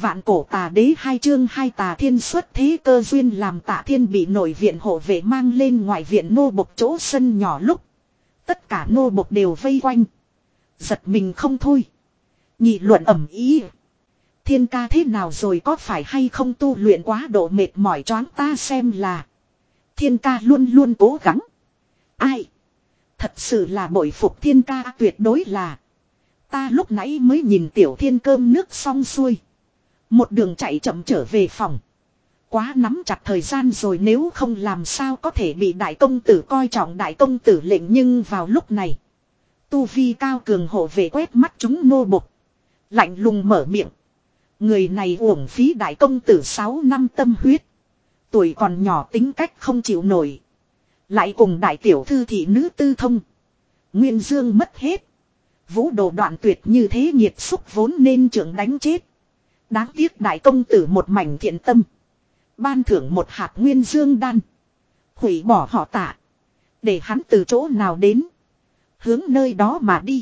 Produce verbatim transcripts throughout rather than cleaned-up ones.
Vạn cổ tà đế hai chương hai tà thiên xuất thế cơ duyên làm Tạ Thiên bị nội viện hộ vệ mang lên ngoại viện nô bộc chỗ sân nhỏ lúc. Tất cả nô bộc đều vây quanh. Giật mình không thôi. Nghị luận ầm ĩ. Thiên ca thế nào rồi, có phải hay không tu luyện quá độ mệt mỏi choáng, ta xem là. Thiên ca luôn luôn cố gắng. Ai? Thật sự là bội phục thiên ca, tuyệt đối là. Ta lúc nãy mới nhìn Tiểu Thiên cơm nước xong xuôi. Một đường chạy chậm trở về phòng. Quá nắm chặt thời gian rồi, nếu không làm sao có thể bị đại công tử coi trọng. Đại công tử lệnh, nhưng vào lúc này. Tu vi cao cường hộ vệ quét mắt chúng nô bộc. Lạnh lùng mở miệng. Người này uổng phí đại công tử sáu năm tâm huyết. Tuổi còn nhỏ tính cách không chịu nổi. Lại cùng đại tiểu thư thị nữ tư thông. Nguyên dương mất hết. Vũ đồ đoạn tuyệt như thế, nhiệt xúc vốn nên trưởng đánh chết. Đáng tiếc đại công tử một mảnh thiện tâm. Ban thưởng một hạt nguyên dương đan. Hủy bỏ họ Tạ. Để hắn từ chỗ nào đến. Hướng nơi đó mà đi.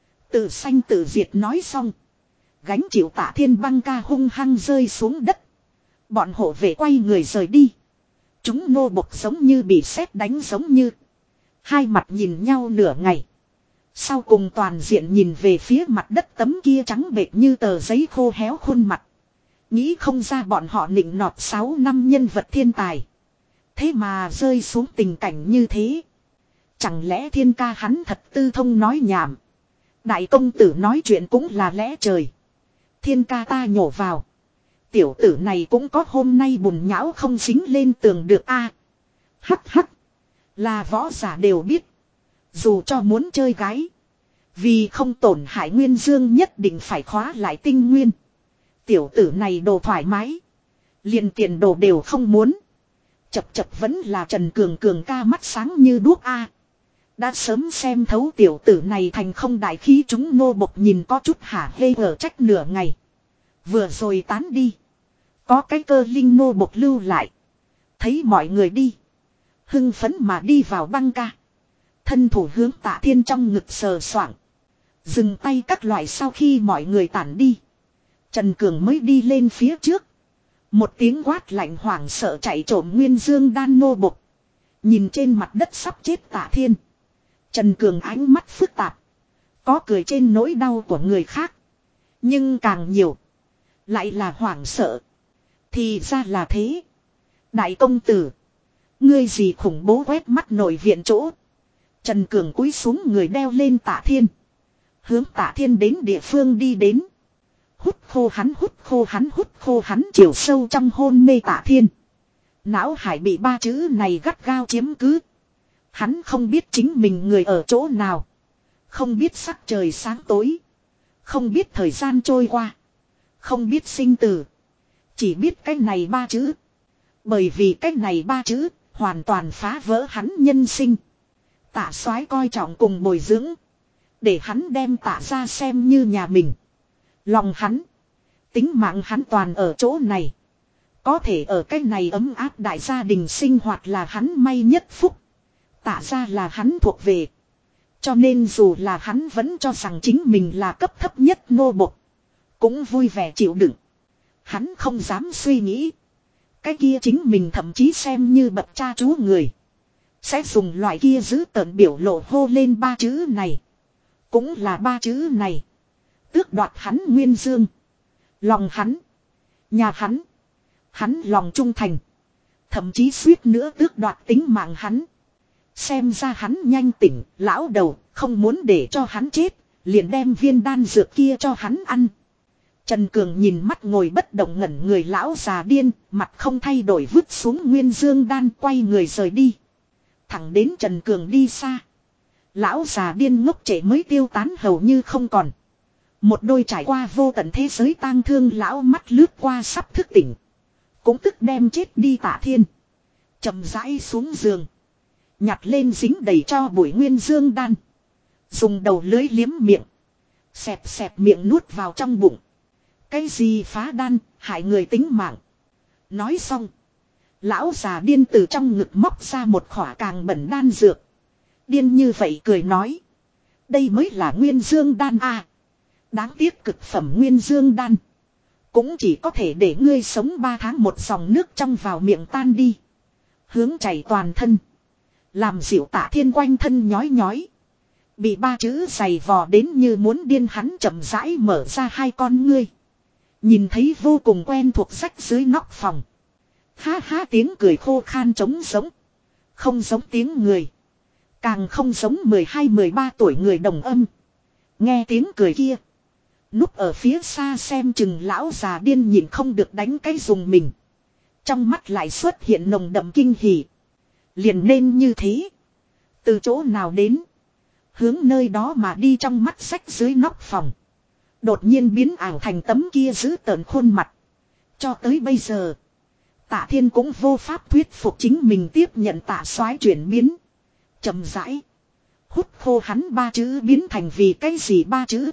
Tự sanh tự diệt nói xong. Gánh chịu Tạ Thiên băng ca hung hăng rơi xuống đất. Bọn hộ vệ quay người rời đi. Chúng nô bộc giống như bị sét đánh giống như. Hai mặt nhìn nhau nửa ngày. Sau cùng toàn diện nhìn về phía mặt đất tấm kia trắng bệch như tờ giấy khô héo khuôn mặt. Nghĩ không ra bọn họ nịnh nọt sáu năm nhân vật thiên tài. Thế mà rơi xuống tình cảnh như thế. Chẳng lẽ thiên ca hắn thật tư thông nói nhảm. Đại công tử nói chuyện cũng là lẽ trời. Thiên ca ta nhổ vào. Tiểu tử này cũng có hôm nay bùn nhão không dính lên tường được a. Hắc hắc. Là võ giả đều biết. Dù cho muốn chơi gái. Vì không tổn hại nguyên dương nhất định phải khóa lại tinh nguyên. Tiểu tử này đồ thoải mái. Liền tiền đồ đều không muốn. Chập chập vẫn là Trần Cường Cường ca mắt sáng như đuốc a. Đã sớm xem thấu tiểu tử này thành không đại khí, chúng nô bộc nhìn có chút hả hê ở trách nửa ngày. Vừa rồi tán đi. Có cái cơ linh nô bộc lưu lại. Thấy mọi người đi. Hưng phấn mà đi vào băng ca. Thân thủ hướng Tạ Thiên trong ngực sờ soạng. Dừng tay các loại, sau khi mọi người tản đi. Trần Cường mới đi lên phía trước. Một tiếng quát lạnh hoảng sợ chạy trộm nguyên dương đan nô bộc. Nhìn trên mặt đất sắp chết Tạ Thiên. Trần Cường ánh mắt phức tạp. Có cười trên nỗi đau của người khác. Nhưng càng nhiều. Lại là hoảng sợ. Thì ra là thế. Đại công tử. Ngươi gì khủng bố, quét mắt nội viện chỗ. Trần Cường cúi xuống người đeo lên Tạ Thiên. Hướng Tạ Thiên đến địa phương đi đến. Hút khô hắn, hút khô hắn, hút khô hắn, chiều sâu trong hôn mê Tạ Thiên. Não hải bị ba chữ này gắt gao chiếm cứ. Hắn không biết chính mình người ở chỗ nào. Không biết sắc trời sáng tối. Không biết thời gian trôi qua. Không biết sinh tử. Chỉ biết cái này ba chữ. Bởi vì cái này ba chữ hoàn toàn phá vỡ hắn nhân sinh. Tạ soái coi trọng cùng bồi dưỡng. Để hắn đem Tạ ra xem như nhà mình. Lòng hắn. Tính mạng hắn toàn ở chỗ này. Có thể ở cái này ấm áp đại gia đình sinh hoạt là hắn may nhất phúc. Tạ ra là hắn thuộc về. Cho nên dù là hắn vẫn cho rằng chính mình là cấp thấp nhất nô bộc. Cũng vui vẻ chịu đựng. Hắn không dám suy nghĩ. Cái kia chính mình thậm chí xem như bậc cha chú người. Sẽ dùng loại kia giữ tợn biểu lộ hô lên ba chữ này. Cũng là ba chữ này. Tước đoạt hắn nguyên dương. Lòng hắn. Nhà hắn. Hắn lòng trung thành. Thậm chí suýt nữa tước đoạt tính mạng hắn. Xem ra hắn nhanh tỉnh, lão đầu, không muốn để cho hắn chết. Liền đem viên đan dược kia cho hắn ăn. Trần Cường nhìn mắt ngồi bất động ngẩn người lão già điên, mặt không thay đổi vứt xuống nguyên dương đan, quay người rời đi. Thẳng đến Trần Cường đi xa. Lão già điên ngốc trệ mới tiêu tán hầu như không còn. Một đôi trải qua vô tận thế giới tang thương lão mắt lướt qua sắp thức tỉnh. Cũng tức đem chết đi Tạ Thiên. Chậm rãi xuống giường. Nhặt lên dính đầy cho bụi nguyên dương đan. Dùng đầu lưới liếm miệng. Xẹp xẹp miệng nuốt vào trong bụng. Cái gì phá đan, hại người tính mạng. Nói xong. Lão già điên từ trong ngực móc ra một khỏa càng bẩn đan dược. Điên như vậy cười nói. Đây mới là nguyên dương đan a. Đáng tiếc cực phẩm nguyên dương đan. Cũng chỉ có thể để ngươi sống ba tháng một dòng nước trong vào miệng tan đi. Hướng chảy toàn thân. Làm dịu Tạ Thiên quanh thân nhói nhói. Bị ba chữ giày vò đến như muốn điên, hắn chậm rãi mở ra hai con ngươi. Nhìn thấy vô cùng quen thuộc rách dưới nóc phòng. Ha ha, tiếng cười khô khan trống giống. Không giống tiếng người. Càng không giống mười hai mười ba tuổi người đồng âm. Nghe tiếng cười kia. Núp ở phía xa xem chừng lão già điên nhìn không được đánh cái dùng mình. Trong mắt lại xuất hiện nồng đậm kinh hỉ. Liền nên như thế. Từ chỗ nào đến. Hướng nơi đó mà đi, trong mắt sách dưới nóc phòng. Đột nhiên biến ảo thành tấm kia giữ tợn khuôn mặt. Cho tới bây giờ. Tạ Thiên cũng vô pháp thuyết phục chính mình tiếp nhận Tạ Soái chuyển biến. Chậm rãi. Hút khô hắn ba chữ biến thành vì cái gì ba chữ.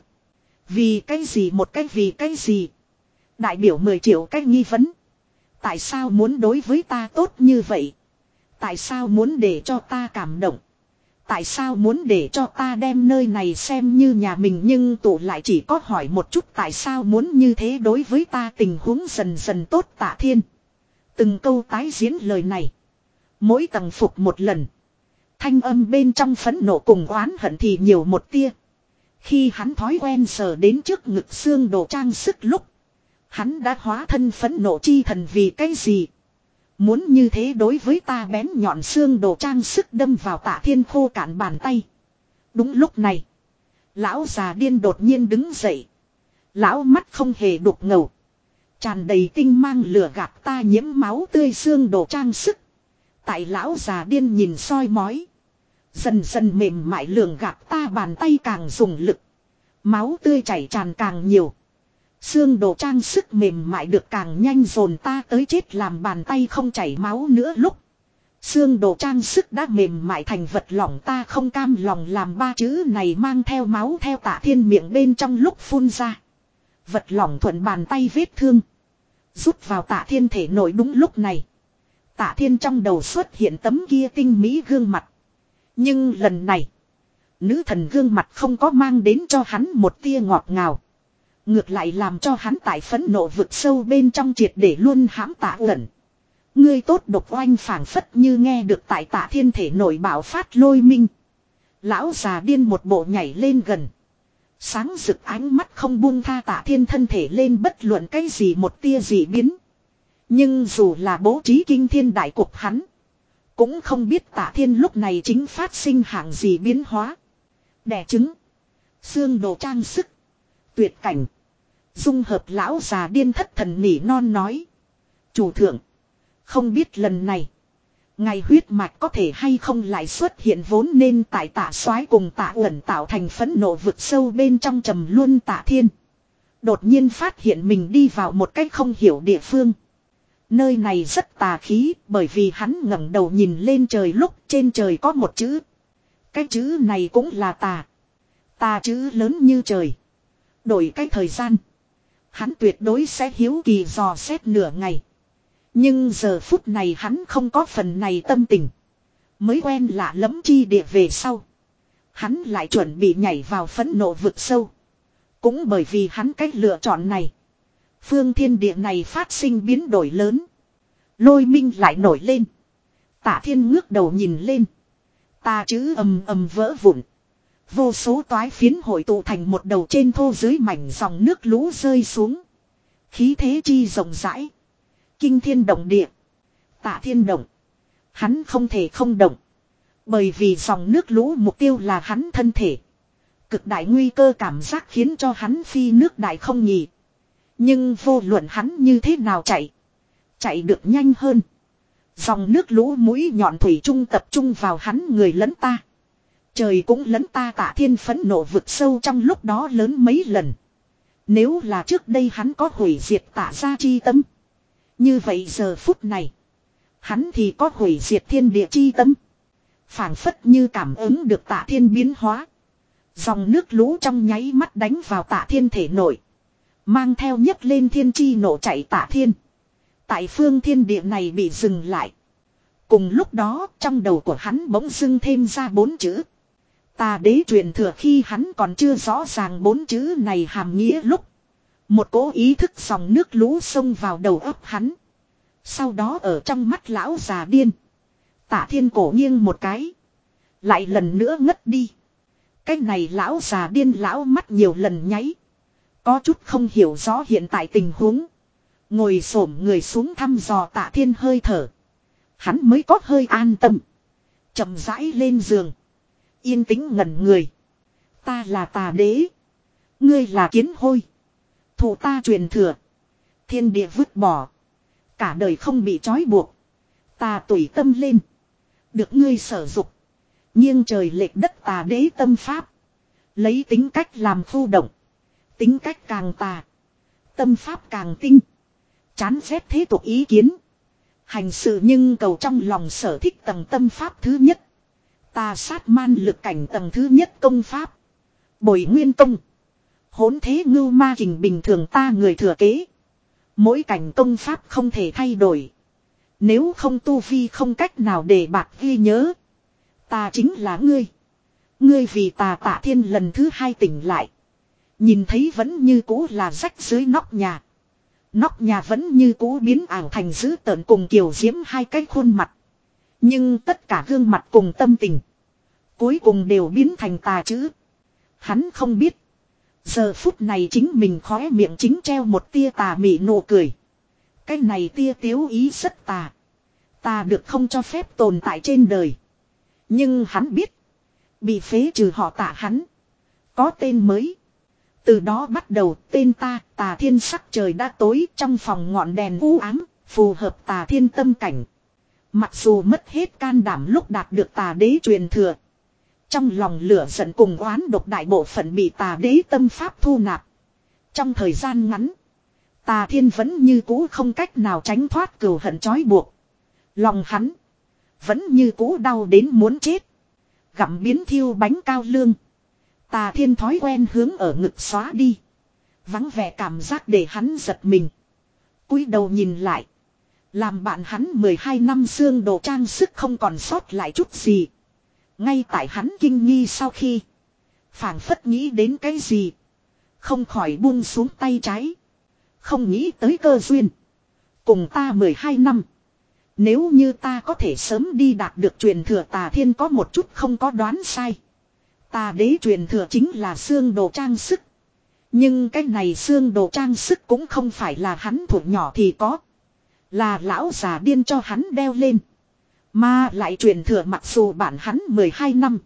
Vì cái gì một cái vì cái gì. Đại biểu mười triệu cái nghi vấn. Tại sao muốn đối với ta tốt như vậy? Tại sao muốn để cho ta cảm động? Tại sao muốn để cho ta đem nơi này xem như nhà mình, nhưng tụ lại chỉ có hỏi một chút tại sao muốn như thế đối với ta, tình huống dần dần tốt. Tạ Thiên. Từng câu tái diễn lời này. Mỗi tầng phục một lần. Thanh âm bên trong phẫn nộ cùng oán hận thì nhiều một tia. Khi hắn thói quen sờ đến trước ngực xương đồ trang sức lúc. Hắn đã hóa thân phẫn nộ chi thần, vì cái gì? Muốn như thế đối với ta, bén nhọn xương đồ trang sức đâm vào Tạ Thiên khô cạn bàn tay. Đúng lúc này. Lão già điên đột nhiên đứng dậy. Lão mắt không hề đục ngầu. Tràn đầy tinh mang lửa gạt ta nhiễm máu tươi xương đồ trang sức. Tại lão già điên nhìn soi mói. Dần dần mềm mại lường gạt ta bàn tay càng dùng lực. Máu tươi chảy tràn càng nhiều. Xương đồ trang sức mềm mại được càng nhanh dồn ta tới chết, làm bàn tay không chảy máu nữa lúc. Xương đồ trang sức đã mềm mại thành vật lỏng, ta không cam lòng làm ba chữ này mang theo máu theo Tạ Thiên miệng bên trong lúc phun ra. Vật lỏng thuận bàn tay vết thương. Rút vào Tạ Thiên thể nội. Đúng lúc này. Tạ Thiên trong đầu xuất hiện tấm kia tinh mỹ gương mặt. Nhưng lần này. Nữ thần gương mặt không có mang đến cho hắn một tia ngọt ngào. Ngược lại làm cho hắn tại phẫn nộ vực sâu bên trong triệt để luôn hãm Tạ Uẩn. Ngươi tốt độc oanh, phảng phất như nghe được tại Tạ Thiên thể nổi bạo phát lôi minh. Lão già điên một bộ nhảy lên gần. Sáng rực ánh mắt không buông tha Tạ Thiên thân thể lên bất luận cái gì một tia gì biến. Nhưng dù là bố trí kinh thiên đại cục, hắn cũng không biết Tạ Thiên lúc này chính phát sinh hạng gì biến hóa. Đẻ trứng. Xương đồ trang sức. Tuyệt cảnh. Dung hợp. Lão già điên thất thần nỉ non nói. Chủ thượng. Không biết lần này. Ngày huyết mạch có thể hay không lại xuất hiện, vốn nên tại Tạ Soái cùng Tạ Uẩn tạo thành phẫn nộ vực sâu bên trong trầm luân Tạ Thiên. Đột nhiên phát hiện mình đi vào một cách không hiểu địa phương. Nơi này rất tà khí, bởi vì hắn ngẩng đầu nhìn lên trời lúc trên trời có một chữ. Cái chữ này cũng là tà. Tà chữ lớn như trời. Đổi cái thời gian. Hắn tuyệt đối sẽ hiếu kỳ dò xét nửa ngày. Nhưng giờ phút này hắn không có phần này tâm tình. Mới quen lạ lẫm chi địa về sau. Hắn lại chuẩn bị nhảy vào phẫn nộ vực sâu. Cũng bởi vì hắn cách lựa chọn này. Phương thiên địa này phát sinh biến đổi lớn. Lôi minh lại nổi lên. Tạ Thiên ngước đầu nhìn lên. Tà chữ ầm ầm vỡ vụn. Vô số toái phiến hội tụ thành một đầu, trên thô dưới mảnh dòng nước lũ rơi xuống. Khí thế chi rộng rãi. Kinh thiên động địa. Tạ Thiên động. Hắn không thể không động. Bởi vì dòng nước lũ mục tiêu là hắn thân thể. Cực đại nguy cơ cảm giác khiến cho hắn phi nước đại không nhì. Nhưng vô luận hắn như thế nào chạy. Chạy được nhanh hơn. Dòng nước lũ mũi nhọn thủy trung tập trung vào hắn người lẫn ta. Trời cũng lẫn ta. Tạ Thiên phẫn nộ vực sâu trong lúc đó lớn mấy lần. Nếu là trước đây hắn có hủy diệt Tạ gia chi tâm. Như vậy giờ phút này. Hắn thì có hủy diệt thiên địa chi tâm. Phảng phất như cảm ứng được Tạ Thiên biến hóa. Dòng nước lũ trong nháy mắt đánh vào Tạ Thiên thể nội. Mang theo nhấc lên thiên chi nổ chạy Tạ Thiên. Tại phương thiên địa này bị dừng lại. Cùng lúc đó trong đầu của hắn bỗng dưng thêm ra bốn chữ. Tà đế truyền thừa. Khi hắn còn chưa rõ ràng bốn chữ này hàm nghĩa lúc. Một cỗ ý thức dòng nước lũ xông vào đầu óc hắn. Sau đó ở trong mắt lão già điên. Tạ Thiên cổ nghiêng một cái. Lại lần nữa ngất đi. Cái này lão già điên lão mắt nhiều lần nháy. Có chút không hiểu rõ hiện tại tình huống. Ngồi xổm người xuống thăm dò Tạ Thiên hơi thở. Hắn mới có hơi an tâm. Chậm rãi lên giường. Yên tĩnh ngẩn người. Ta là Tà Đế. Ngươi là kiến hôi. Thủ ta truyền thừa. Thiên địa vứt bỏ. Cả đời không bị trói buộc. Ta tùy tâm lên. Được ngươi sở dục. Nghiêng trời lệch đất Tà Đế tâm pháp. Lấy tính cách làm khu động. Tính cách càng tà. Tâm pháp càng tinh. Chán ghét thế tục ý kiến. Hành sự nhưng cầu trong lòng sở thích tầng tâm pháp thứ nhất. Tà sát man lực cảnh tầng thứ nhất công pháp. Bồi nguyên công. Hỗn thế ngưu ma kình bình thường ta người thừa kế. Mỗi cảnh công pháp không thể thay đổi. Nếu không tu vi không cách nào để bạc ghi nhớ. Ta chính là ngươi. Ngươi vì tà Tạ Thiên lần thứ hai tỉnh lại. Nhìn thấy vẫn như cũ là rách dưới nóc nhà. Nóc nhà vẫn như cũ biến ảo thành dữ tợn cùng kiều diễm hai cái khuôn mặt. Nhưng tất cả gương mặt cùng tâm tình. Cuối cùng đều biến thành tà chữ. Hắn không biết. Giờ phút này chính mình khóe miệng chính treo một tia tà mị nụ cười. Cái này tia tiếu ý rất tà. Tà được không cho phép tồn tại trên đời. Nhưng hắn biết. Bị phế trừ họ Tạ hắn. Có tên mới. Từ đó bắt đầu tên ta Tà Thiên sắc trời đã tối trong phòng ngọn đèn u ám. Phù hợp Tà Thiên tâm cảnh. Mặc dù mất hết can đảm lúc đạt được Tà Đế truyền thừa. Trong lòng lửa giận cùng oán độc đại bộ phận bị Tà Đế tâm pháp thu nạp. Trong thời gian ngắn. Tà Thiên vẫn như cũ không cách nào tránh thoát cừu hận trói buộc. Lòng hắn. Vẫn như cũ đau đến muốn chết. Gặm biến thiêu bánh cao lương. Tà Thiên thói quen hướng ở ngực xóa đi. Vắng vẻ cảm giác để hắn giật mình. Cúi đầu nhìn lại. Làm bạn hắn mười hai năm xương đồ trang sức không còn sót lại chút gì. Ngay tại hắn kinh nghi sau khi. Phảng phất nghĩ đến cái gì. Không khỏi buông xuống tay trái. Không nghĩ tới cơ duyên. Cùng ta mười hai năm. Nếu như ta có thể sớm đi đạt được truyền thừa Tà Thiên có một chút không có đoán sai. Tà Đế truyền thừa chính là xương đồ trang sức. Nhưng cái này xương đồ trang sức cũng không phải là hắn thuộc nhỏ thì có. Là lão già điên cho hắn đeo lên. Mà lại truyền thừa mặc dù bản hắn mười hai năm.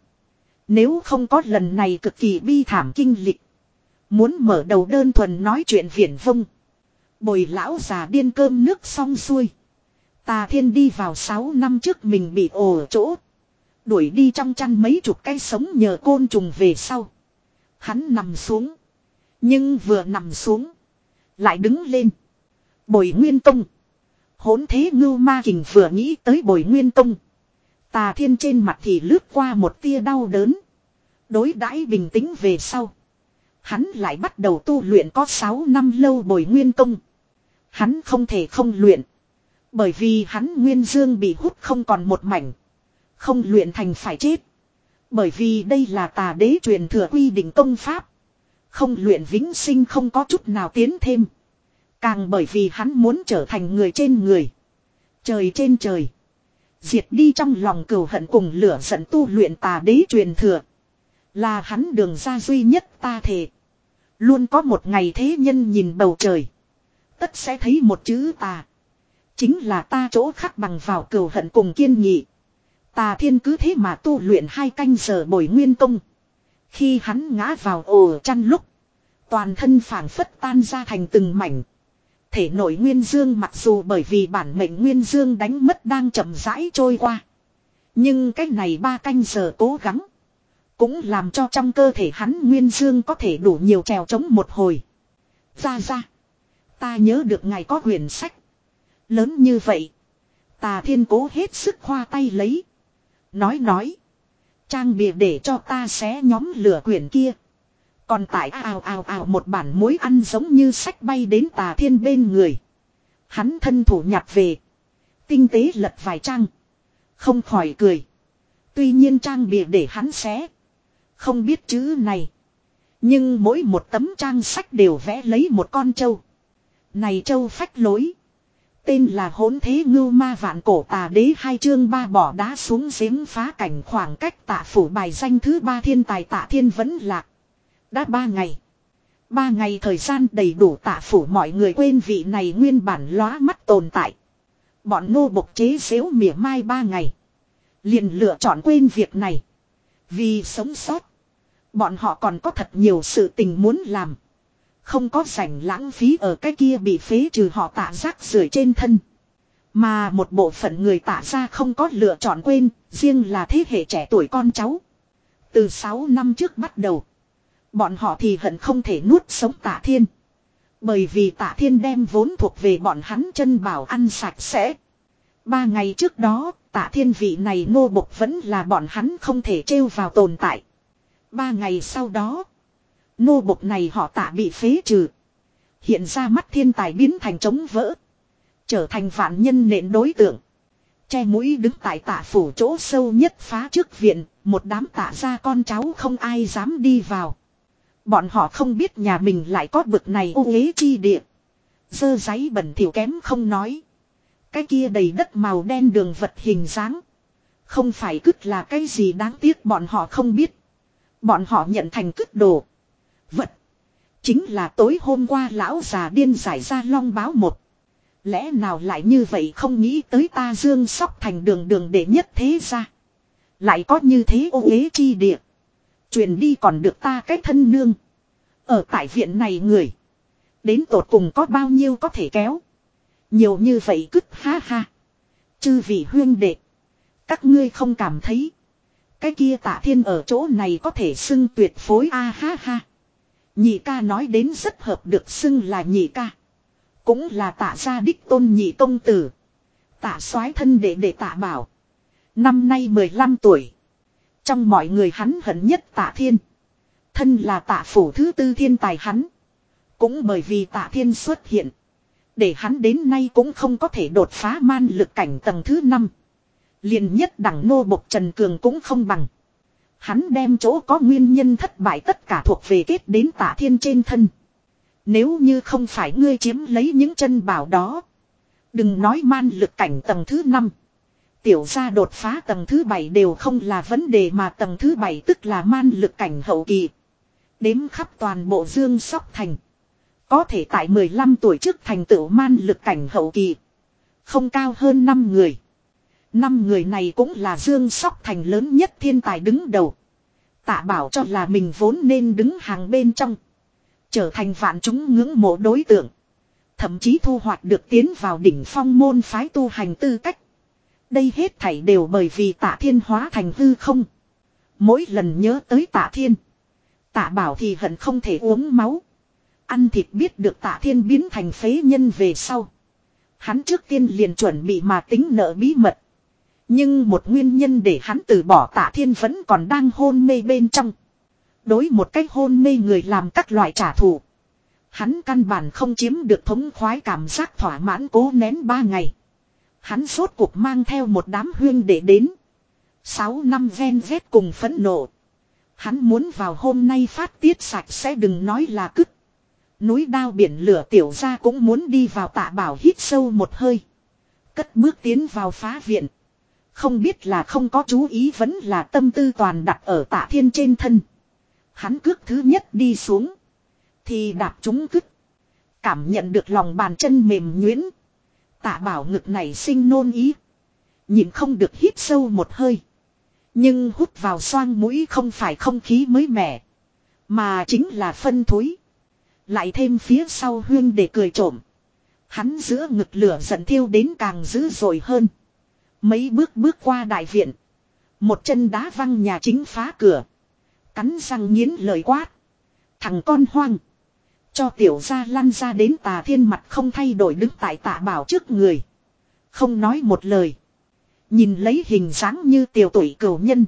Nếu không có lần này cực kỳ bi thảm kinh lịch. Muốn mở đầu đơn thuần nói chuyện viển vông. Bồi lão già điên cơm nước xong xuôi. Tà Thiên đi vào sáu năm trước mình bị ổ chỗ. Đuổi đi trong chăn mấy chục cây sống nhờ côn trùng về sau. Hắn nằm xuống. Nhưng vừa nằm xuống. Lại đứng lên. Bồi nguyên công. Hỗn thế ngưu ma kình vừa nghĩ tới bồi nguyên công. Tà Thiên trên mặt thì lướt qua một tia đau đớn. Đối đãi bình tĩnh về sau. Hắn lại bắt đầu tu luyện có sáu năm lâu bồi nguyên công. Hắn không thể không luyện. Bởi vì hắn nguyên dương bị hút không còn một mảnh. Không luyện thành phải chết. Bởi vì đây là Tà Đế truyền thừa quy định công pháp. Không luyện vĩnh sinh không có chút nào tiến thêm. Càng bởi vì hắn muốn trở thành người trên người. Trời trên trời. Diệt đi trong lòng cừu hận cùng lửa giận tu luyện Tà Đế truyền thừa. Là hắn đường ra duy nhất ta thề. Luôn có một ngày thế nhân nhìn bầu trời. Tất sẽ thấy một chữ tà. Chính là ta chỗ khắc bằng vào cừu hận cùng kiên nghị. Tà Thiên cứ thế mà tu luyện hai canh giờ bồi nguyên công. Khi hắn ngã vào ổ chăn lúc. Toàn thân phảng phất tan ra thành từng mảnh. Thể nội nguyên dương mặc dù bởi vì bản mệnh nguyên dương đánh mất đang chậm rãi trôi qua. Nhưng cái này ba canh giờ cố gắng. Cũng làm cho trong cơ thể hắn nguyên dương có thể đủ nhiều trèo chống một hồi. Ra ra. Ta nhớ được ngài có quyển sách. Lớn như vậy. Tà Thiên cố hết sức khoa tay lấy. Nói nói. Trang bìa để cho ta xé nhóm lửa quyển kia. Còn tại ào ào ào một bản mối ăn giống như sách bay đến Tà Thiên bên người. Hắn thân thủ nhặt về. Tinh tế lật vài trang. Không khỏi cười. Tuy nhiên trang bìa để hắn xé. Không biết chữ này. Nhưng mỗi một tấm trang sách đều vẽ lấy một con trâu. Này trâu phách lối. Tên là Hỗn Thế Ngưu Ma Vạn Cổ Tà Đế, hai chương ba bỏ đá xuống giếng phá cảnh. Khoảng cách Tạ phủ bài danh thứ ba thiên tài Tạ Thiên vẫn lạc. Đã ba ngày. Ba ngày thời gian đầy đủ Tạ phủ mọi người quên vị này nguyên bản lóa mắt tồn tại. Bọn nô bộc chế giễu mỉa mai ba ngày. Liền lựa chọn quên việc này. Vì sống sót. Bọn họ còn có thật nhiều sự tình muốn làm. Không có rảnh lãng phí ở cái kia bị phế trừ họ Tạ rác rưởi trên thân. Mà một bộ phận người Tạ ra không có lựa chọn quên, riêng là thế hệ trẻ tuổi con cháu. Từ sáu năm trước bắt đầu. Bọn họ thì hận không thể nuốt sống Tạ Thiên. Bởi vì Tạ Thiên đem vốn thuộc về bọn hắn chân bảo ăn sạch sẽ. Ba ngày trước đó, Tạ Thiên vị này nô bộc vẫn là bọn hắn không thể trêu vào tồn tại. Ba ngày sau đó, nô bộc này họ Tạ bị phế trừ. Hiện ra mắt thiên tài biến thành trống vỡ. Trở thành vạn nhân nện đối tượng. Che mũi đứng tại Tạ phủ chỗ sâu nhất phá trước viện, một đám Tạ gia con cháu không ai dám đi vào. Bọn họ không biết nhà mình lại có bực này ô uế chi địa. Dơ giấy bẩn thỉu kém không nói. Cái kia đầy đất màu đen đường vật hình dáng. Không phải cứt là cái gì đáng tiếc bọn họ không biết. Bọn họ nhận thành cứt đồ. Vật. Chính là tối hôm qua lão già điên giải ra long báo một. Lẽ nào lại như vậy không nghĩ tới ta Dương Sóc thành đường đường để nhất thế ra. Lại có như thế ô uế chi địa. Truyền đi còn được ta cái thân nương. Ở tại viện này người. Đến tột cùng có bao nhiêu có thể kéo. Nhiều như vậy cứt ha ha. Chư vị huyên đệ. Các ngươi không cảm thấy. Cái kia Tạ Thiên ở chỗ này có thể xưng tuyệt phối a ha ha. Nhị ca nói đến rất hợp được xưng là nhị ca. Cũng là Tạ gia đích tôn nhị công tử. Tạ soái thân đệ đệ Tạ Bảo. Năm nay mười lăm tuổi. Trong mọi người hắn hận nhất Tạ Thiên. Thân là Tạ phủ thứ tư thiên tài hắn. Cũng bởi vì Tạ Thiên xuất hiện. Để hắn đến nay cũng không có thể đột phá man lực cảnh tầng thứ năm. Liền nhất đẳng nô bộc Trần Cường cũng không bằng. Hắn đem chỗ có nguyên nhân thất bại tất cả thuộc về kết đến Tạ Thiên trên thân. Nếu như không phải ngươi chiếm lấy những chân bảo đó. Đừng nói man lực cảnh tầng thứ năm. Tiểu gia đột phá tầng thứ bảy đều không là vấn đề, mà tầng thứ bảy tức là man lực cảnh hậu kỳ. Đếm khắp toàn bộ Dương Sóc thành. Có thể tại mười lăm tuổi trước thành tựu man lực cảnh hậu kỳ. Không cao hơn năm người. Năm người này cũng là Dương Sóc thành lớn nhất thiên tài đứng đầu. Tạ Bảo cho là mình vốn nên đứng hàng bên trong. Trở thành vạn chúng ngưỡng mộ đối tượng. Thậm chí thu hoạch được tiến vào đỉnh phong môn phái tu hành tư cách. Đây hết thảy đều bởi vì Tạ Thiên hóa thành hư không. Mỗi lần nhớ tới Tạ Thiên. Tạ Bảo thì hận không thể uống máu. Ăn thịt biết được Tạ Thiên biến thành phế nhân về sau. Hắn trước tiên liền chuẩn bị mà tính nợ bí mật. Nhưng một nguyên nhân để hắn từ bỏ Tạ Thiên vẫn còn đang hôn mê bên trong. Đối một cách hôn mê người làm các loại trả thù. Hắn căn bản không chiếm được thống khoái cảm giác thỏa mãn, cố nén ba ngày. Hắn rốt cuộc mang theo một đám huyên để đến. Sáu năm ven vét cùng phẫn nộ. Hắn muốn vào hôm nay phát tiết sạch sẽ, đừng nói là cứt. Núi đao biển lửa tiểu gia cũng muốn đi vào. Tạ Bảo hít sâu một hơi. Cất bước tiến vào phá viện. Không biết là không có chú ý vẫn là tâm tư toàn đặt ở Tạ Thiên trên thân. Hắn cước thứ nhất đi xuống. Thì đạp trúng cứt. Cảm nhận được lòng bàn chân mềm nhuyễn. Tạ Bảo ngực này sinh nôn ý. Nhìn không được hít sâu một hơi. Nhưng hút vào xoang mũi không phải không khí mới mẻ. Mà chính là phân thối. Lại thêm phía sau huyên để cười trộm. Hắn giữa ngực lửa giận thiêu đến càng dữ dội hơn. Mấy bước bước qua đại viện. Một chân đá văng nhà chính phá cửa. Cắn răng nghiến lời quát. Thằng con hoang. Cho tiểu gia lăn ra. Đến Tạ Thiên mặt không thay đổi đứng tại Tạ Bảo trước người. Không nói một lời. Nhìn lấy hình dáng như tiểu tuổi cửu nhân.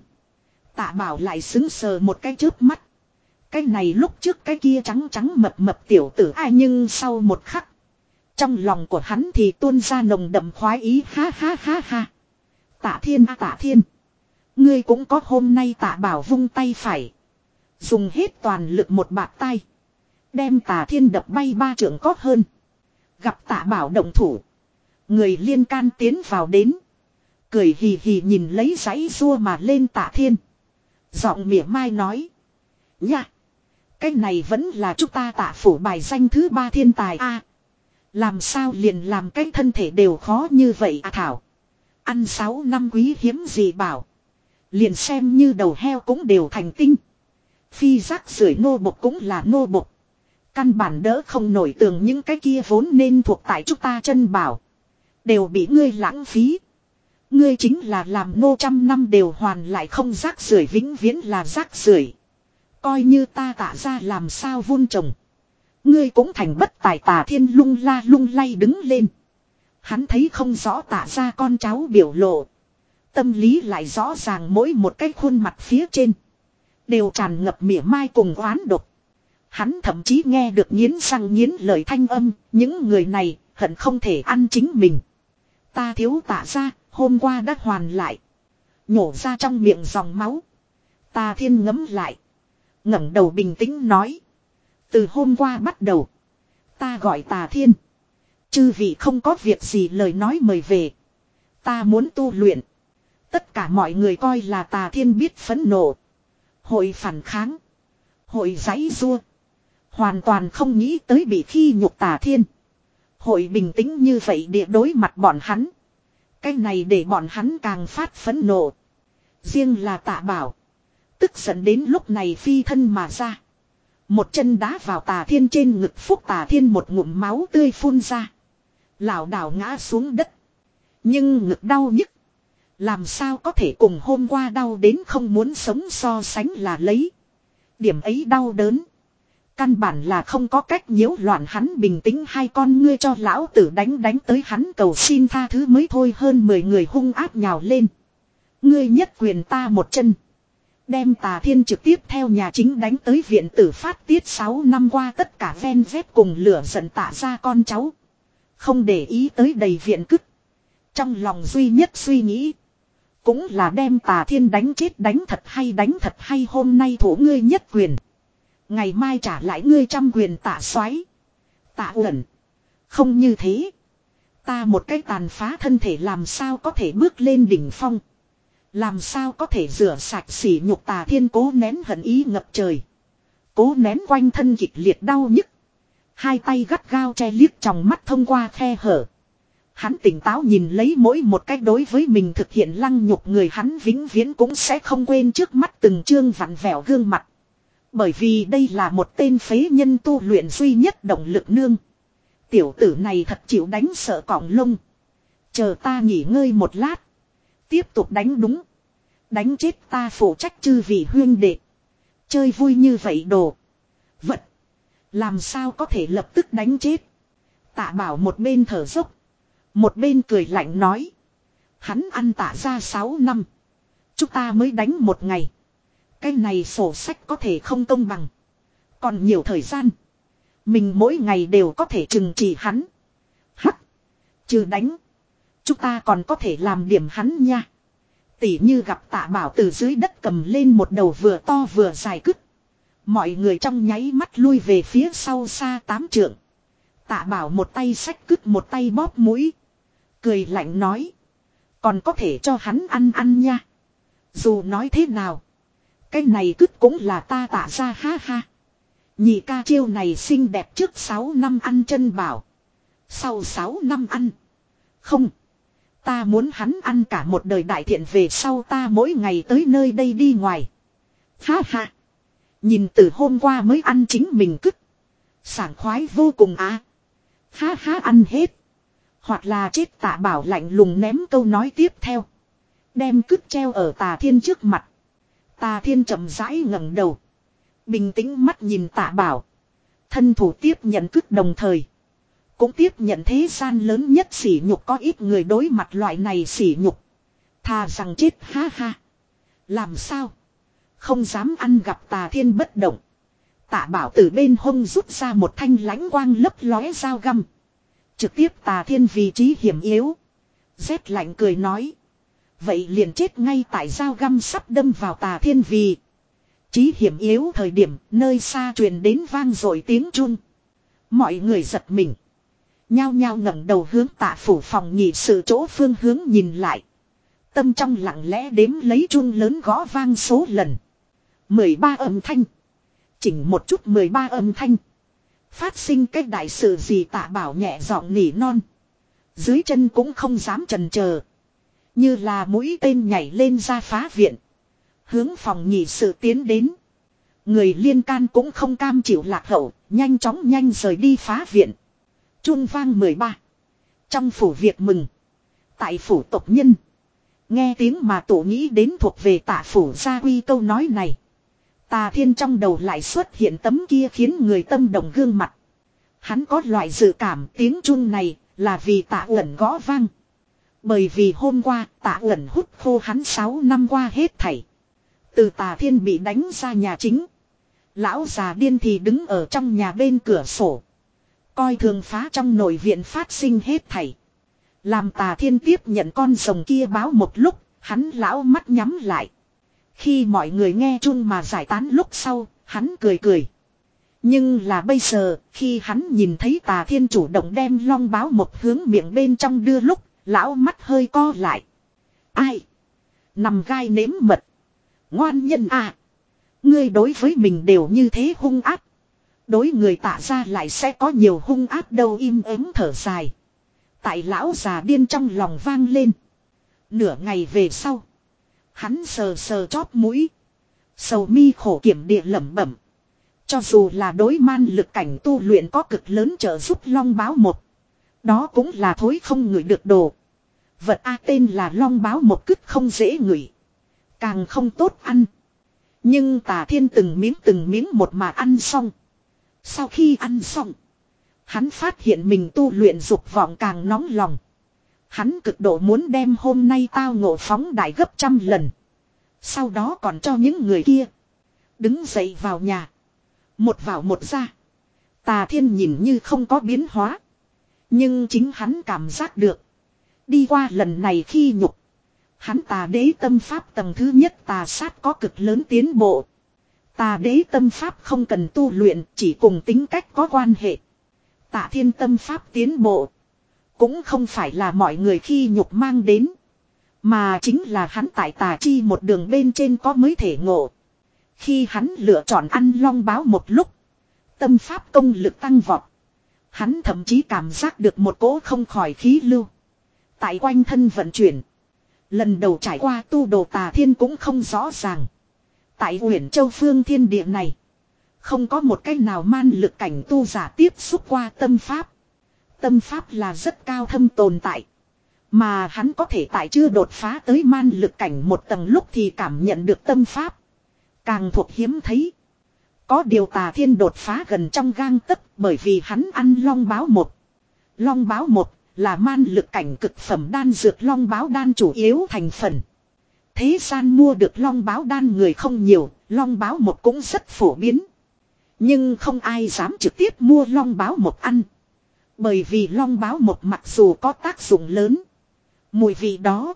Tạ Bảo lại sững sờ một cái chớp mắt. Cái này lúc trước cái kia trắng trắng mập mập tiểu tử ai, nhưng sau một khắc. Trong lòng của hắn thì tuôn ra nồng đậm khoái ý. Ha ha ha ha. Tạ Thiên a Tạ Thiên. Ngươi cũng có hôm nay. Tạ Bảo vung tay phải. Dùng hết toàn lực một bạt tay. Đem Tà Thiên đập bay ba trượng có hơn. Gặp Tạ Bảo động thủ. Người liên can tiến vào đến. Cười hì hì nhìn lấy giấy rua mà lên Tạ Thiên. Giọng mỉa mai nói. Nha. Cái này vẫn là chúng ta Tạ phủ bài danh thứ ba thiên tài a. Làm sao liền làm cái thân thể đều khó như vậy à Thảo. Ăn sáu năm quý hiếm gì bảo. Liền xem như đầu heo cũng đều thành tinh. Phi rác rưởi nô bộc cũng là nô bộc. Căn bản đỡ không nổi tường những cái kia vốn nên thuộc tại chúng ta chân bảo. Đều bị ngươi lãng phí. Ngươi chính là làm nô trăm năm đều hoàn lại không rác rưởi vĩnh viễn là rác rưởi. Coi như ta Tạ ra làm sao vun trồng. Ngươi cũng thành bất tài. Tà Thiên lung la lung lay đứng lên. Hắn thấy không rõ Tạ ra con cháu biểu lộ. Tâm lý lại rõ ràng mỗi một cái khuôn mặt phía trên. Đều tràn ngập mỉa mai cùng oán độc. Hắn thậm chí nghe được nghiến răng nghiến lời thanh âm. Những người này hận không thể ăn chính mình. Ta thiếu Tạ ra, hôm qua đã hoàn lại. Nhổ ra trong miệng dòng máu. Tà Thiên ngấm lại. ngẩng đầu bình tĩnh nói. Từ hôm qua bắt đầu. Ta gọi Tà Thiên. Chư vị không có việc gì lời nói mời về. Ta muốn tu luyện. Tất cả mọi người coi là Tà Thiên biết phẫn nộ. Hội phản kháng. Hội giãy giụa. Hoàn toàn không nghĩ tới bị khi nhục Tà Thiên. Hội bình tĩnh như vậy để đối mặt bọn hắn. Cái này để bọn hắn càng phát phẫn nộ. Riêng là Tạ Bảo. Tức giận đến lúc này phi thân mà ra. Một chân đá vào Tà Thiên trên ngực phúc Tà Thiên một ngụm máu tươi phun ra. Lảo đảo ngã xuống đất. Nhưng ngực đau nhức. Làm sao có thể cùng hôm qua đau đến không muốn sống so sánh là lấy. Điểm ấy đau đớn. Căn bản là không có cách nhiễu loạn hắn bình tĩnh hai con ngươi cho lão tử đánh đánh tới hắn cầu xin tha thứ mới thôi hơn mười người hung áp nhào lên. Ngươi nhất quyền ta một chân. Đem Tà Thiên trực tiếp theo nhà chính đánh tới viện tử phát tiết sáu năm qua tất cả ven vét cùng lửa giận Tạ ra con cháu. Không để ý tới đầy viện cứt. Trong lòng duy nhất suy nghĩ. Cũng là đem Tà Thiên đánh chết đánh thật hay đánh thật hay hôm nay thủ ngươi nhất quyền. Ngày mai trả lại ngươi trăm quyền Tạ xoáy. Tạ uẩn. Không như thế. Ta một cái tàn phá thân thể làm sao có thể bước lên đỉnh phong. Làm sao có thể rửa sạch sỉ nhục Tà Thiên cố nén hận ý ngập trời. Cố nén quanh thân kịch liệt đau nhức. Hai tay gắt gao che liếc trong mắt thông qua khe hở. Hắn tỉnh táo nhìn lấy mỗi một cách đối với mình thực hiện lăng nhục người hắn vĩnh viễn cũng sẽ không quên trước mắt từng chương vặn vẹo gương mặt. Bởi vì đây là một tên phế nhân tu luyện duy nhất động lực nương. Tiểu tử này thật chịu đánh sợ cỏng lông. Chờ ta nghỉ ngơi một lát. Tiếp tục đánh đúng. Đánh chết ta phụ trách chư vị huyên đệ. Chơi vui như vậy đồ. Vật. Làm sao có thể lập tức đánh chết. Tạ Bảo một bên thở dốc. Một bên cười lạnh nói. Hắn ăn Tạ ra sáu năm. Chúng ta mới đánh một ngày. Cái này sổ sách có thể không công bằng. Còn nhiều thời gian. Mình mỗi ngày đều có thể trừng trị hắn. Hắc. Trừ đánh. Chúng ta còn có thể làm điểm hắn nha. Tỉ như gặp Tạ Bảo từ dưới đất cầm lên một đầu vừa to vừa dài cứt. Mọi người trong nháy mắt lui về phía sau xa tám trượng. Tạ Bảo một tay xách cứt một tay bóp mũi. Cười lạnh nói. Còn có thể cho hắn ăn ăn nha. Dù nói thế nào. Cái này cứt cũng là ta Tạ ra ha ha. Nhị ca chiêu này xinh đẹp trước sáu năm ăn chân bảo. Sau sáu năm ăn. Không. Ta muốn hắn ăn cả một đời đại thiện về sau ta mỗi ngày tới nơi đây đi ngoài. Ha ha. Nhìn từ hôm qua mới ăn chính mình cứt. Sảng khoái vô cùng á. À. Ha ha ăn hết. Hoặc là chết Tạ Bảo lạnh lùng ném câu nói tiếp theo. Đem cứt treo ở Tà Thiên trước mặt. Tà Thiên chậm rãi ngẩng đầu. Bình tĩnh mắt nhìn Tạ Bảo. Thân thủ tiếp nhận cứt đồng thời. Cũng tiếp nhận thế gian lớn nhất sỉ nhục có ít người đối mặt loại này sỉ nhục. Thà rằng chết ha ha. Làm sao? Không dám ăn gặp Tà Thiên bất động. Tạ Bảo từ bên hông rút ra một thanh lãnh quang lấp lóe dao găm. Trực tiếp Tà Thiên vị trí hiểm yếu. Rét lạnh cười nói. Vậy liền chết ngay tại dao găm sắp đâm vào Tà Thiên vì. Chí hiểm yếu thời điểm, nơi xa truyền đến vang dội tiếng chuông. Mọi người giật mình. Nhao nhao ngẩng đầu hướng Tạ phủ phòng nhị sự chỗ phương hướng nhìn lại. Tâm trong lặng lẽ đếm lấy chuông lớn gõ vang số lần. mười ba âm thanh. Chỉnh một chút mười ba âm thanh. Phát sinh cái đại sự gì Tạ Bảo nhẹ giọng nỉ non. Dưới chân cũng không dám chần chờ. Như là mũi tên nhảy lên ra phá viện. Hướng phòng nhị sự tiến đến. Người liên can cũng không cam chịu lạc hậu. Nhanh chóng nhanh rời đi phá viện. Chuông vang mười ba. Trong phủ việc mừng. Tại phủ tộc nhân. Nghe tiếng mà tổ nghĩ đến thuộc về Tạ phủ gia quy câu nói này. Tà Thiên trong đầu lại xuất hiện tấm kia khiến người tâm động gương mặt. Hắn có loại dự cảm tiếng chuông này là vì Tạ Uẩn gõ vang. Bởi vì hôm qua Tạ Uẩn hút khô hắn sáu năm qua hết thảy. Từ Tà Thiên bị đánh ra nhà chính. Lão già điên thì đứng ở trong nhà bên cửa sổ. Coi thường phá trong nội viện phát sinh hết thảy. Làm Tà Thiên tiếp nhận con rồng kia báo một lúc, hắn lão mắt nhắm lại. Khi mọi người nghe chuông mà giải tán lúc sau, hắn cười cười. Nhưng là bây giờ, khi hắn nhìn thấy Tà Thiên chủ động đem long báo một hướng miệng bên trong đưa lúc, lão mắt hơi co lại. Ai? Nằm gai nếm mật. Ngoan nhân à. Ngươi đối với mình đều như thế hung ác. Đối người Tạ ra lại sẽ có nhiều hung ác đâu im ắng thở dài. Tại lão già điên trong lòng vang lên. Nửa ngày về sau. Hắn sờ sờ chóp mũi. Sầu mi khổ kiểm địa lẩm bẩm. Cho dù là đối man lực cảnh tu luyện có cực lớn trợ giúp long báo một. Đó cũng là thối không ngửi được đồ. Vật A tên là long báo một cứt không dễ ngửi. Càng không tốt ăn. Nhưng Tà Thiên từng miếng từng miếng một mà ăn xong. Sau khi ăn xong. Hắn phát hiện mình tu luyện dục vọng càng nóng lòng. Hắn cực độ muốn đem hôm nay tao ngộ phóng đại gấp trăm lần. Sau đó còn cho những người kia. Đứng dậy vào nhà. Một vào một ra. Tà Thiên nhìn như không có biến hóa. Nhưng chính hắn cảm giác được. Đi qua lần này khi nhục. Hắn tà đế tâm pháp tầng thứ nhất tà sát có cực lớn tiến bộ. Tà đế tâm pháp không cần tu luyện, chỉ cùng tính cách có quan hệ. Tạ Thiên tâm pháp tiến bộ. Cũng không phải là mọi người khi nhục mang đến. Mà chính là hắn tại tà chi một đường bên trên có mới thể ngộ. Khi hắn lựa chọn ăn long báo một lúc. Tâm pháp công lực tăng vọt. Hắn thậm chí cảm giác được một cỗ không khỏi khí lưu. Tại quanh thân vận chuyển. Lần đầu trải qua tu đồ Tà Thiên cũng không rõ ràng. Tại Uyển Châu phương thiên địa này. Không có một cách nào man lực cảnh tu giả tiếp xúc qua tâm pháp. Tâm pháp là rất cao thâm tồn tại. Mà hắn có thể tại chưa đột phá tới man lực cảnh một tầng lúc thì cảm nhận được tâm pháp. Càng thuộc hiếm thấy. Có điều Tà Thiên đột phá gần trong gang tấc bởi vì hắn ăn long báo một. Long báo một là man lực cảnh cực phẩm đan dược long báo đan chủ yếu thành phần. Thế gian mua được long báo đan người không nhiều, long báo một cũng rất phổ biến. Nhưng không ai dám trực tiếp mua long báo một ăn. Bởi vì long báo một mặc dù có tác dụng lớn. Mùi vị đó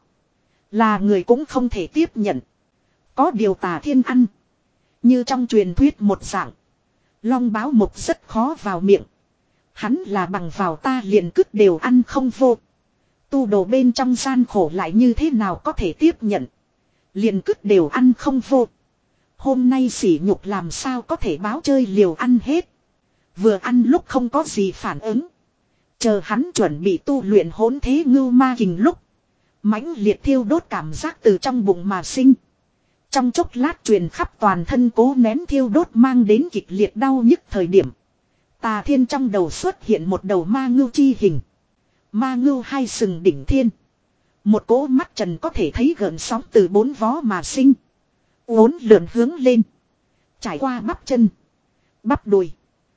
là người cũng không thể tiếp nhận. Có điều Tà Thiên ăn. Như trong truyền thuyết một dạng. Long báo một rất khó vào miệng. Hắn là bằng vào ta liền cứt đều ăn không vô. Tu đồ bên trong gian khổ lại như thế nào có thể tiếp nhận. Liền cứt đều ăn không vô. Hôm nay sỉ nhục làm sao có thể báo chơi liều ăn hết. Vừa ăn lúc không có gì phản ứng. Chờ hắn chuẩn bị tu luyện hỗn thế ngưu ma kình lúc. Mãnh liệt thiêu đốt cảm giác từ trong bụng mà sinh. Trong chốc lát truyền khắp toàn thân cố nén thiêu đốt mang đến kịch liệt đau nhức thời điểm. Tà Thiên trong đầu xuất hiện một đầu ma ngưu chi hình. Ma ngưu hai sừng đỉnh thiên. Một cỗ mắt trần có thể thấy gợn sóng từ bốn vó mà sinh. Uốn lượn hướng lên. Trải qua bắp chân. Bắp đùi.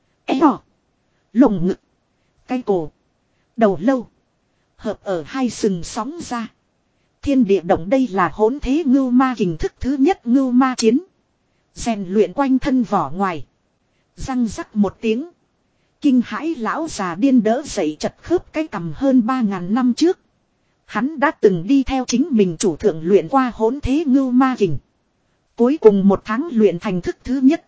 Eo. Lồng ngực. Cái cổ. Đầu lâu. Hợp ở hai sừng sóng ra. Thiên địa động đây là hỗn thế ngưu ma hình thức thứ nhất ngưu ma chiến. Rèn luyện quanh thân vỏ ngoài. Răng rắc một tiếng. Kinh hãi lão già điên đỡ dậy chật khớp cái cằm hơn ba ngàn năm trước. Hắn đã từng đi theo chính mình chủ thượng luyện qua hỗn thế ngưu ma hình. Cuối cùng một tháng luyện thành thức thứ nhất.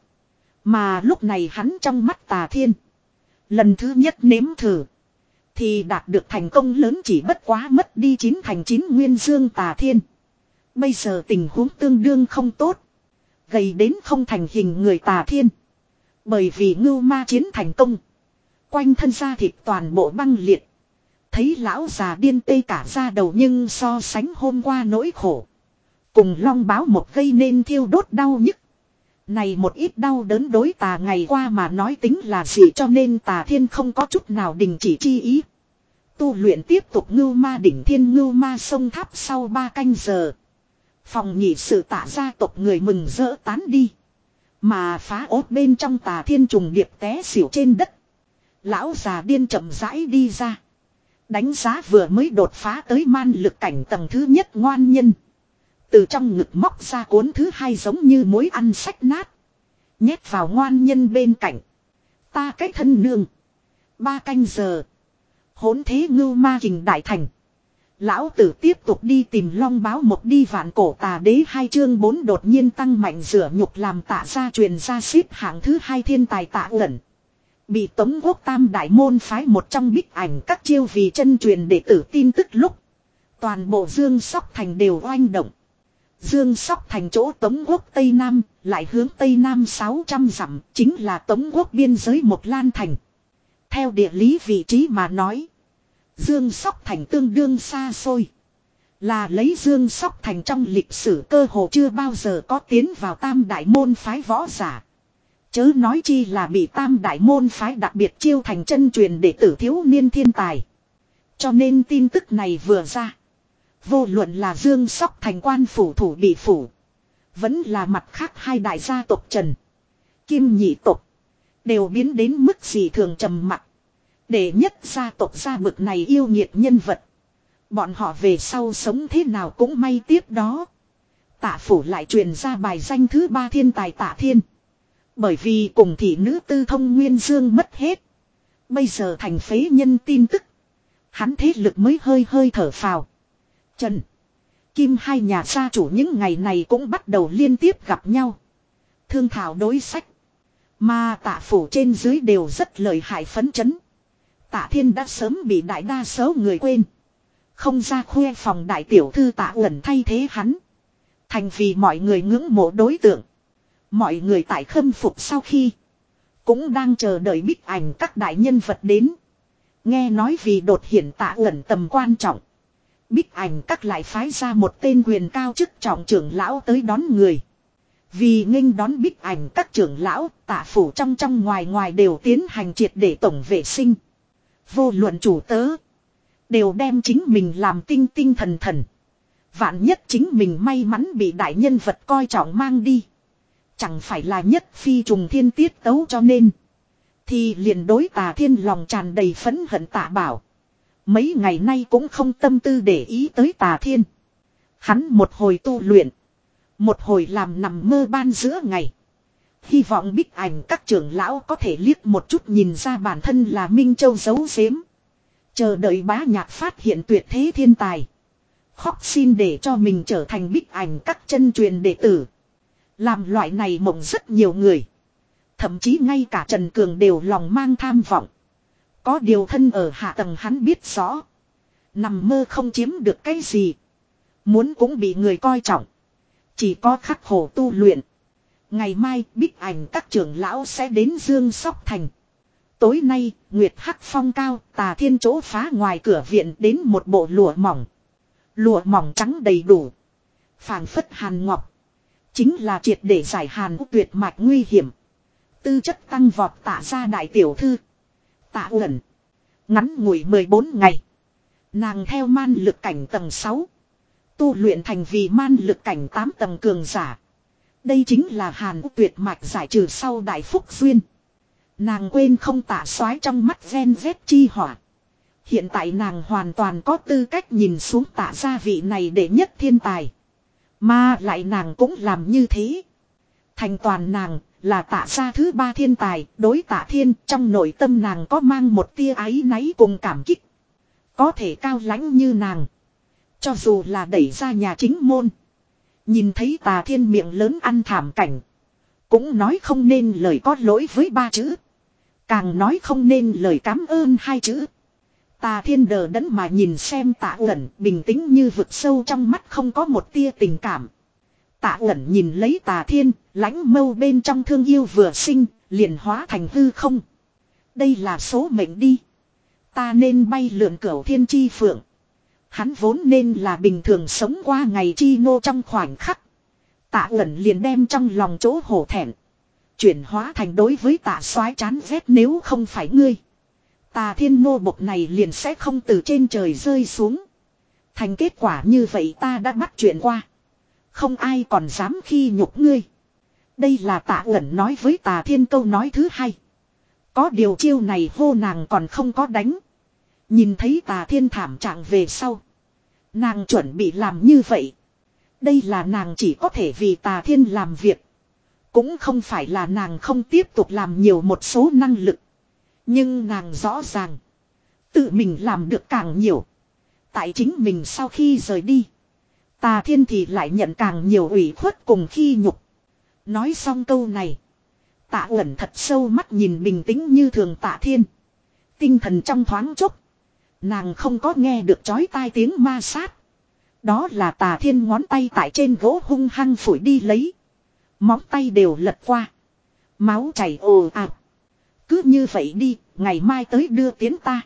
Mà lúc này hắn trong mắt Tà Thiên. Lần thứ nhất nếm thử. Thì đạt được thành công lớn chỉ bất quá mất đi chín thành chín nguyên dương Tà Thiên. Bây giờ tình huống tương đương không tốt. Gầy đến không thành hình người Tà Thiên. Bởi vì ngưu ma chiến thành công. Quanh thân da thịt toàn bộ băng liệt. Thấy lão già điên tê cả da đầu nhưng so sánh hôm qua nỗi khổ. Cùng long báo một gây nên thiêu đốt đau nhức. Này một ít đau đớn đối Tà ngày qua mà nói tính là gì cho nên Tà Thiên không có chút nào đình chỉ chi ý. Tu luyện tiếp tục ngưu ma đỉnh thiên ngưu ma sông tháp sau ba canh giờ. Phòng nhị sự Tạ gia tộc người mừng rỡ tán đi. Mà phá ốt bên trong Tà Thiên trùng điệp té xỉu trên đất. Lão già điên chậm rãi đi ra. Đánh giá vừa mới đột phá tới man lực cảnh tầng thứ nhất ngoan nhân. Từ trong ngực móc ra cuốn thứ hai giống như mối ăn sách nát. Nhét vào ngoan nhân bên cạnh. Ta cái thân nương. Ba canh giờ. Hỗn thế ngưu ma kình đại thành. Lão tử tiếp tục đi tìm long báo một đi vạn cổ Tà đế hai chương bốn đột nhiên tăng mạnh rửa nhục làm Tạ gia truyền ra xếp hạng thứ hai thiên tài Tạ Uẩn. Bị Tống Quốc Tam đại môn phái một trong bích ảnh các chiêu vì chân truyền đệ tử tin tức lúc. Toàn bộ Dương Sóc Thành đều oanh động. Dương Sóc Thành chỗ Tống Quốc Tây Nam, lại hướng Tây Nam sáu trăm dặm, chính là Tống Quốc biên giới một lan thành. Theo địa lý vị trí mà nói, Dương Sóc Thành tương đương xa xôi. Là lấy Dương Sóc Thành trong lịch sử cơ hồ chưa bao giờ có tiến vào Tam đại môn phái võ giả. Chớ nói chi là bị Tam đại môn phái đặc biệt chiêu thành chân truyền đệ tử thiếu niên thiên tài. Cho nên tin tức này vừa ra. Vô luận là Dương Sóc Thành quan phủ thủ bị phủ. Vẫn là mặt khác hai đại gia tộc Trần, Kim nhị tộc. Đều biến đến mức gì thường trầm mặc. Để nhất gia tộc gia bực này yêu nghiệt nhân vật. Bọn họ về sau sống thế nào cũng may tiếp đó. Tạ phủ lại truyền ra bài danh thứ ba thiên tài Tạ Thiên. Bởi vì cùng thị nữ tư thông nguyên dương mất hết. Bây giờ thành phế nhân tin tức. Hắn thế lực mới hơi hơi thở phào. Trần, Kim hai nhà gia chủ những ngày này cũng bắt đầu liên tiếp gặp nhau. Thương thảo đối sách. Mà Tạ phủ trên dưới đều rất lợi hại phấn chấn. Tạ Thiên đã sớm bị đại đa số người quên. Không ra khoe phòng đại tiểu thư Tạ Uẩn thay thế hắn. Thành vì mọi người ngưỡng mộ đối tượng. Mọi người tại khâm phục sau khi. Cũng đang chờ đợi bích ảnh các đại nhân vật đến. Nghe nói vì đột hiện Tạ Uẩn tầm quan trọng. Bích ảnh các lại phái ra một tên quyền cao chức trọng trưởng lão tới đón người. Vì nghênh đón bích ảnh các trưởng lão, Tạ phủ trong trong ngoài ngoài đều tiến hành triệt để tổng vệ sinh. Vô luận chủ tớ đều đem chính mình làm tinh tinh thần thần. Vạn nhất chính mình may mắn bị đại nhân vật coi trọng mang đi. Chẳng phải là nhất phi trùng thiên tiết tấu cho nên. Thì liền đối Tà Thiên lòng tràn đầy phẫn hận Tạ Bảo. Mấy ngày nay cũng không tâm tư để ý tới Tà Thiên. Hắn một hồi tu luyện. Một hồi làm nằm mơ ban giữa ngày. Hy vọng bích ảnh các trưởng lão có thể liếc một chút nhìn ra bản thân là Minh Châu giấu giếm. Chờ đợi bá nhạc phát hiện tuyệt thế thiên tài. Khóc xin để cho mình trở thành bích ảnh các chân truyền đệ tử. Làm loại này mộng rất nhiều người. Thậm chí ngay cả Trần Cường đều lòng mang tham vọng. Có điều thân ở hạ tầng hắn biết rõ. Nằm mơ không chiếm được cái gì. Muốn cũng bị người coi trọng. Chỉ có khắc khổ tu luyện. Ngày mai bích ảnh các trưởng lão sẽ đến Dương Sóc Thành. Tối nay Nguyệt Hắc phong cao Tà Thiên chỗ phá ngoài cửa viện đến một bộ lụa mỏng. Lụa mỏng trắng đầy đủ. Phảng phất hàn ngọc. Chính là triệt để giải hàn tuyệt mạch nguy hiểm. Tư chất tăng vọt Tạ ra đại tiểu thư. Tạ Uẩn. Ngắn ngủi mười bốn ngày. Nàng theo man lực cảnh tầng sáu. Tu luyện thành vì man lực cảnh tám tầng cường giả. Đây chính là hàn tuyệt mạch giải trừ sau đại phúc duyên. Nàng quên không Tạ soái trong mắt ven vét chi hỏa. Hiện tại nàng hoàn toàn có tư cách nhìn xuống Tạ gia vị này để nhất thiên tài. Mà lại nàng cũng làm như thế. Thành toàn nàng là Tạ gia thứ ba thiên tài. Đối Tạ Thiên trong nội tâm nàng có mang một tia áy náy cùng cảm kích. Có thể cao lãnh như nàng. Cho dù là đẩy ra nhà chính môn. Nhìn thấy Tà Thiên miệng lớn ăn thảm cảnh. Cũng nói không nên lời có lỗi với ba chữ. Càng nói không nên lời cảm ơn hai chữ. Tà Thiên đờ đẫn mà nhìn xem Tạ Uẩn bình tĩnh như vực sâu trong mắt không có một tia tình cảm. Tạ Uẩn nhìn lấy Tà Thiên, lãnh mâu bên trong thương yêu vừa sinh, liền hóa thành hư không. Đây là số mệnh đi. Ta nên bay lượn cửu thiên chi phượng. Hắn vốn nên là bình thường sống qua ngày chi nô trong khoảnh khắc. Tạ Uẩn liền đem trong lòng chỗ hổ thẹn. Chuyển hóa thành đối với Tạ Soái chán ghét, nếu không phải ngươi. Tà Thiên nô bộc này liền sẽ không từ trên trời rơi xuống. Thành kết quả như vậy ta đã bắt chuyện qua. Không ai còn dám khi nhục ngươi. Đây là Tạ Uẩn nói với Tà Thiên câu nói thứ hai. Có điều chiêu này hô nàng còn không có đánh. Nhìn thấy Tà Thiên thảm trạng về sau. Nàng chuẩn bị làm như vậy. Đây là nàng chỉ có thể vì Tà Thiên làm việc. Cũng không phải là nàng không tiếp tục làm nhiều một số năng lực. Nhưng nàng rõ ràng. Tự mình làm được càng nhiều. Tại chính mình sau khi rời đi. Tà Thiên thì lại nhận càng nhiều ủy khuất cùng khi nhục. Nói xong câu này. Tạ Uẩn thật sâu mắt nhìn bình tĩnh như thường Tạ Thiên. Tinh thần trong thoáng chốc. Nàng không có nghe được chói tai tiếng ma sát. Đó là Tà Thiên ngón tay tại trên gỗ hung hăng phủi đi lấy. Móng tay đều lật qua. Máu chảy ồ ạt. Cứ như vậy đi, ngày mai tới đưa tiến ta.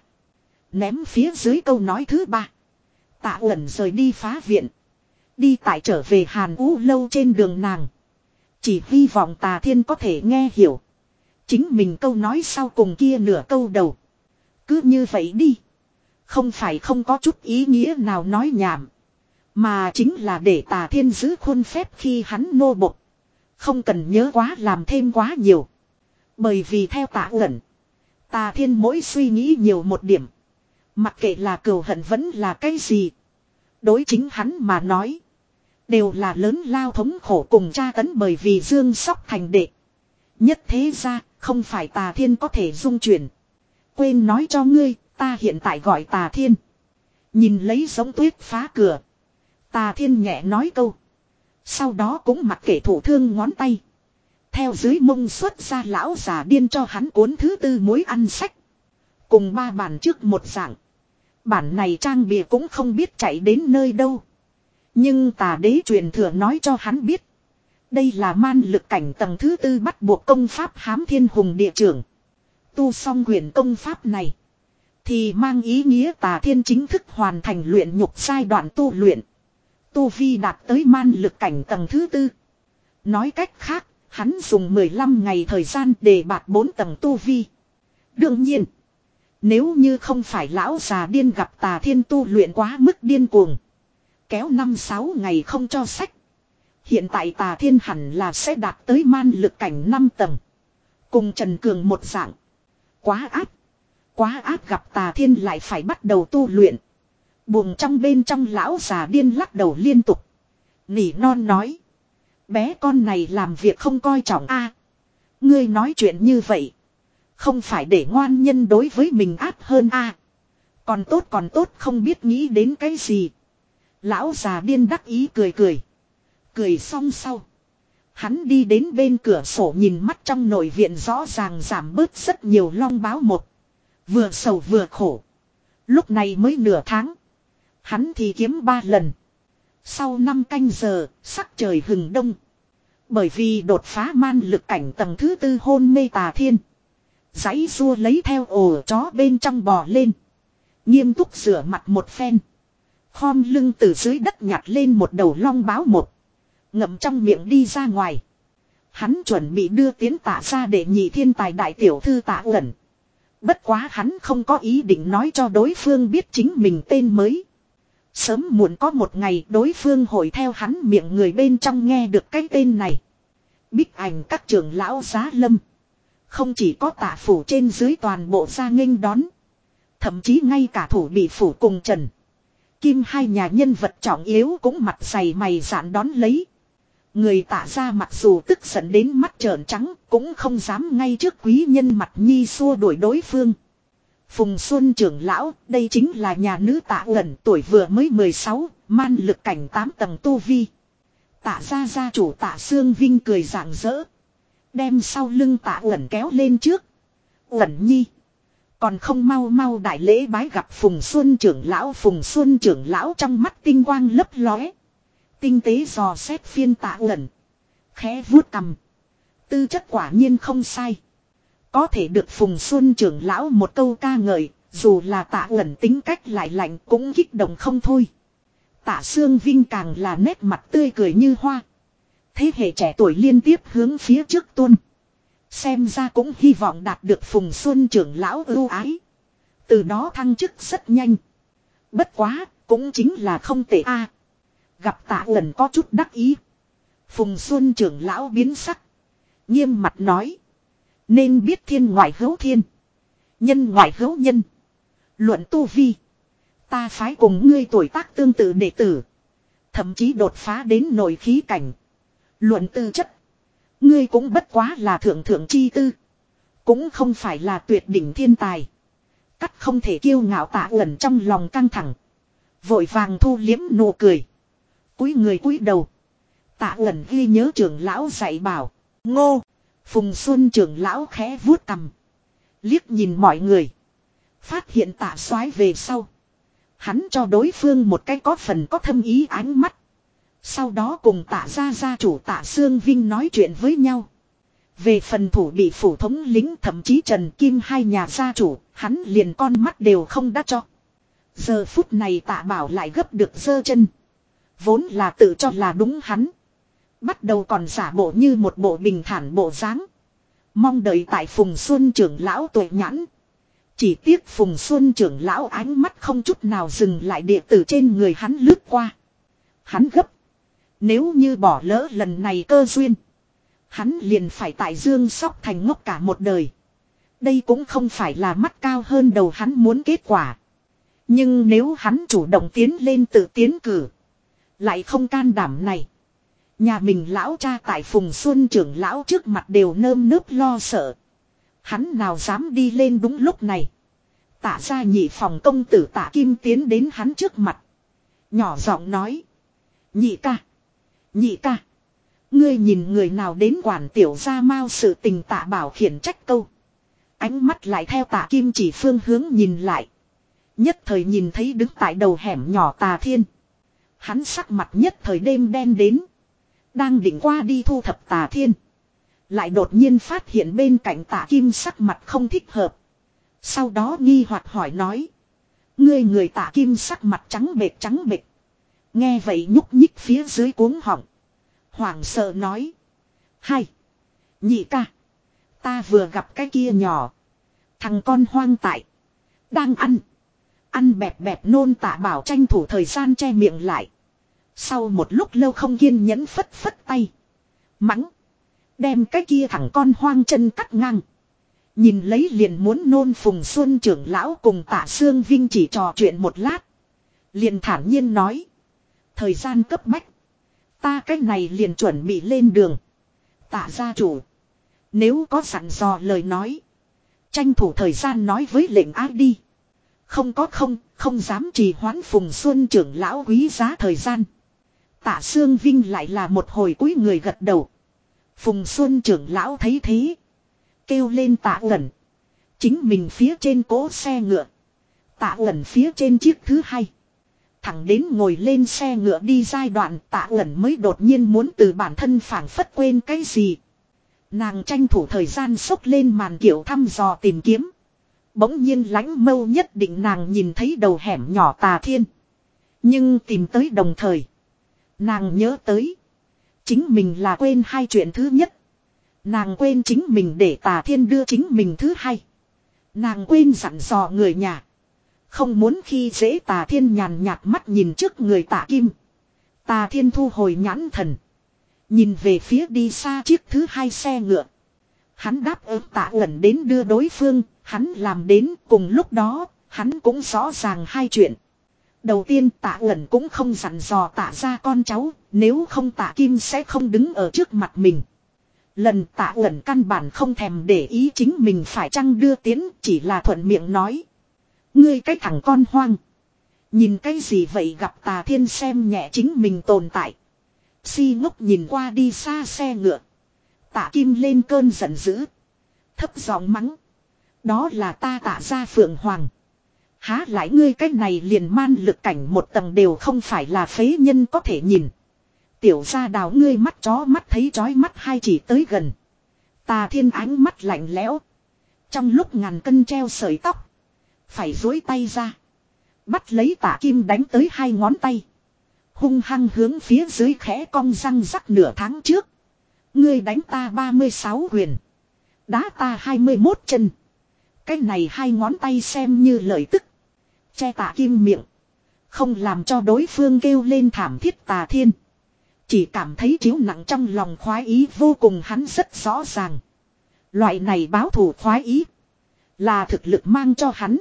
Ném phía dưới câu nói thứ ba. Tạ Uẩn rời đi phá viện. Đi tại trở về Hàn Ú lâu trên đường nàng. Chỉ hy vọng Tà Thiên có thể nghe hiểu. Chính mình câu nói sau cùng kia nửa câu đầu. Cứ như vậy đi. Không phải không có chút ý nghĩa nào nói nhảm. Mà chính là để Tà Thiên giữ khuôn phép khi hắn nô bộc. Không cần nhớ quá làm thêm quá nhiều. Bởi vì theo Tạ Uẩn. Tà Thiên mỗi suy nghĩ nhiều một điểm. Mặc kệ là cừu hận vẫn là cái gì. Đối chính hắn mà nói. Đều là lớn lao thống khổ cùng tra tấn, bởi vì Dương Sóc thành đệ. Nhất thế ra không phải Tà Thiên có thể dung chuyển. Quên nói cho ngươi, ta hiện tại gọi Tà Thiên. Nhìn lấy giống tuyết phá cửa. Tà Thiên nhẹ nói câu. Sau đó cũng mặc kệ thủ thương ngón tay. Theo dưới mông xuất ra lão già điên cho hắn cuốn thứ tư mối ăn sách. Cùng ba bản trước một dạng. Bản này trang bìa cũng không biết chạy đến nơi đâu. Nhưng Tà đế truyền thừa nói cho hắn biết. Đây là man lực cảnh tầng thứ tư bắt buộc công pháp Hám Thiên Hùng địa trưởng. Tu xong huyền công pháp này. Thì mang ý nghĩa Tà Thiên chính thức hoàn thành luyện nhục giai đoạn tu luyện. Tu vi đạt tới man lực cảnh tầng thứ tư. Nói cách khác, hắn dùng mười lăm ngày thời gian để bạt bốn tầng tu vi. Đương nhiên, nếu như không phải lão già điên gặp Tà Thiên tu luyện quá mức điên cuồng. Kéo năm sáu ngày không cho sách. Hiện tại Tà Thiên hẳn là sẽ đạt tới man lực cảnh năm tầng. Cùng Trần Cường một dạng. Quá áp. Quá áp gặp Tà Thiên lại phải bắt đầu tu luyện. Buồng trong bên trong lão già điên lắc đầu liên tục. Nỉ non nói. Bé con này làm việc không coi trọng a. Ngươi nói chuyện như vậy. Không phải để ngoan nhân đối với mình áp hơn a. Còn tốt còn tốt, không biết nghĩ đến cái gì. Lão già điên đắc ý cười cười. Cười xong sau. Hắn đi đến bên cửa sổ nhìn mắt trong nội viện rõ ràng giảm bớt rất nhiều long báo một. Vừa sầu vừa khổ. Lúc này mới nửa tháng. Hắn thì kiếm ba lần. Sau năm canh giờ, sắc trời hừng đông. Bởi vì đột phá man lực cảnh tầng thứ tư hôn mê Tà Thiên. Giấy rua lấy theo ổ chó bên trong bò lên. Nghiêm túc rửa mặt một phen. Khom lưng từ dưới đất nhặt lên một đầu long báo một. Ngậm trong miệng đi ra ngoài. Hắn chuẩn bị đưa tiến Tạ ra để nhị thiên tài đại tiểu thư Tạ Uẩn. Bất quá hắn không có ý định nói cho đối phương biết chính mình tên mới. Sớm muộn có một ngày đối phương hội theo hắn miệng người bên trong nghe được cái tên này. Bích ảnh các trưởng lão Giá Lâm. Không chỉ có Tạ phủ trên dưới toàn bộ ra nghênh đón. Thậm chí ngay cả thủ bị phủ cùng Trần Kim hai nhà nhân vật trọng yếu cũng mặt dày mày dạn đón lấy. Người Tạ ra mặc dù tức giận đến mắt trợn trắng, cũng không dám ngay trước quý nhân mặt nhi xua đuổi đối phương. Phùng Xuân trưởng lão, đây chính là nhà nữ Tạ Uẩn, tuổi vừa mới mười sáu, man lực cảnh tám tầng tu vi. Tạ gia gia chủ Tạ Sương Vinh cười rạng rỡ. Đem sau lưng Tạ Uẩn kéo lên trước. Uẩn nhi. Còn không mau mau đại lễ bái gặp Phùng Xuân trưởng lão. Phùng Xuân trưởng lão trong mắt tinh quang lấp lóe. Tinh tế dò xét phiên Tạ Uẩn. Khẽ vuốt cằm. Tư chất quả nhiên không sai. Có thể được Phùng Xuân trưởng lão một câu ca ngợi. Dù là Tạ Uẩn tính cách lại lạnh cũng kích động không thôi. Tạ Sương Vinh càng là nét mặt tươi cười như hoa. Thế hệ trẻ tuổi liên tiếp hướng phía trước tuôn. Xem ra cũng hy vọng đạt được Phùng Xuân trưởng lão ưu ái. Từ đó thăng chức rất nhanh. Bất quá, cũng chính là không tệ a. Gặp Tạ Uẩn có chút đắc ý. Phùng Xuân trưởng lão biến sắc. Nghiêm mặt nói. Nên biết thiên ngoại hữu thiên. Nhân ngoại hữu nhân. Luận tu vi. Ta phái cùng ngươi tuổi tác tương tự đệ tử. Thậm chí đột phá đến nội khí cảnh. Luận tư chất. Ngươi cũng bất quá là thượng thượng chi tư. Cũng không phải là tuyệt đỉnh thiên tài. Cắt không thể kiêu ngạo Tạ Uẩn trong lòng căng thẳng. Vội vàng thu liếm nụ cười. Cúi người cúi đầu. Tạ Uẩn ghi nhớ trưởng lão dạy bảo. Ngô. Phùng Xuân trưởng lão khẽ vuốt cằm. Liếc nhìn mọi người. Phát hiện Tạ Soái về sau. Hắn cho đối phương một cái có phần có thâm ý ánh mắt. Sau đó cùng Tạ gia gia chủ Tạ Sương Vinh nói chuyện với nhau. Về phần thủ bị phủ thống lính thậm chí Trần Kim hai nhà gia chủ, hắn liền con mắt đều không đã cho. Giờ phút này Tạ Bảo lại gấp được giơ chân. Vốn là tự cho là đúng hắn. Bắt đầu còn giả bộ như một bộ bình thản bộ dáng. Mong đợi tại Phùng Xuân trưởng lão tuệ nhãn. Chỉ tiếc Phùng Xuân trưởng lão ánh mắt không chút nào dừng lại địa tử trên người hắn lướt qua. Hắn gấp. Nếu như bỏ lỡ lần này cơ duyên. Hắn liền phải tại Dương Sóc Thành ngốc cả một đời. Đây cũng không phải là mắt cao hơn đầu hắn muốn kết quả. Nhưng nếu hắn chủ động tiến lên tự tiến cử. Lại không can đảm này. Nhà mình lão cha tại Phùng Xuân trưởng lão trước mặt đều nơm nớp lo sợ. Hắn nào dám đi lên đúng lúc này. Tạ gia nhị phòng công tử Tạ Kim tiến đến hắn trước mặt. Nhỏ giọng nói. Nhị ca. Nhị ca. Ngươi nhìn người nào đến quản tiểu gia mau sự tình Tạ Bảo khiển trách câu. Ánh mắt lại theo Tạ Kim chỉ phương hướng nhìn lại. Nhất thời nhìn thấy đứng tại đầu hẻm nhỏ Tà Thiên. Hắn sắc mặt nhất thời đêm đen đến. Đang định qua đi thu thập Tà Thiên. Lại đột nhiên phát hiện bên cạnh Tạ Kim sắc mặt không thích hợp. Sau đó nghi hoặc hỏi nói. Ngươi người Tạ Kim sắc mặt trắng bệch trắng bệch. Nghe vậy nhúc nhích phía dưới cuống họng. Hoảng sợ nói. Hai. Nhị ca. Ta vừa gặp cái kia nhỏ. Thằng con hoang tại. Đang ăn. Ăn bẹp bẹp nôn Tạ Bảo tranh thủ thời gian che miệng lại. Sau một lúc lâu không kiên nhẫn phất phất tay. Mắng. Đem cái kia thằng con hoang chân cắt ngang. Nhìn lấy liền muốn nôn Phùng Xuân trưởng lão cùng Tạ Sương Vinh chỉ trò chuyện một lát. Liền thản nhiên nói. Thời gian cấp bách. Ta cái này liền chuẩn bị lên đường. Tạ gia chủ. Nếu có sẵn dò lời nói. Tranh thủ thời gian nói với lệnh ái đi. Không có không, không dám trì hoãn Phùng Xuân trưởng lão quý giá thời gian. Tạ Sương Vinh lại là một hồi cúi người gật đầu. Phùng Xuân trưởng lão thấy thế. Kêu lên Tạ Uẩn. Chính mình phía trên cỗ xe ngựa. Tạ Uẩn phía trên chiếc thứ hai. Thẳng đến ngồi lên xe ngựa đi giai đoạn Tạ Uẩn mới đột nhiên muốn từ bản thân phảng phất quên cái gì. Nàng tranh thủ thời gian xốc lên màn kiểu thăm dò tìm kiếm. Bỗng nhiên lánh mâu nhất định nàng nhìn thấy đầu hẻm nhỏ Tà Thiên. Nhưng tìm tới đồng thời. Nàng nhớ tới. Chính mình là quên hai chuyện thứ nhất. Nàng quên chính mình để Tà Thiên đưa chính mình thứ hai. Nàng quên dặn dò người nhà. Không muốn khi dễ Tà Thiên nhàn nhạt mắt nhìn trước người Tạ Kim. Tà Thiên thu hồi nhãn thần. Nhìn về phía đi xa chiếc thứ hai xe ngựa. Hắn đáp ứng Tạ Uẩn đến đưa đối phương. Hắn làm đến cùng lúc đó. Hắn cũng rõ ràng hai chuyện. Đầu tiên Tạ Uẩn cũng không dặn dò Tạ ra con cháu. Nếu không Tạ Kim sẽ không đứng ở trước mặt mình. Lần Tạ Uẩn căn bản không thèm để ý chính mình phải chăng đưa tiến. Chỉ là thuận miệng nói. Ngươi cái thằng con hoang. Nhìn cái gì vậy gặp Tà Thiên xem nhẹ chính mình tồn tại. Si ngốc nhìn qua đi xa xe ngựa. Tạ Kim lên cơn giận dữ. Thấp giọng mắng. Đó là ta Tạ gia Phượng Hoàng. Há lại ngươi cái này liền man lực cảnh một tầng đều không phải là phế nhân có thể nhìn. Tiểu gia đào ngươi mắt chó mắt thấy chói mắt hai chỉ tới gần. Tà Thiên ánh mắt lạnh lẽo. Trong lúc ngàn cân treo sợi tóc. Phải duỗi tay ra. Bắt lấy Tạ Kim đánh tới hai ngón tay. Hung hăng hướng phía dưới khẽ cong răng rắc nửa tháng trước. Ngươi đánh ta ba mươi sáu quyền. Đá ta hai mươi mốt chân. Cái này hai ngón tay xem như lợi tức. Che Tạ Kim miệng. Không làm cho đối phương kêu lên thảm thiết. Tà Thiên chỉ cảm thấy chiếu nặng trong lòng khoái ý vô cùng, hắn rất rõ ràng. Loại này báo thù khoái ý là thực lực mang cho hắn.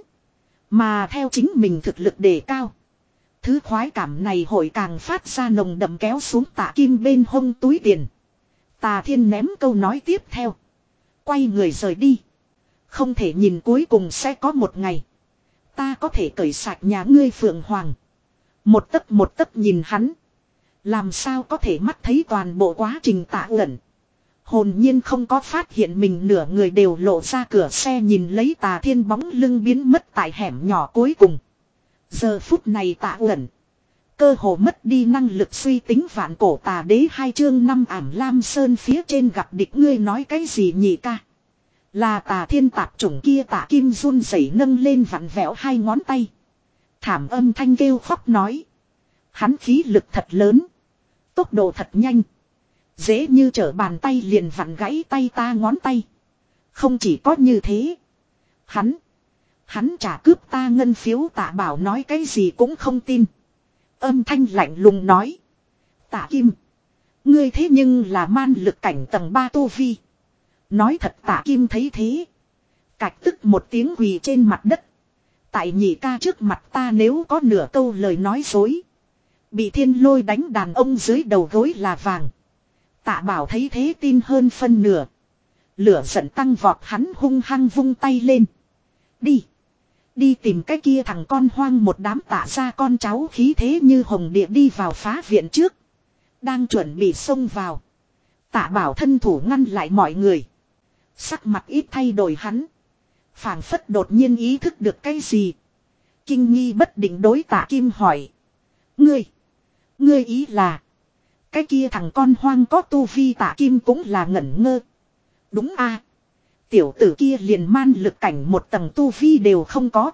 Mà theo chính mình thực lực đề cao, thứ khoái cảm này hội càng phát ra nồng đậm kéo xuống Tạ Kim bên hông túi tiền. Tà Thiên ném câu nói tiếp theo. Quay người rời đi. Không thể nhìn cuối cùng sẽ có một ngày. Ta có thể cởi sạch nhà ngươi Phượng Hoàng. Một tấc một tấc nhìn hắn. Làm sao có thể mắt thấy toàn bộ quá trình Tạ Uẩn. Hồn nhiên không có phát hiện mình nửa người đều lộ ra cửa xe nhìn lấy Tà Thiên bóng lưng biến mất tại hẻm nhỏ cuối cùng. Giờ phút này Tạ Uẩn cơ hồ mất đi năng lực suy tính. Vạn cổ tà đế hai chương năm ảm lam sơn phía trên gặp địch. Ngươi nói cái gì nhỉ ca? Là Tà Thiên tạp chủng kia. Tạ Kim run rẩy nâng lên vặn vẹo hai ngón tay. Thảm âm thanh kêu khóc nói. Hắn khí lực thật lớn. Tốc độ thật nhanh. Dễ như trở bàn tay liền vặn gãy tay ta ngón tay. Không chỉ có như thế. Hắn. Hắn trả cướp ta ngân phiếu. Tạ Bảo nói cái gì cũng không tin. Âm thanh lạnh lùng nói. Tạ Kim. Ngươi thế nhưng là man lực cảnh tầng ba tu vi. Nói thật Tạ Kim thấy thế. Cạch tức một tiếng quỳ trên mặt đất. Tại nhị ca trước mặt ta nếu có nửa câu lời nói dối. Bị Thiên Lôi đánh đàn ông dưới đầu gối là vàng. Tạ Bảo thấy thế tin hơn phân nửa. Lửa giận tăng vọt, hắn hung hăng vung tay lên. Đi. Đi tìm cái kia thằng con hoang. Một đám Tạ ra con cháu khí thế như hồng địa đi vào phá viện trước. Đang chuẩn bị xông vào. Tạ Bảo thân thủ ngăn lại mọi người. Sắc mặt ít thay đổi hắn. Phảng phất đột nhiên ý thức được cái gì. Kinh nghi bất định đối Tạ Kim hỏi. Ngươi. Ngươi ý là. Cái kia thằng con hoang có tu vi. Tạ Kim cũng là ngẩn ngơ. Đúng a, tiểu tử kia liền man lực cảnh một tầng tu vi đều không có.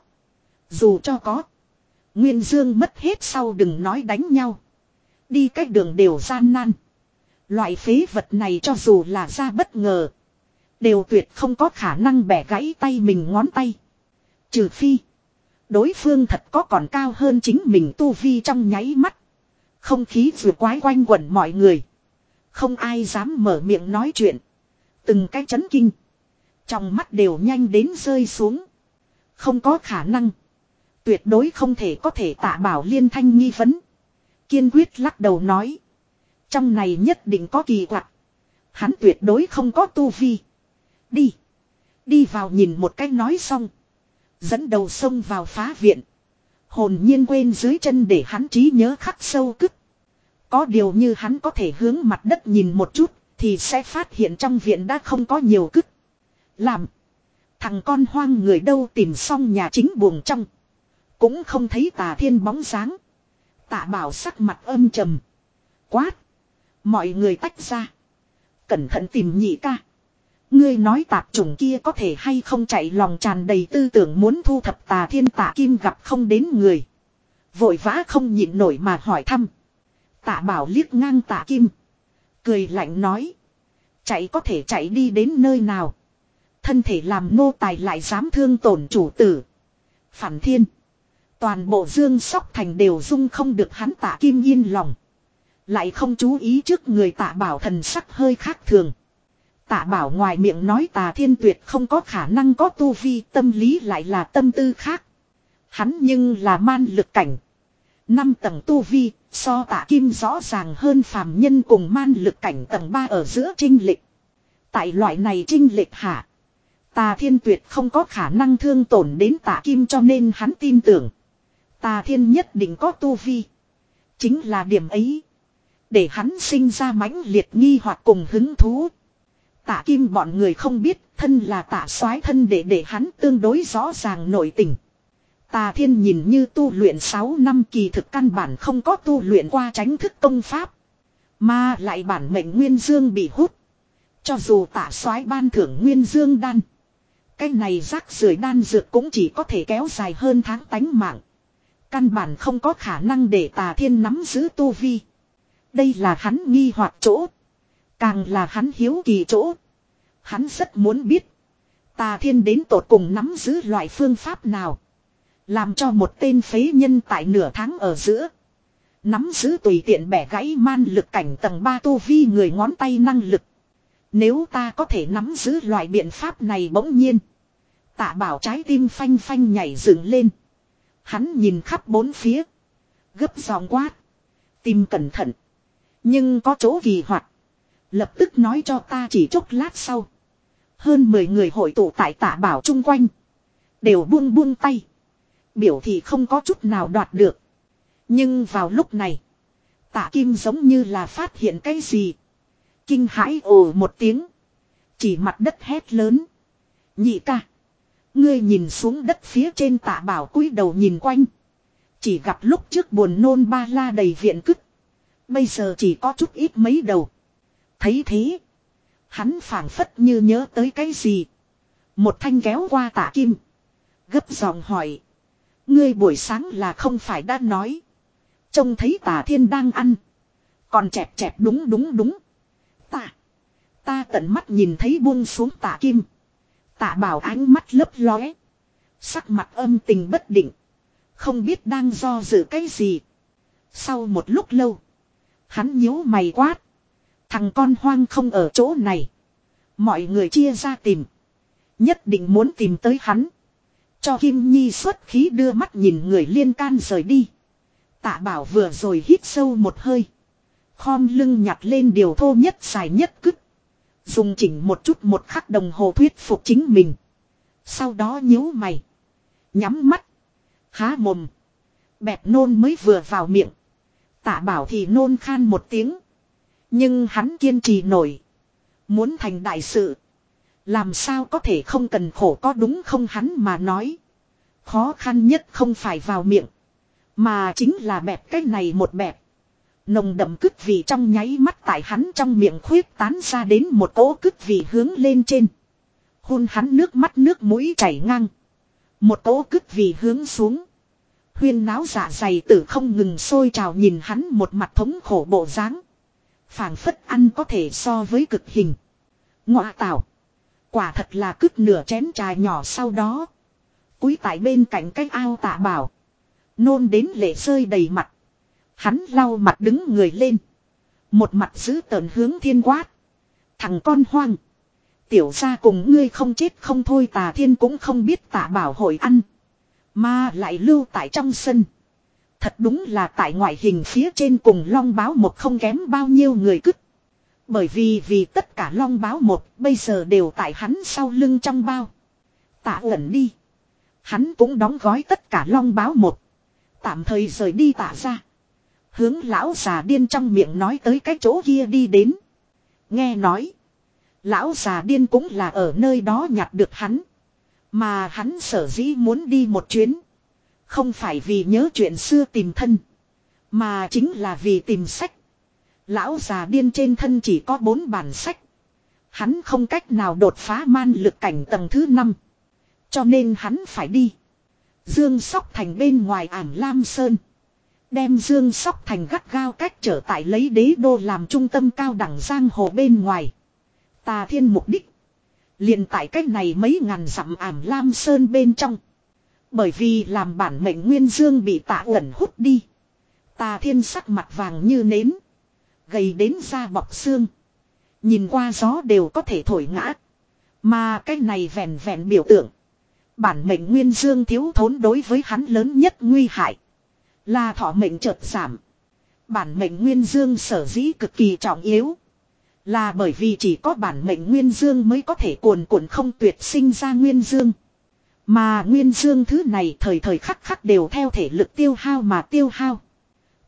Dù cho có. Nguyên Dương mất hết sau đừng nói đánh nhau. Đi cách đường đều gian nan. Loại phế vật này cho dù là ra bất ngờ. Đều tuyệt không có khả năng bẻ gãy tay mình ngón tay. Trừ phi. Đối phương thật có còn cao hơn chính mình tu vi. Trong nháy mắt. Không khí vừa quái quanh quẩn mọi người. Không ai dám mở miệng nói chuyện. Từng cái chấn kinh. Trong mắt đều nhanh đến rơi xuống. Không có khả năng. Tuyệt đối không thể có thể. Tạ Bảo liên thanh nghi vấn. Kiên quyết lắc đầu nói. Trong này nhất định có kỳ quặc. Hắn tuyệt đối không có tu vi. Đi. Đi vào nhìn một cách nói xong. Dẫn đầu xông vào phá viện. Hồn nhiên quên dưới chân để hắn trí nhớ khắc sâu cứt. Có điều như hắn có thể hướng mặt đất nhìn một chút. Thì sẽ phát hiện trong viện đã không có nhiều cứt. Làm. Thằng con hoang người đâu tìm xong nhà chính buồng trong. Cũng không thấy Tà Thiên bóng dáng. Tạ Bảo sắc mặt âm trầm. Quát. Mọi người tách ra. Cẩn thận tìm nhị ca. Ngươi nói tạp chủng kia có thể hay không chạy lòng tràn đầy tư tưởng muốn thu thập Tà Thiên. Tạ Kim gặp không đến người. Vội vã không nhịn nổi mà hỏi thăm. Tạ Bảo liếc ngang Tạ Kim. Cười lạnh nói. Chạy có thể chạy đi đến nơi nào. Thân thể làm nô tài lại dám thương tổn chủ tử. Phản thiên. Toàn bộ Dương Sóc Thành đều dung không được hắn. Tạ Kim yên lòng. Lại không chú ý trước người Tạ Bảo thần sắc hơi khác thường. Tạ Bảo ngoài miệng nói Tà Thiên tuyệt không có khả năng có tu vi. Tâm lý lại là tâm tư khác. Hắn nhưng là man lực cảnh. Năm tầng tu vi. So Tạ Kim rõ ràng hơn phàm nhân cùng man lực cảnh tầng ba ở giữa trinh lệch. Tại loại này trinh lệch hạ. Tà Thiên tuyệt không có khả năng thương tổn đến Tạ Kim cho nên hắn tin tưởng. Tà Thiên nhất định có tu vi. Chính là điểm ấy. để hắn sinh ra mãnh liệt nghi hoặc cùng hứng thú. Tạ Kim bọn người không biết, thân là Tạ Soái thân để để hắn tương đối rõ ràng nội tình. Tà Thiên nhìn như tu luyện sáu năm, kỳ thực căn bản không có tu luyện qua tránh thức công pháp. Mà lại bản mệnh Nguyên Dương bị hút. Cho dù Tạ Soái ban thưởng Nguyên Dương đan, cái này rác rưởi đan dược cũng chỉ có thể kéo dài hơn tháng tánh mạng. Căn bản không có khả năng để Tà Thiên nắm giữ tu vi. Đây là hắn nghi hoặc chỗ. Càng là hắn hiếu kỳ chỗ. Hắn rất muốn biết. Tà Thiên đến tột cùng nắm giữ loại phương pháp nào. Làm cho một tên phế nhân tại nửa tháng ở giữa. Nắm giữ tùy tiện bẻ gãy man lực cảnh tầng ba tu vi người ngón tay năng lực. Nếu ta có thể nắm giữ loại biện pháp này bỗng nhiên. Tạ Bảo trái tim phanh phanh nhảy dựng lên. Hắn nhìn khắp bốn phía. Gấp giọng quát. Tìm cẩn thận. Nhưng có chỗ kỳ hoạt. Lập tức nói cho ta chỉ chốc lát sau. Hơn mười người hội tụ tại Tạ Bảo chung quanh. Đều buông buông tay. Biểu thị không có chút nào đoạt được. Nhưng vào lúc này. Tạ Kim giống như là phát hiện cái gì. Kinh hãi ồ một tiếng. Chỉ mặt đất hét lớn. Nhị ca. Ngươi nhìn xuống đất phía trên Tạ Bảo cúi đầu nhìn quanh. Chỉ gặp lúc trước buồn nôn ba la đầy viện cứt. Bây giờ chỉ có chút ít mấy đầu. Thấy thế. Hắn phảng phất như nhớ tới cái gì. Một thanh kéo qua Tạ Kim. Gấp giọng hỏi. Ngươi buổi sáng là không phải đã nói. Trông thấy Tà Thiên đang ăn. Còn chẹp chẹp đúng đúng đúng. Ta. Ta tận mắt nhìn thấy buông xuống Tạ Kim. Tạ Bảo ánh mắt lấp lóe. Sắc mặt âm tình bất định. Không biết đang do dự cái gì. Sau một lúc lâu. Hắn nhíu mày quát. Thằng con hoang không ở chỗ này. Mọi người chia ra tìm. Nhất định muốn tìm tới hắn. Cho Kim Nhi xuất khí đưa mắt nhìn người liên can rời đi. Tạ Bảo vừa rồi hít sâu một hơi. Khom lưng nhặt lên điều thô nhất dài nhất cứt. Dùng chỉnh một chút một khắc đồng hồ thuyết phục chính mình. Sau đó nhíu mày. Nhắm mắt. Há mồm. Bẹp nôn mới vừa vào miệng. Tạ Bảo thì nôn khan một tiếng. Nhưng hắn kiên trì nổi. Muốn thành đại sự. Làm sao có thể không cần khổ có đúng không hắn mà nói. Khó khăn nhất không phải vào miệng. Mà chính là bẹp cái này một bẹp. Nồng đậm cứt vị trong nháy mắt tại hắn trong miệng khuyết tán ra đến một cỗ cứt vị hướng lên trên. Hôn hắn nước mắt nước mũi chảy ngang. Một cỗ cứt vị hướng xuống. Huyên náo dạ dày tử không ngừng sôi trào nhìn hắn một mặt thống khổ bộ dáng. Phảng phất ăn có thể so với cực hình. Ngọa tảo. Quả thật là cứt nửa chén trà nhỏ sau đó. Cúi tại bên cạnh cái ao Tạ Bảo. Nôn đến lệ rơi đầy mặt. Hắn lau mặt đứng người lên. Một mặt giữ tợn hướng Thiên quát. Thằng con hoang. Tiểu gia cùng ngươi không chết không thôi. Tà Thiên cũng không biết Tạ Bảo hội ăn. Mà lại lưu tại trong sân. Thật đúng là tại ngoại hình phía trên cùng Long Báo một không kém bao nhiêu người cứt. Bởi vì vì tất cả Long Báo một bây giờ đều tại hắn sau lưng trong bao. Tạ ẩn đi. Hắn cũng đóng gói tất cả Long Báo một. Tạm thời rời đi Tạ ra. Hướng lão già điên trong miệng nói tới cái chỗ kia đi đến. Nghe nói. Lão già điên cũng là ở nơi đó nhặt được hắn. Mà hắn sở dĩ muốn đi một chuyến. Không phải vì nhớ chuyện xưa tìm thân. Mà chính là vì tìm sách. Lão già điên trên thân chỉ có bốn bản sách. Hắn không cách nào đột phá man lực cảnh tầng thứ năm. Cho nên hắn phải đi. Dương Sóc Thành bên ngoài Ảm Lam Sơn. Đem Dương Sóc Thành gắt gao cách trở tại lấy đế đô làm trung tâm cao đẳng giang hồ bên ngoài. Tà Thiên mục đích. Liền tại cách này mấy ngàn dặm Ảm Lam Sơn bên trong. Bởi vì làm bản mệnh Nguyên Dương bị Tạ ẩn hút đi. Tà Thiên sắc mặt vàng như nến. Gầy đến da bọc xương. Nhìn qua gió đều có thể thổi ngã. Mà cái này vẹn vẹn biểu tượng. Bản mệnh Nguyên Dương thiếu thốn đối với hắn lớn nhất nguy hại. Là thọ mệnh chợt giảm. Bản mệnh Nguyên Dương sở dĩ cực kỳ trọng yếu. Là bởi vì chỉ có bản mệnh Nguyên Dương mới có thể cuồn cuộn không tuyệt sinh ra Nguyên Dương. Mà Nguyên Dương thứ này thời thời khắc khắc đều theo thể lực tiêu hao mà tiêu hao.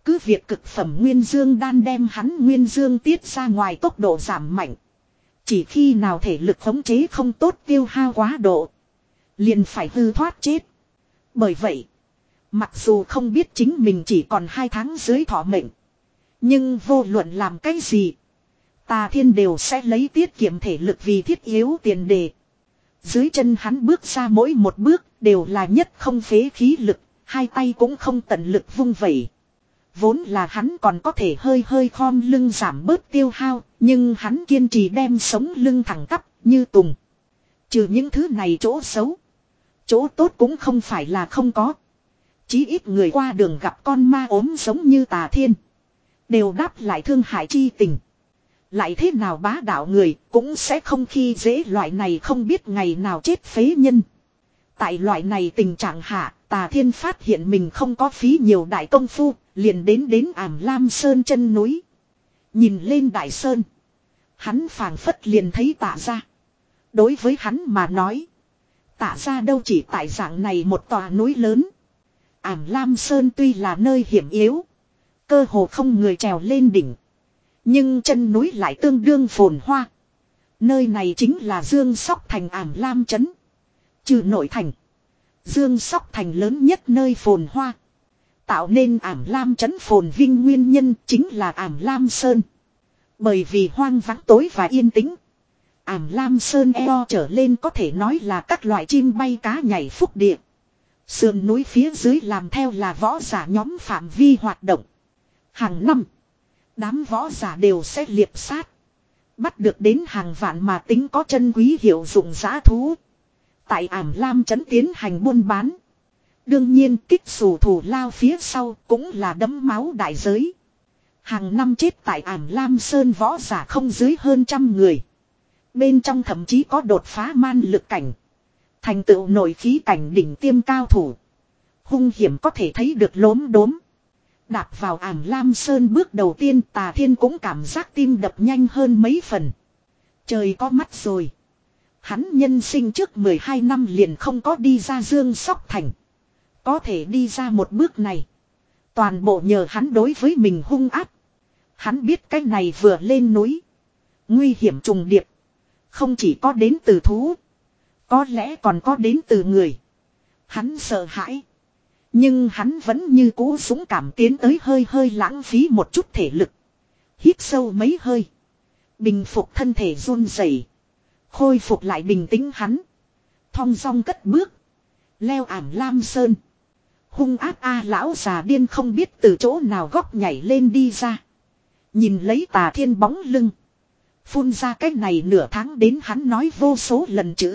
Cứ việc cực phẩm nguyên dương đan đem hắn nguyên dương tiết ra ngoài tốc độ giảm mạnh. Chỉ khi nào thể lực khống chế không tốt tiêu hao quá độ. Liền phải hư thoát chết. Bởi vậy. Mặc dù không biết chính mình chỉ còn hai tháng dưới thọ mệnh. Nhưng vô luận làm cái gì. Tà Thiên đều sẽ lấy tiết kiệm thể lực vì thiết yếu tiền đề. Dưới chân hắn bước ra mỗi một bước đều là nhất không phế khí lực. Hai tay cũng không tận lực vung vẩy. Vốn là hắn còn có thể hơi hơi khom lưng giảm bớt tiêu hao. Nhưng hắn kiên trì đem sống lưng thẳng tắp như tùng. Trừ những thứ này chỗ xấu. Chỗ tốt cũng không phải là không có. Chí ít người qua đường gặp con ma ốm giống như Tà Thiên. Đều đáp lại thương hại chi tình. Lại thế nào bá đạo người cũng sẽ không khi dễ loại này không biết ngày nào chết phế nhân. Tại loại này tình trạng hạ, Tà Thiên phát hiện mình không có phí nhiều đại công phu, liền đến đến Ảm Lam Sơn chân núi. Nhìn lên đại sơn. Hắn phảng phất liền thấy Tạ ra. Đối với hắn mà nói. Tạ ra đâu chỉ tại dạng này một tòa núi lớn. Ảm Lam Sơn tuy là nơi hiểm yếu. Cơ hồ không người trèo lên đỉnh. Nhưng chân núi lại tương đương phồn hoa. Nơi này chính là Dương Sóc Thành Ảm Lam Trấn. Trừ nội thành. Dương Sóc Thành lớn nhất nơi phồn hoa. Tạo nên Ảm Lam Trấn phồn vinh nguyên nhân chính là Ảm Lam Sơn. Bởi vì hoang vắng tối và yên tĩnh. Ảm Lam Sơn eo trở lên có thể nói là các loại chim bay cá nhảy phúc địa. Sườn núi phía dưới làm theo là võ giả nhóm phạm vi hoạt động. Hàng năm, đám võ giả đều sẽ liệp sát. Bắt được đến hàng vạn mà tính có chân quý hiệu dụng giá thú. Tại Ảm Lam Trấn tiến hành buôn bán. Đương nhiên kích xù thủ lao phía sau cũng là đấm máu đại giới. Hàng năm chết tại Ảm Lam Sơn võ giả không dưới hơn trăm người. Bên trong thậm chí có đột phá man lực cảnh. Thành tựu nổi khí cảnh đỉnh tiêm cao thủ. Hung hiểm có thể thấy được lốm đốm. Đạp vào Ảm Lam Sơn bước đầu tiên Tà Thiên cũng cảm giác tim đập nhanh hơn mấy phần. Trời có mắt rồi. Hắn nhân sinh trước mười hai năm liền không có đi ra Dương Sóc Thành. Có thể đi ra một bước này. Toàn bộ nhờ hắn đối với mình hung áp. Hắn biết cái này vừa lên núi. Nguy hiểm trùng điệp. Không chỉ có đến từ thú. Có lẽ còn có đến từ người. Hắn sợ hãi. Nhưng hắn vẫn như cũ dũng cảm tiến tới hơi hơi lãng phí một chút thể lực. Hít sâu mấy hơi. Bình phục thân thể run rẩy, khôi phục lại bình tĩnh hắn. Thong dong cất bước. Leo Ảm Lam Sơn. Hung ác a lão già điên không biết từ chỗ nào góc nhảy lên đi ra. Nhìn lấy Tà Thiên bóng lưng. Phun ra cái này nửa tháng đến hắn nói vô số lần chữ.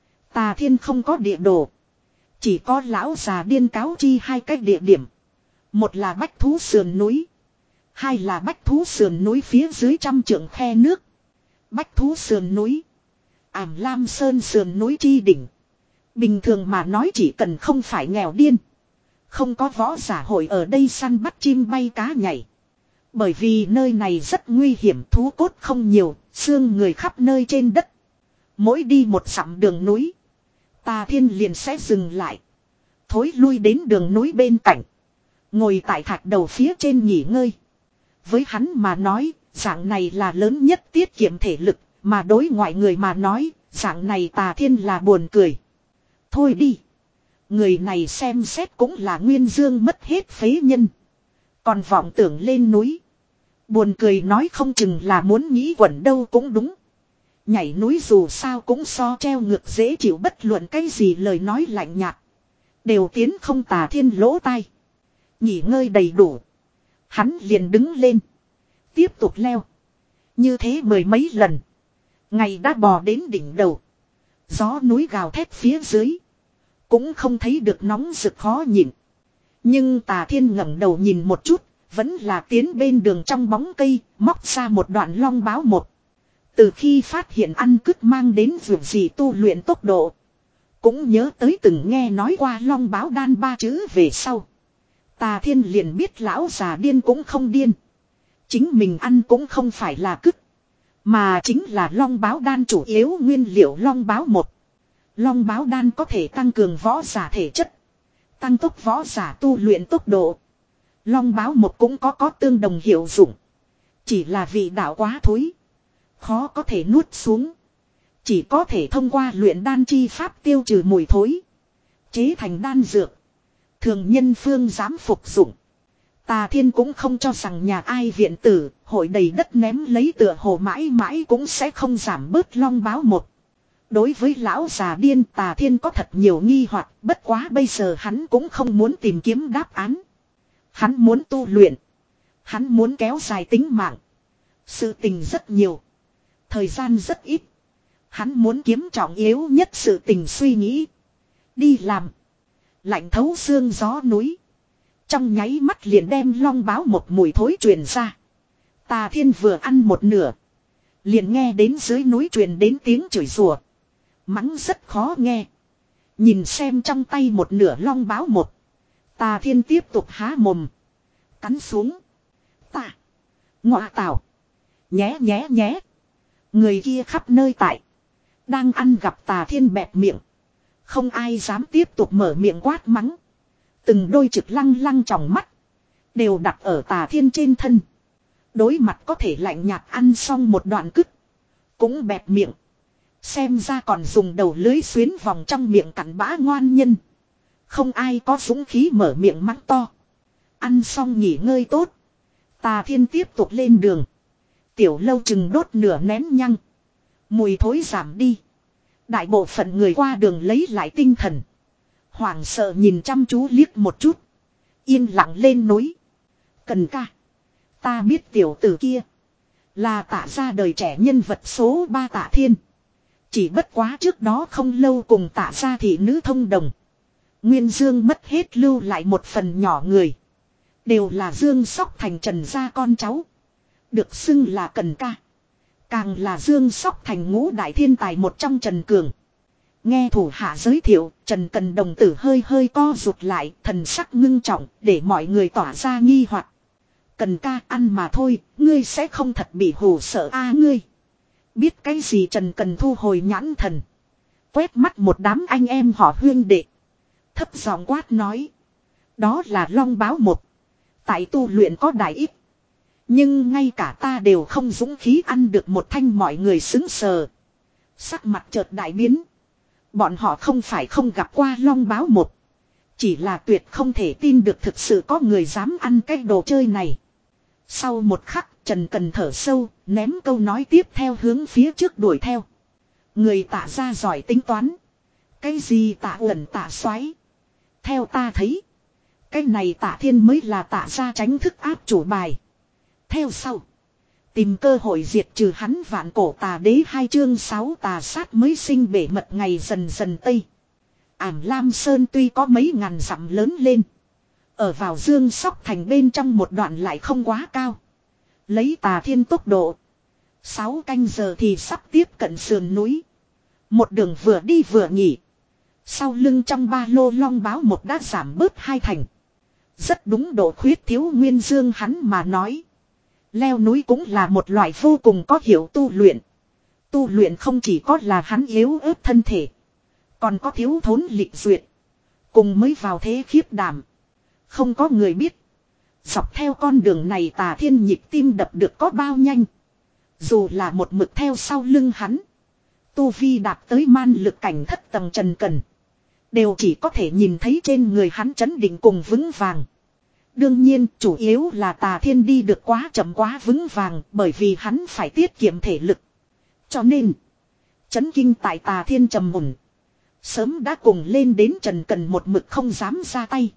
Tà Thiên không có địa đồ. Chỉ có lão già điên cáo chi hai cái địa điểm. Một là Bách Thú Sườn núi. Hai là Bách Thú Sườn núi phía dưới trăm trượng khe nước. Bách Thú Sườn núi. Ảm Lam Sơn sườn núi chi đỉnh. Bình thường mà nói chỉ cần không phải nghèo điên. Không có võ giả hội ở đây săn bắt chim bay cá nhảy. Bởi vì nơi này rất nguy hiểm, thú cốt không nhiều, xương người khắp nơi trên đất. Mỗi đi một dặm đường núi, Tà Thiên liền sẽ dừng lại. Thối lui đến đường núi bên cạnh. Ngồi tại thạch đầu phía trên nghỉ ngơi. Với hắn mà nói, dạng này là lớn nhất tiết kiệm thể lực. Mà đối ngoại người mà nói, dạng này Tà Thiên là buồn cười. Thôi đi. Người này xem xét cũng là nguyên dương mất hết phế nhân. Còn vọng tưởng lên núi. Buồn cười nói không chừng là muốn nghĩ quẩn đâu cũng đúng. Nhảy núi dù sao cũng so treo ngược dễ chịu, bất luận cái gì lời nói lạnh nhạt. Đều tiến không Tà Thiên lỗ tai. Nghỉ ngơi đầy đủ. Hắn liền đứng lên. Tiếp tục leo. Như thế mười mấy lần. Ngày đã bò đến đỉnh đầu. Gió núi gào thét phía dưới. Cũng không thấy được nóng rực khó nhịn. Nhưng Tà Thiên ngẩng đầu nhìn một chút. Vẫn là tiến bên đường trong bóng cây. Móc ra một đoạn long báo một. Từ khi phát hiện ăn cứt mang đến vượt gì tu luyện tốc độ. Cũng nhớ tới từng nghe nói qua long báo đan ba chữ về sau. Tà Thiên liền biết lão già điên cũng không điên. Chính mình ăn cũng không phải là cứt. Mà chính là long báo đan chủ yếu nguyên liệu long báo một. Long báo đan có thể tăng cường võ giả thể chất. Tăng tốc võ giả tu luyện tốc độ. Long báo một cũng có có tương đồng hiệu dụng. Chỉ là vị đạo quá thối. Khó có thể nuốt xuống. Chỉ có thể thông qua luyện đan chi pháp tiêu trừ mùi thối. Chế thành đan dược. Thường nhân phương dám phục dụng. Tà Thiên cũng không cho rằng nhà ai viện tử, hội đầy đất ném lấy tựa hồ mãi mãi cũng sẽ không giảm bớt long báo một. Đối với lão già điên Tà Thiên có thật nhiều nghi hoặc, bất quá bây giờ hắn cũng không muốn tìm kiếm đáp án. Hắn muốn tu luyện. Hắn muốn kéo dài tính mạng. Sự tình rất nhiều. Thời gian rất ít. Hắn muốn kiếm trọng yếu nhất sự tình suy nghĩ. Đi làm. Lạnh thấu xương gió núi. Trong nháy mắt liền đem long báo một mùi thối truyền ra. Tà Thiên vừa ăn một nửa. Liền nghe đến dưới núi truyền đến tiếng chửi rủa. Mắng rất khó nghe. Nhìn xem trong tay một nửa long báo một. Tà Thiên tiếp tục há mồm. Cắn xuống. Tà. Ngọa tảo. Nhé nhé nhé. Người kia khắp nơi tại. Đang ăn gặp Tà Thiên bẹp miệng. Không ai dám tiếp tục mở miệng quát mắng. Từng đôi trực lăng lăng tròng mắt. Đều đặt ở Tà Thiên trên thân. Đối mặt có thể lạnh nhạt ăn xong một đoạn cứt. Cũng bẹp miệng. Xem ra còn dùng đầu lưới xuyến vòng trong miệng cặn bã ngoan nhân. Không ai có dũng khí mở miệng mắng to. Ăn xong nghỉ ngơi tốt. Tà Thiên tiếp tục lên đường. Tiểu lâu chừng đốt nửa nén nhăng. Mùi thối giảm đi. Đại bộ phận người qua đường lấy lại tinh thần. Hoảng sợ nhìn chăm chú liếc một chút. Yên lặng lên núi. Cần ca. Ta biết tiểu tử kia. Là Tạ ra đời trẻ nhân vật số ba Tạ Thiên. Chỉ bất quá trước đó không lâu cùng Tạ ra thị nữ thông đồng. Nguyên Dương mất hết lưu lại một phần nhỏ người. Đều là Dương Sóc Thành Trần gia con cháu. Được xưng là Cần ca. Càng là Dương Sóc Thành ngũ đại thiên tài một trong Trần Cường. Nghe thủ hạ giới thiệu, Trần Cần đồng tử hơi hơi co rụt lại, thần sắc ngưng trọng, để mọi người tỏa ra nghi hoặc. Cần ca ăn mà thôi, ngươi sẽ không thật bị hù sợ a ngươi. Biết cái gì Trần Cần thu hồi nhãn thần. Quét mắt một đám anh em họ huyên đệ. Thấp giọng quát nói. Đó là long báo một. Tại tu luyện có đại ít. Nhưng ngay cả ta đều không dũng khí ăn được một thanh mọi người xứng sờ. Sắc mặt chợt đại biến. Bọn họ không phải không gặp qua long báo một. Chỉ là tuyệt không thể tin được thực sự có người dám ăn cái đồ chơi này. Sau một khắc Trần Cần thở sâu, ném câu nói tiếp theo hướng phía trước đuổi theo. Người Tạ ra giỏi tính toán. Cái gì Tạ Uẩn Tạ xoáy. Theo ta thấy. Cái này Tạ Thiên mới là Tạ ra tránh thức áp chủ bài. Theo sau. Tìm cơ hội diệt trừ hắn vạn cổ tà đế hai chương sáu tà sát mới sinh bể mật ngày dần dần tây. Ảm Lam Sơn tuy có mấy ngàn dặm lớn lên. Ở vào Dương Sóc Thành bên trong một đoạn lại không quá cao. Lấy Tà Thiên tốc độ. Sáu canh giờ thì sắp tiếp cận sườn núi. Một đường vừa đi vừa nghỉ. Sau lưng trong ba lô long báo một đã giảm bớt hai thành. Rất đúng độ khuyết thiếu nguyên dương hắn mà nói. Leo núi cũng là một loại vô cùng có hiểu tu luyện. Tu luyện không chỉ có là hắn yếu ớt thân thể. Còn có thiếu thốn lịch duyệt. Cùng mới vào thế khiếp đảm. Không có người biết. Dọc theo con đường này Tà Thiên nhịp tim đập được có bao nhanh. Dù là một mực theo sau lưng hắn. Tu vi đạt tới man lực cảnh thất tầng Trần Cần. Đều chỉ có thể nhìn thấy trên người hắn chấn định cùng vững vàng. Đương nhiên chủ yếu là Tà Thiên đi được quá chậm quá vững vàng bởi vì hắn phải tiết kiệm thể lực. Cho nên, chấn kinh tại Tà Thiên trầm ổn. Sớm đã cùng lên đến Trần Cần một mực không dám ra tay.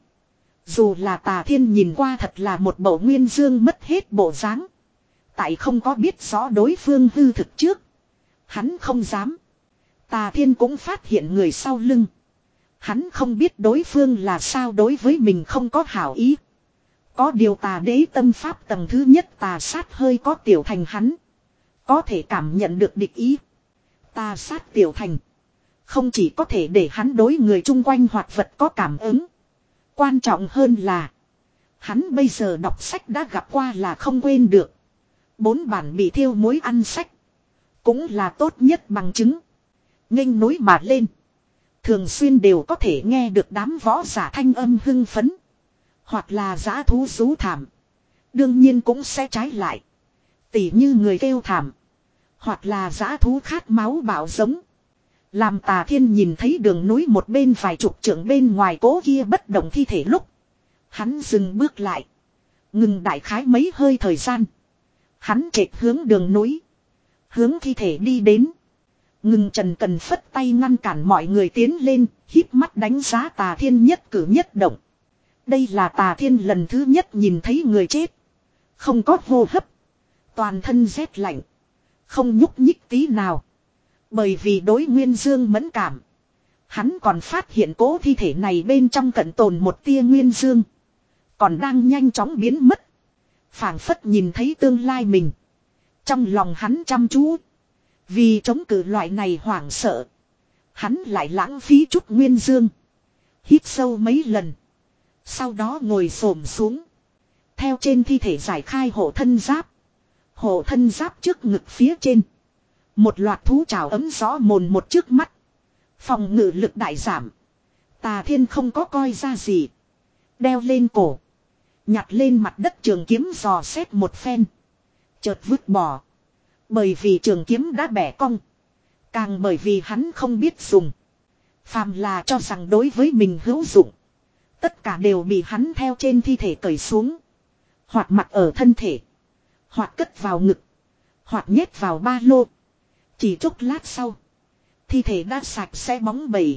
Dù là Tà Thiên nhìn qua thật là một bộ nguyên dương mất hết bộ dáng. Tại không có biết rõ đối phương hư thực trước. Hắn không dám. Tà Thiên cũng phát hiện người sau lưng. Hắn không biết đối phương là sao đối với mình không có hảo ý. Có điều tà đế tâm pháp tầng thứ nhất tà sát hơi có tiểu thành hắn. Có thể cảm nhận được địch ý. Tà sát tiểu thành. Không chỉ có thể để hắn đối người chung quanh hoạt vật có cảm ứng. Quan trọng hơn là. Hắn bây giờ đọc sách đã gặp qua là không quên được. Bốn bản bị thiêu muối ăn sách. Cũng là tốt nhất bằng chứng. Nghênh núi mà lên. Thường xuyên đều có thể nghe được đám võ giả thanh âm hưng phấn. Hoặc là dã thú rú thảm. Đương nhiên cũng sẽ trái lại. Tỉ như người kêu thảm. Hoặc là dã thú khát máu bạo giống. Làm Tà Thiên nhìn thấy đường núi một bên vài chục trượng bên ngoài cố kia bất động thi thể lúc. Hắn dừng bước lại. Ngừng đại khái mấy hơi thời gian. Hắn trệt hướng đường núi. Hướng thi thể đi đến. Ngừng Trần Cần phất tay ngăn cản mọi người tiến lên. Híp mắt đánh giá Tà Thiên nhất cử nhất động. Đây là Tà Thiên lần thứ nhất nhìn thấy người chết. Không có hô hấp. Toàn thân rét lạnh. Không nhúc nhích tí nào. Bởi vì đối nguyên dương mẫn cảm. Hắn còn phát hiện cố thi thể này bên trong cận tồn một tia nguyên dương. Còn đang nhanh chóng biến mất. Phảng phất nhìn thấy tương lai mình. Trong lòng hắn chăm chú. Vì chống cự loại này hoảng sợ. Hắn lại lãng phí chút nguyên dương. Hít sâu mấy lần. Sau đó ngồi xổm xuống. Theo trên thi thể giải khai hộ thân giáp. Hộ thân giáp trước ngực phía trên. Một loạt thú trào ấm rõ mồn một trước mắt. Phòng ngự lực đại giảm. Tà Thiên không có coi ra gì. Đeo lên cổ. Nhặt lên mặt đất trường kiếm dò xét một phen. Chợt vứt bỏ. Bởi vì trường kiếm đã bẻ cong. Càng bởi vì hắn không biết dùng. Phàm là cho rằng đối với mình hữu dụng. Tất cả đều bị hắn theo trên thi thể cởi xuống. Hoặc mặc ở thân thể. Hoặc cất vào ngực. Hoặc nhét vào ba lô. Chỉ chốc lát sau. Thi thể đã sạch sẽ bóng bẩy.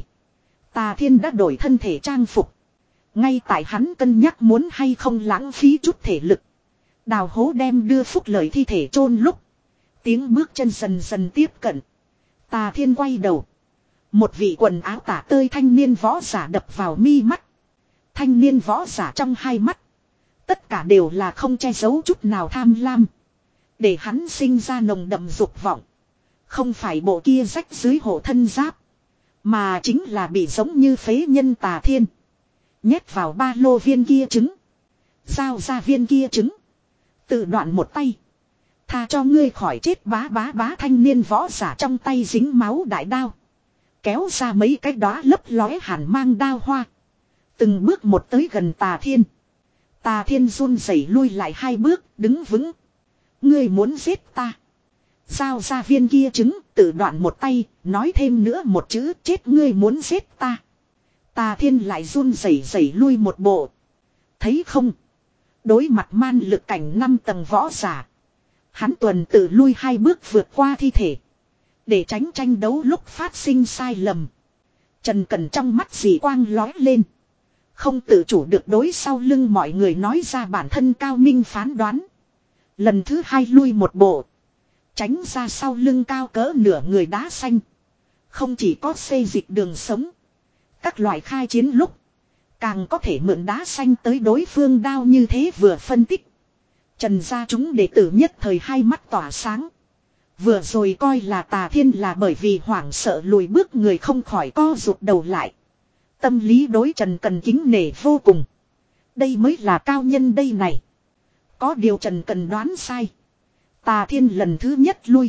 Tà Thiên đã đổi thân thể trang phục. Ngay tại hắn cân nhắc muốn hay không lãng phí chút thể lực. Đào hố đem đưa phúc lợi thi thể chôn lúc. Tiếng bước chân dần dần tiếp cận. Tà Thiên quay đầu. Một vị quần áo tả tơi thanh niên võ giả đập vào mi mắt. Thanh niên võ giả trong hai mắt. Tất cả đều là không che giấu chút nào tham lam. Để hắn sinh ra nồng đậm dục vọng. Không phải bộ kia rách dưới hộ thân giáp. Mà chính là bị giống như phế nhân Tà Thiên. Nhét vào ba lô viên kia trứng. Giao ra viên kia trứng. Tự đoạn một tay. Tha cho ngươi khỏi chết bá bá bá thanh niên võ giả trong tay dính máu đại đao. Kéo ra mấy cái đóa lấp lóe hàn mang đao hoa. Từng bước một tới gần Tà Thiên. Tà Thiên run rẩy lui lại hai bước, đứng vững. Ngươi muốn giết ta. Giao ra viên kia trứng, tự đoạn một tay, nói thêm nữa một chữ chết ngươi muốn giết ta. Tà Thiên lại run rẩy rẩy lui một bộ. Thấy không? Đối mặt man lực cảnh năm tầng võ giả. Hắn tuần tự lui hai bước vượt qua thi thể. Để tránh tranh đấu lúc phát sinh sai lầm. Trần Cần trong mắt dì quang lói lên. Không tự chủ được đối sau lưng mọi người nói ra bản thân cao minh phán đoán. Lần thứ hai lui một bộ. Tránh ra sau lưng cao cỡ nửa người đá xanh. Không chỉ có xây dịch đường sống. Các loại khai chiến lúc. Càng có thể mượn đá xanh tới đối phương đao như thế vừa phân tích. Trần gia chúng đệ tử nhất thời hai mắt tỏa sáng. Vừa rồi coi là Tà Thiên là bởi vì hoảng sợ lùi bước người không khỏi co rụt đầu lại. Tâm lý đối Trần Cần kính nể vô cùng. Đây mới là cao nhân đây này. Có điều Trần Cần đoán sai. Tà Thiên lần thứ nhất lui.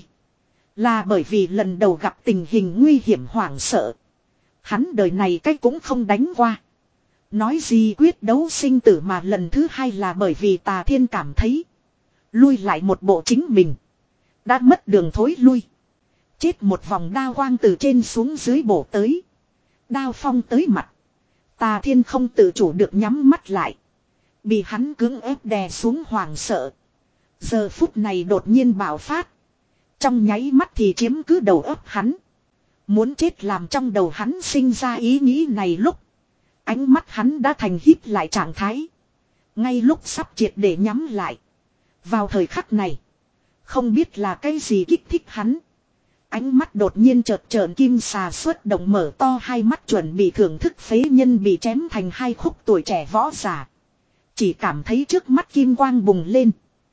Là bởi vì lần đầu gặp tình hình nguy hiểm hoảng sợ. Hắn đời này cách cũng không đánh qua. Nói gì quyết đấu sinh tử mà lần thứ hai là bởi vì Tà Thiên cảm thấy. Lui lại một bộ chính mình. Đã mất đường thối lui. Chết một vòng đao quang từ trên xuống dưới bổ tới. Đao phong tới mặt. Tà Thiên không tự chủ được nhắm mắt lại. Bị hắn cưỡng ép đè xuống hoảng sợ. Giờ phút này đột nhiên bạo phát. Trong nháy mắt thì chiếm cứ đầu óc hắn. Muốn chết làm trong đầu hắn sinh ra ý nghĩ này lúc. Ánh mắt hắn đã thành híp lại trạng thái. Ngay lúc sắp triệt để nhắm lại. Vào thời khắc này. Không biết là cái gì kích thích hắn. Ánh mắt đột nhiên chợt trợn kim xà xuất động mở to hai mắt chuẩn bị thưởng thức phế nhân bị chém thành hai khúc tuổi trẻ võ giả. Chỉ cảm thấy trước mắt kim quang bùng lên.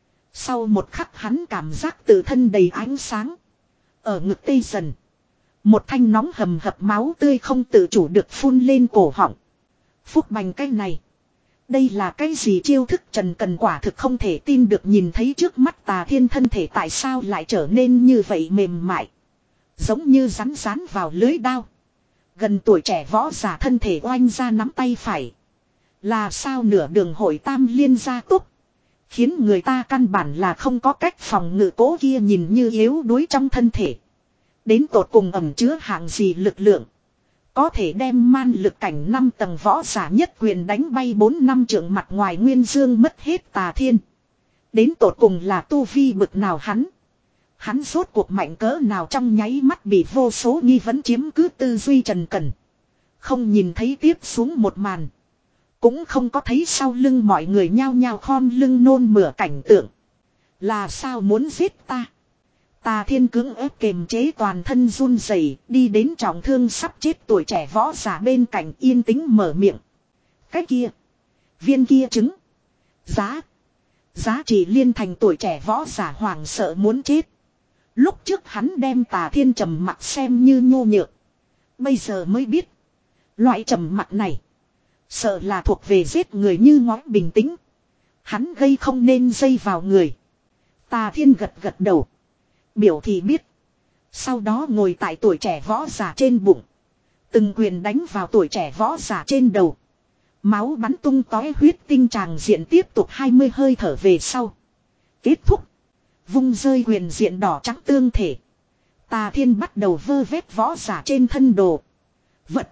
Sau một khắc hắn cảm giác tự thân đầy ánh sáng. Ở ngực tê dần. Một thanh nóng hầm hập máu tươi không tự chủ được phun lên cổ họng. Phúc bành cái này. Đây là cái gì chiêu thức Trần Cần quả thực không thể tin được nhìn thấy trước mắt Tà Thiên thân thể tại sao lại trở nên như vậy mềm mại. Giống như rắn rán vào lưới đao. Gần tuổi trẻ võ giả thân thể oanh ra nắm tay phải. Là sao nửa đường hội tam liên gia túc. Khiến người ta căn bản là không có cách phòng ngự cố kia nhìn như yếu đuối trong thân thể. Đến tột cùng ẩn chứa hạng gì lực lượng. Có thể đem man lực cảnh năm tầng võ giả nhất quyền đánh bay bốn năm trượng mặt ngoài nguyên dương mất hết Tà Thiên. Đến tột cùng là tu vi bực nào hắn. Hắn rốt cuộc mạnh cỡ nào trong nháy mắt bị vô số nghi vấn chiếm cứ tư duy Trần Cần. Không nhìn thấy tiếp xuống một màn. Cũng không có thấy sau lưng mọi người nhao nhao khom lưng nôn mửa cảnh tượng. Là sao muốn giết ta? Tà Thiên cưỡng ép kềm chế toàn thân run rẩy, đi đến trọng thương sắp chết tuổi trẻ võ giả bên cạnh yên tĩnh mở miệng. Cái kia. Viên kia trứng. Giá. Giá trị liên thành tuổi trẻ võ giả hoảng sợ muốn chết. Lúc trước hắn đem Tà Thiên trầm mặc xem như nhô nhược. Bây giờ mới biết. Loại trầm mặc này. Sợ là thuộc về giết người như ngói bình tĩnh. Hắn gây không nên dây vào người. Tà Thiên gật gật đầu. Biểu thì biết. Sau đó ngồi tại tuổi trẻ võ giả trên bụng. Từng quyền đánh vào tuổi trẻ võ giả trên đầu. Máu bắn tung tóe huyết tinh tràng diện tiếp tục hai mươi hơi thở về sau. Kết thúc. Vung rơi quyền diện đỏ trắng tương thể. Tà Thiên bắt đầu vơ vét võ giả trên thân đồ. Vật.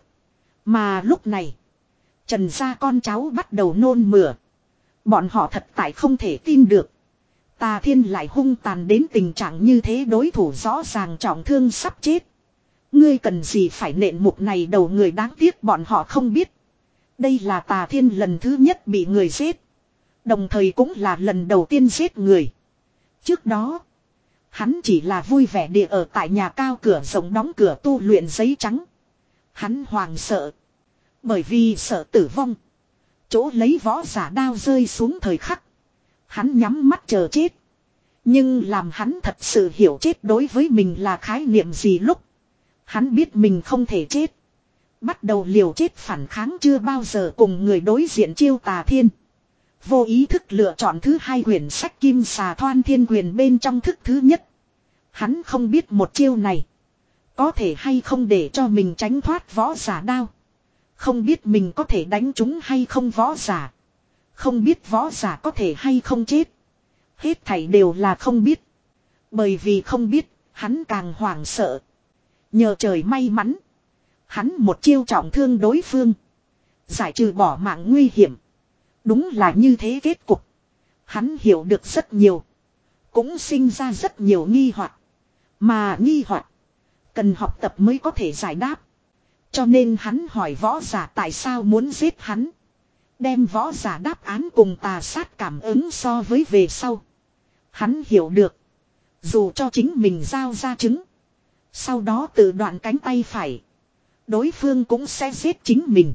Mà lúc này. Trần gia con cháu bắt đầu nôn mửa. Bọn họ thật tại không thể tin được. Tà Thiên lại hung tàn đến tình trạng như thế, đối thủ rõ ràng trọng thương sắp chết. Ngươi cần gì phải nện mục này đầu người, đáng tiếc bọn họ không biết. Đây là Tà Thiên lần thứ nhất bị người giết. Đồng thời cũng là lần đầu tiên giết người. Trước đó, hắn chỉ là vui vẻ địa ở tại nhà cao cửa rộng đóng cửa tu luyện giấy trắng. Hắn hoàng sợ. Bởi vì sợ tử vong. Chỗ lấy võ giả đao rơi xuống thời khắc. Hắn nhắm mắt chờ chết. Nhưng làm hắn thật sự hiểu chết đối với mình là khái niệm gì lúc. Hắn biết mình không thể chết. Bắt đầu liều chết phản kháng chưa bao giờ cùng người đối diện chiêu Tà Thiên. Vô ý thức lựa chọn thứ hai quyển sách Kim Xà Thoan Thiên Quyền bên trong thức thứ nhất. Hắn không biết một chiêu này. Có thể hay không để cho mình tránh thoát võ giả đao. Không biết mình có thể đánh trúng hay không võ giả. Không biết võ giả có thể hay không chết. Hết thảy đều là không biết. Bởi vì không biết, hắn càng hoảng sợ. Nhờ trời may mắn. Hắn một chiêu trọng thương đối phương. Giải trừ bỏ mạng nguy hiểm. Đúng là như thế kết cục. Hắn hiểu được rất nhiều. Cũng sinh ra rất nhiều nghi hoặc. Mà nghi hoặc cần học tập mới có thể giải đáp. Cho nên hắn hỏi võ giả tại sao muốn giết hắn. Đem võ giả đáp án cùng tà sát cảm ứng so với về sau. Hắn hiểu được. Dù cho chính mình giao ra chứng. Sau đó tự đoạn cánh tay phải. Đối phương cũng sẽ giết chính mình.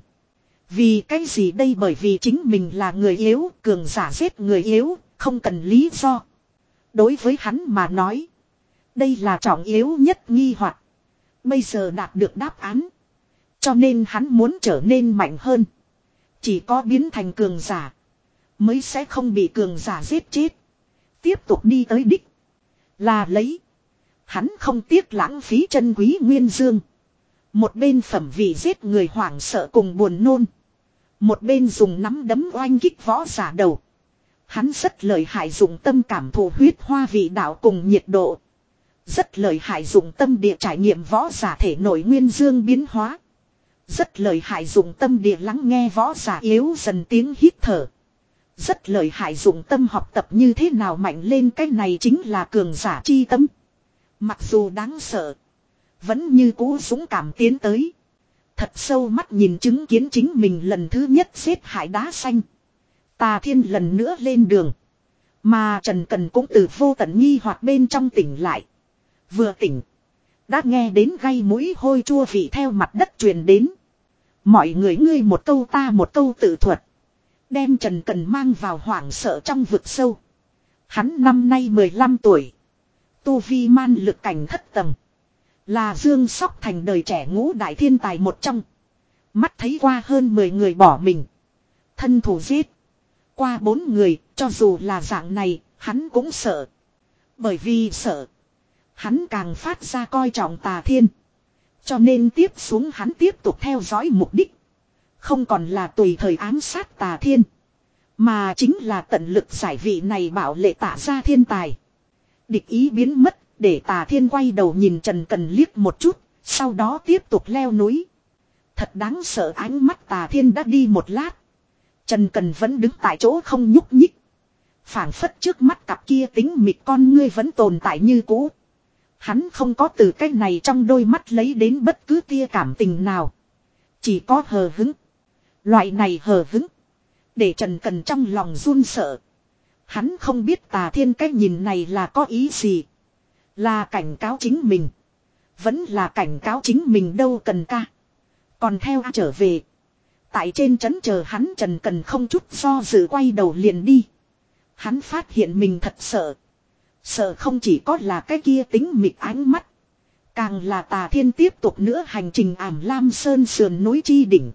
Vì cái gì đây? Bởi vì chính mình là người yếu. Cường giả giết người yếu. Không cần lý do. Đối với hắn mà nói. Đây là trọng yếu nhất nghi hoặc. Bây giờ đạt được đáp án. Cho nên hắn muốn trở nên mạnh hơn. Chỉ có biến thành cường giả. Mới sẽ không bị cường giả giết chết. Tiếp tục đi tới đích. Là lấy. Hắn không tiếc lãng phí chân quý nguyên dương. Một bên phẩm vị giết người hoảng sợ cùng buồn nôn. Một bên dùng nắm đấm oanh kích võ giả đầu. Hắn rất lợi hại dùng tâm cảm thụ huyết hoa vị đạo cùng nhiệt độ. Rất lợi hại dùng tâm địa trải nghiệm võ giả thể nội nguyên dương biến hóa. Rất lợi hại dùng tâm địa lắng nghe võ giả yếu dần tiếng hít thở. Rất lợi hại dùng tâm học tập như thế nào mạnh lên, cái này chính là cường giả chi tâm. Mặc dù đáng sợ. Vẫn như cũ dũng cảm tiến tới. Thật sâu mắt nhìn chứng kiến chính mình lần thứ nhất xếp hại đá xanh. Tà Thiên lần nữa lên đường. Mà Trần Cần cũng từ vô tận nghi hoặc bên trong tỉnh lại. Vừa tỉnh. Đã nghe đến gây mũi hôi chua vị theo mặt đất truyền đến. Mọi người ngươi một câu ta một câu tự thuật. Đem Trần Cần mang vào hoảng sợ trong vực sâu. Hắn năm nay mười lăm tuổi. Tu vi man lực cảnh thất tầng. Là Dương Sóc Thành đời trẻ ngũ đại thiên tài một trong. Mắt thấy qua hơn mười người bỏ mình. Thân thủ giết. Qua bốn người, cho dù là dạng này, hắn cũng sợ. Bởi vì sợ. Hắn càng phát ra coi trọng Tà Thiên. Cho nên tiếp xuống hắn tiếp tục theo dõi mục đích. Không còn là tùy thời ám sát Tà Thiên. Mà chính là tận lực giải vị này bảo lệ Tạ gia thiên tài. Địch ý biến mất, để Tà Thiên quay đầu nhìn Trần Cần liếc một chút, sau đó tiếp tục leo núi. Thật đáng sợ, ánh mắt Tà Thiên đã đi một lát. Trần Cần vẫn đứng tại chỗ không nhúc nhích. Phảng phất trước mắt cặp kia tính mịt con ngươi vẫn tồn tại như cũ. Hắn không có từ cách này trong đôi mắt lấy đến bất cứ tia cảm tình nào. Chỉ có hờ hứng. Loại này hờ hứng. Để Trần Cần trong lòng run sợ. Hắn không biết Tà Thiên cái nhìn này là có ý gì. Là cảnh cáo chính mình. Vẫn là cảnh cáo chính mình đâu Cần ca. Còn theo trở về. Tại trên trấn chờ hắn Trần Cần không chút do dự quay đầu liền đi. Hắn phát hiện mình thật sợ. Sợ không chỉ có là cái kia tính mịt ánh mắt. Càng là Tà Thiên tiếp tục nữa hành trình ảm lam sơn sườn núi chi đỉnh.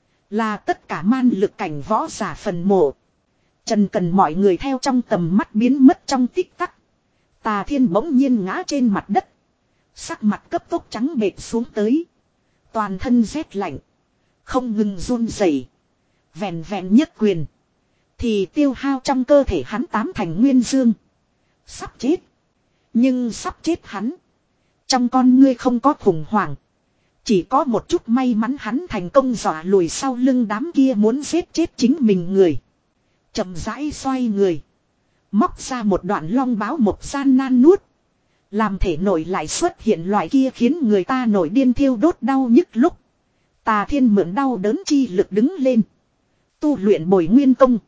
Là tất cả man lực cảnh võ giả phần mộ. Trần Cần mọi người theo trong tầm mắt biến mất trong tích tắc. Tà Thiên bỗng nhiên ngã trên mặt đất. Sắc mặt cấp tốc trắng bệch xuống tới. Toàn thân rét lạnh. Không ngừng run rẩy. Vẹn vẹn nhất quyền. Thì tiêu hao trong cơ thể hắn tám thành nguyên dương. Sắp chết. Nhưng sắp chết hắn. Trong con ngươi không có khủng hoảng. Chỉ có một chút may mắn hắn thành công dọa lùi sau lưng đám kia muốn giết chết chính mình người. Chậm rãi xoay người. Móc ra một đoạn long báo một gian nan nuốt. Làm thể nổi lại xuất hiện loại kia khiến người ta nổi điên thiêu đốt đau nhức lúc. Tà Thiên mượn đau đớn chi lực đứng lên. Tu luyện bồi nguyên công.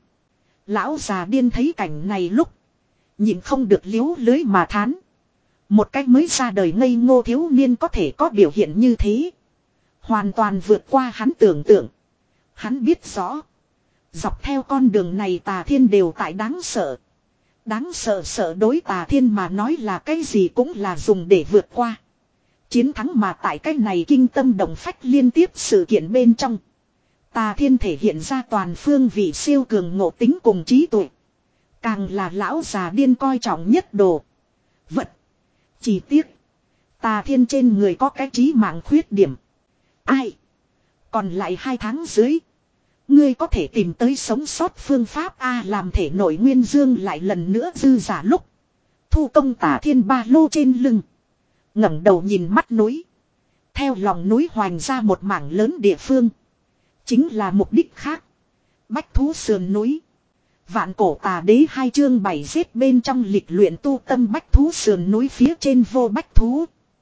Lão già điên thấy cảnh này lúc. Nhìn không được liếu lưới mà thán. Một cách mới ra đời ngây ngô thiếu niên có thể có biểu hiện như thế. Hoàn toàn vượt qua hắn tưởng tượng. Hắn biết rõ. Dọc theo con đường này Tà Thiên đều tại đáng sợ. Đáng sợ sợ đối Tà Thiên mà nói là cái gì cũng là dùng để vượt qua. Chiến thắng mà tại cái này kinh tâm động phách liên tiếp sự kiện bên trong. Tà Thiên thể hiện ra toàn phương vị siêu cường ngộ tính cùng trí tuệ. Càng là lão già điên coi trọng nhất đồ. Vật. Chỉ tiếc. Tà Thiên trên người có cái trí mạng khuyết điểm. Ai? Còn lại hai tháng dưới. Ngươi có thể tìm tới sống sót phương pháp A làm thể nội nguyên dương lại lần nữa dư giả lúc. Thu công Tà Thiên ba lô trên lưng. ngẩng đầu nhìn mắt núi. Theo lòng núi hoành ra một mảng lớn địa phương. Chính là mục đích khác. Bách thú sườn núi. Vạn cổ tà đế hai chương bảy giết bên trong lịch luyện tu tâm bách thú sườn núi phía trên vô bách thú.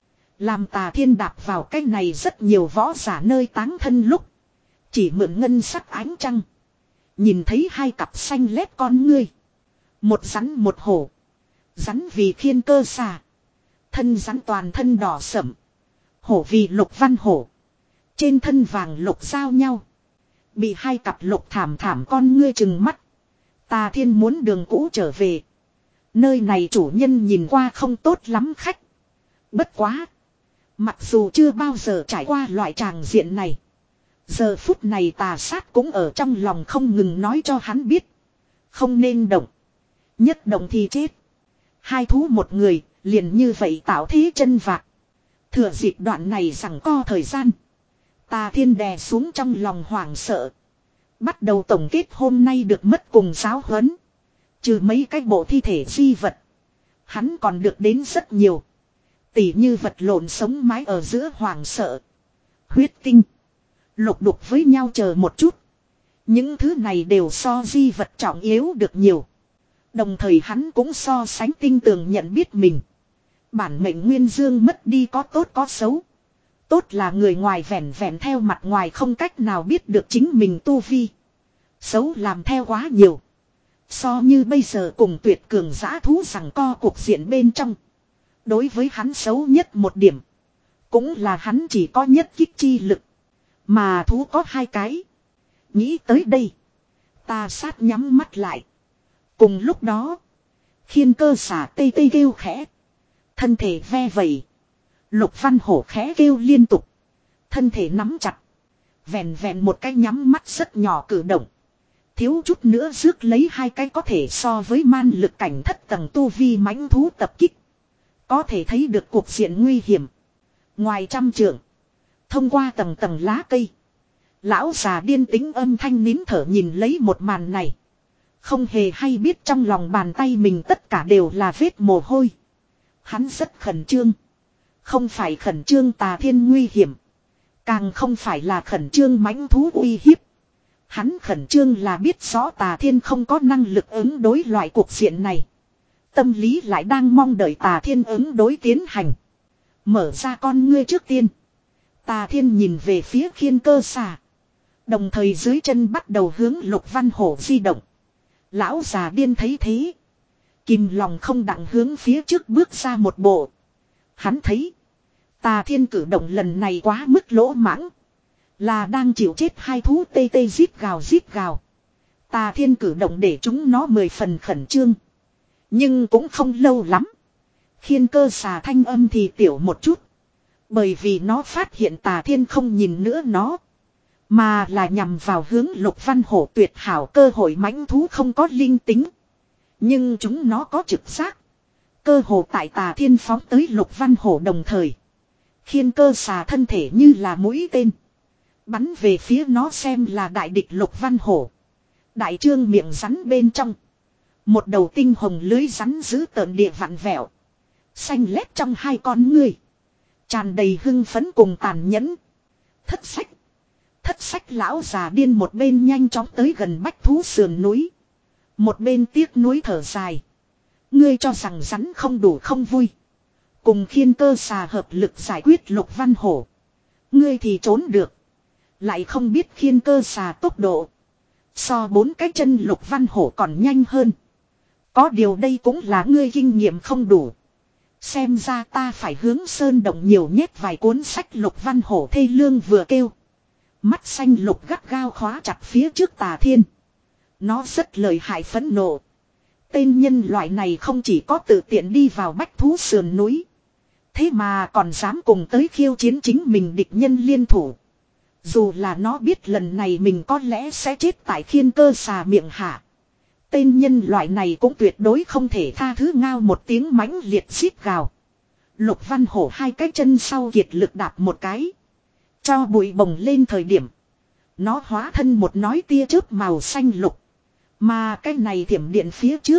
Làm Tà Thiên đạp vào cái này rất nhiều võ giả nơi táng thân lúc. Chỉ mượn ngân sắc ánh trăng. Nhìn thấy hai cặp xanh lét con ngươi. Một rắn một hổ. Rắn vì khiên cơ xà. Thân rắn toàn thân đỏ sẫm. Hổ vì lục văn hổ. Trên thân vàng lục giao nhau. Bị hai cặp lục thảm thảm con ngươi chừng mắt. Tà Thiên muốn đường cũ trở về. Nơi này chủ nhân nhìn qua không tốt lắm khách. Bất quá. Mặc dù chưa bao giờ trải qua loại tràng diện này. Giờ phút này Tà Sát cũng ở trong lòng không ngừng nói cho hắn biết. Không nên động. Nhất động thì chết. Hai thú một người, liền như vậy tạo thế chân vạc. Thừa dịp đoạn này rằng co thời gian. Tà Thiên đè xuống trong lòng hoảng sợ. Bắt đầu tổng kết hôm nay được mất cùng giáo huấn. Trừ mấy cái bộ thi thể di vật. Hắn còn được đến rất nhiều. Tỉ như vật lộn sống mái ở giữa hoảng sợ. Huyết tinh. Lục đục với nhau chờ một chút. Những thứ này đều so di vật trọng yếu được nhiều. Đồng thời hắn cũng so sánh tinh tường nhận biết mình. Bản mệnh nguyên dương mất đi có tốt có xấu. Tốt là người ngoài vẻn vẻn theo mặt ngoài không cách nào biết được chính mình tu vi. Xấu làm theo quá nhiều. So như bây giờ cùng tuyệt cường giã thú rằng co cuộc diện bên trong. Đối với hắn xấu nhất một điểm. Cũng là hắn chỉ có nhất kích chi lực. Mà thú có hai cái. Nghĩ tới đây. Tà Sát nhắm mắt lại. Cùng lúc đó. Khiên cơ xả tê tê kêu khẽ. Thân thể ve vẩy. Lục văn hổ khẽ kêu liên tục. Thân thể nắm chặt. Vẹn vẹn một cái nhắm mắt rất nhỏ cử động. Thiếu chút nữa rước lấy hai cái có thể so với man lực cảnh thất tầng tu vi mãnh thú tập kích. Có thể thấy được cuộc diện nguy hiểm. Ngoài trăm trượng. Thông qua tầng tầng lá cây. Lão già điên tính âm thanh nín thở nhìn lấy một màn này. Không hề hay biết trong lòng bàn tay mình tất cả đều là vết mồ hôi. Hắn rất khẩn trương. Không phải khẩn trương Tà Thiên nguy hiểm. Càng không phải là khẩn trương mãnh thú uy hiếp. Hắn khẩn trương là biết rõ Tà Thiên không có năng lực ứng đối loại cuộc diện này. Tâm lý lại đang mong đợi Tà Thiên ứng đối tiến hành. Mở ra con ngươi trước tiên. Tà Thiên nhìn về phía Khiên Cơ Xà. Đồng thời dưới chân bắt đầu hướng Lục Văn Hổ di động. Lão già điên thấy thế. Kìm lòng không đặng hướng phía trước bước ra một bộ. Hắn thấy. Tà Thiên cử động lần này quá mức lỗ mãng. Là đang chịu chết hai thú tê tê rít gào rít gào. Tà Thiên cử động để chúng nó mười phần khẩn trương. Nhưng cũng không lâu lắm. Khiên Cơ Xà thanh âm thì tiểu một chút. Bởi vì nó phát hiện Tà Thiên không nhìn nữa nó. Mà là nhằm vào hướng Lục Văn Hổ tuyệt hảo cơ hội mãnh thú không có linh tính. Nhưng chúng nó có trực giác. Cơ hồ tại Tà Thiên phóng tới Lục Văn Hổ đồng thời. Khiên Cơ Xà thân thể như là mũi tên. Bắn về phía nó xem là đại địch Lục Văn Hổ. Đại trương miệng rắn bên trong. Một đầu tinh hồng lưới rắn giữ tợn địa vặn vẹo. Xanh lét trong hai con ngươi. Tràn đầy hưng phấn cùng tàn nhẫn. Thất sách. Thất sách lão già điên một bên nhanh chóng tới gần bách thú sườn núi. Một bên tiếc núi thở dài. Ngươi cho rằng rắn không đủ không vui. Cùng Khiên Cơ Xà hợp lực giải quyết Lục Văn Hổ. Ngươi thì trốn được. Lại không biết Khiên Cơ Xà tốc độ. So bốn cái chân Lục Văn Hổ còn nhanh hơn. Có điều đây cũng là ngươi kinh nghiệm không đủ. Xem ra ta phải hướng sơn động nhiều nhét vài cuốn sách Lục Văn Hổ thê lương vừa kêu. Mắt xanh lục gắt gao khóa chặt phía trước Tà Thiên. Nó rất lợi hại phẫn nộ. Tên nhân loại này không chỉ có tự tiện đi vào bách thú sườn núi. Thế mà còn dám cùng tới khiêu chiến chính mình địch nhân liên thủ. Dù là nó biết lần này mình có lẽ sẽ chết tại Khiên Cơ Xà miệng hạ. Tên nhân loại này cũng tuyệt đối không thể tha thứ ngao một tiếng mãnh liệt xít gào. Lục Văn Hổ hai cái chân sau kiệt lực đạp một cái. Cho bụi bồng lên thời điểm. Nó hóa thân một nói tia chớp màu xanh lục. Mà cái này thiểm điện phía trước.